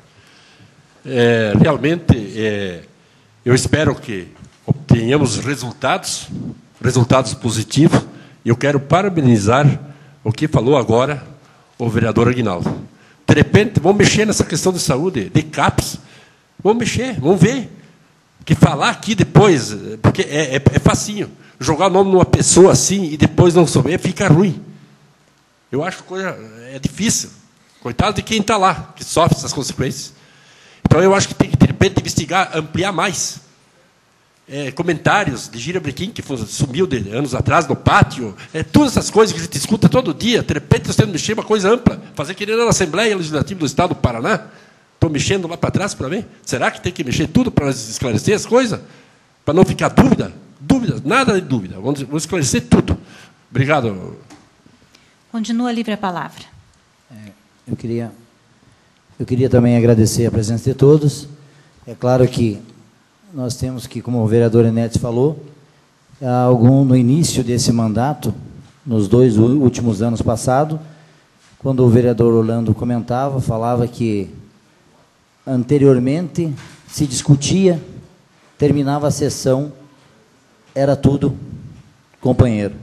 É, realmente, é, eu espero que obtenhamos resultados, resultados positivos. Eu quero parabenizar o que falou agora o vereador Aguinaldo. De repente, vamos mexer nessa questão de saúde, de CAPS. Vamos mexer, vamos ver. Que falar aqui depois, porque é, é, é facinho. Jogar o nome numa pessoa assim e depois não souber, fica ruim. Eu acho que coisa é difícil. Coitado de quem está lá, que sofre essas consequências. Então, eu acho que tem que, de repente, investigar, ampliar mais. É, comentários de Gira Brequim, que foi, sumiu de anos atrás no pátio, é, todas essas coisas que a gente escuta todo dia, de repente nós temos que mexer uma coisa ampla, fazer que nem na Assembleia Legislativa do Estado do Paraná, estou mexendo lá para trás para ver, será que tem que mexer tudo para esclarecer as coisas? Para não ficar dúvida? Dúvida, nada de dúvida, vamos, vamos esclarecer tudo. Obrigado. Continua livre a palavra. É, eu, queria, eu queria também agradecer a presença de todos. É claro que nós temos que, como o vereador Enetes falou, algum, no início desse mandato, nos dois últimos anos passados, quando o vereador Orlando comentava, falava que anteriormente se discutia, terminava a sessão, era tudo companheiro.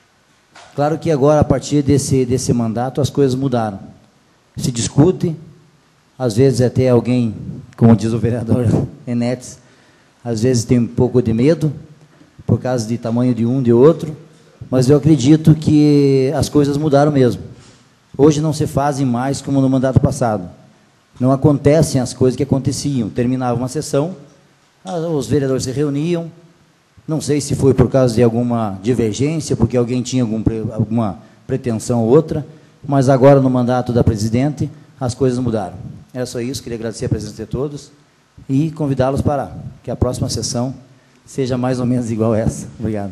Claro que agora, a partir desse, desse mandato, as coisas mudaram. Se discute, às vezes até alguém, como diz o vereador Enetes, às vezes tem um pouco de medo, por causa de tamanho de um, de outro, mas eu acredito que as coisas mudaram mesmo. Hoje não se fazem mais como no mandato passado. Não acontecem as coisas que aconteciam. Terminava uma sessão, os vereadores se reuniam, não sei se foi por causa de alguma divergência, porque alguém tinha algum, alguma pretensão ou outra, mas agora no mandato da presidente, as coisas mudaram. Era só isso, queria agradecer a presença de todos e convidá-los para que a próxima sessão seja mais ou menos igual a essa. Obrigado.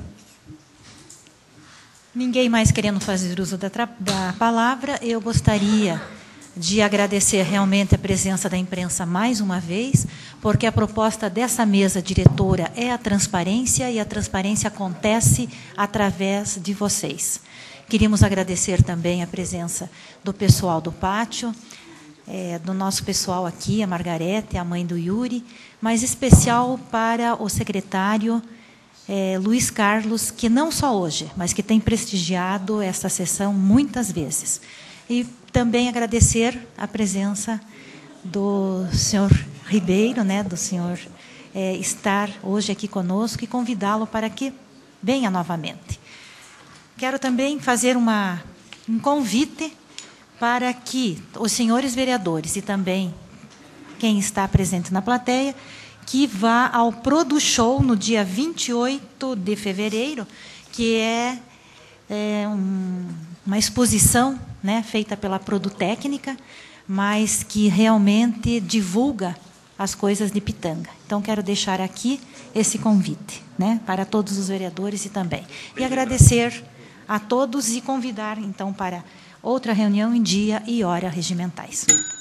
Ninguém mais querendo fazer uso da, da palavra, eu gostaria de agradecer realmente a presença da imprensa mais uma vez, porque a proposta dessa mesa diretora é a transparência, e a transparência acontece através de vocês. Queríamos agradecer também a presença do pessoal do pátio, é, do nosso pessoal aqui, a Margarete, a mãe do Yuri, mas especial para o secretário é, Luiz Carlos, que não só hoje, mas que tem prestigiado essa sessão muitas vezes. E também agradecer a presença do senhor Ribeiro, né, do senhor é, estar hoje aqui conosco, e convidá-lo para que venha novamente. Quero também fazer uma, um convite para que os senhores vereadores e também quem está presente na plateia, que vá ao Produ Show no dia vinte e oito de fevereiro, que é, é um, uma exposição, né, feita pela Produtécnica, mas que realmente divulga as coisas de Pitanga. Então, quero deixar aqui esse convite, né, para todos os vereadores e também. E agradecer a todos e convidar, então, para outra reunião em dia e hora regimentais.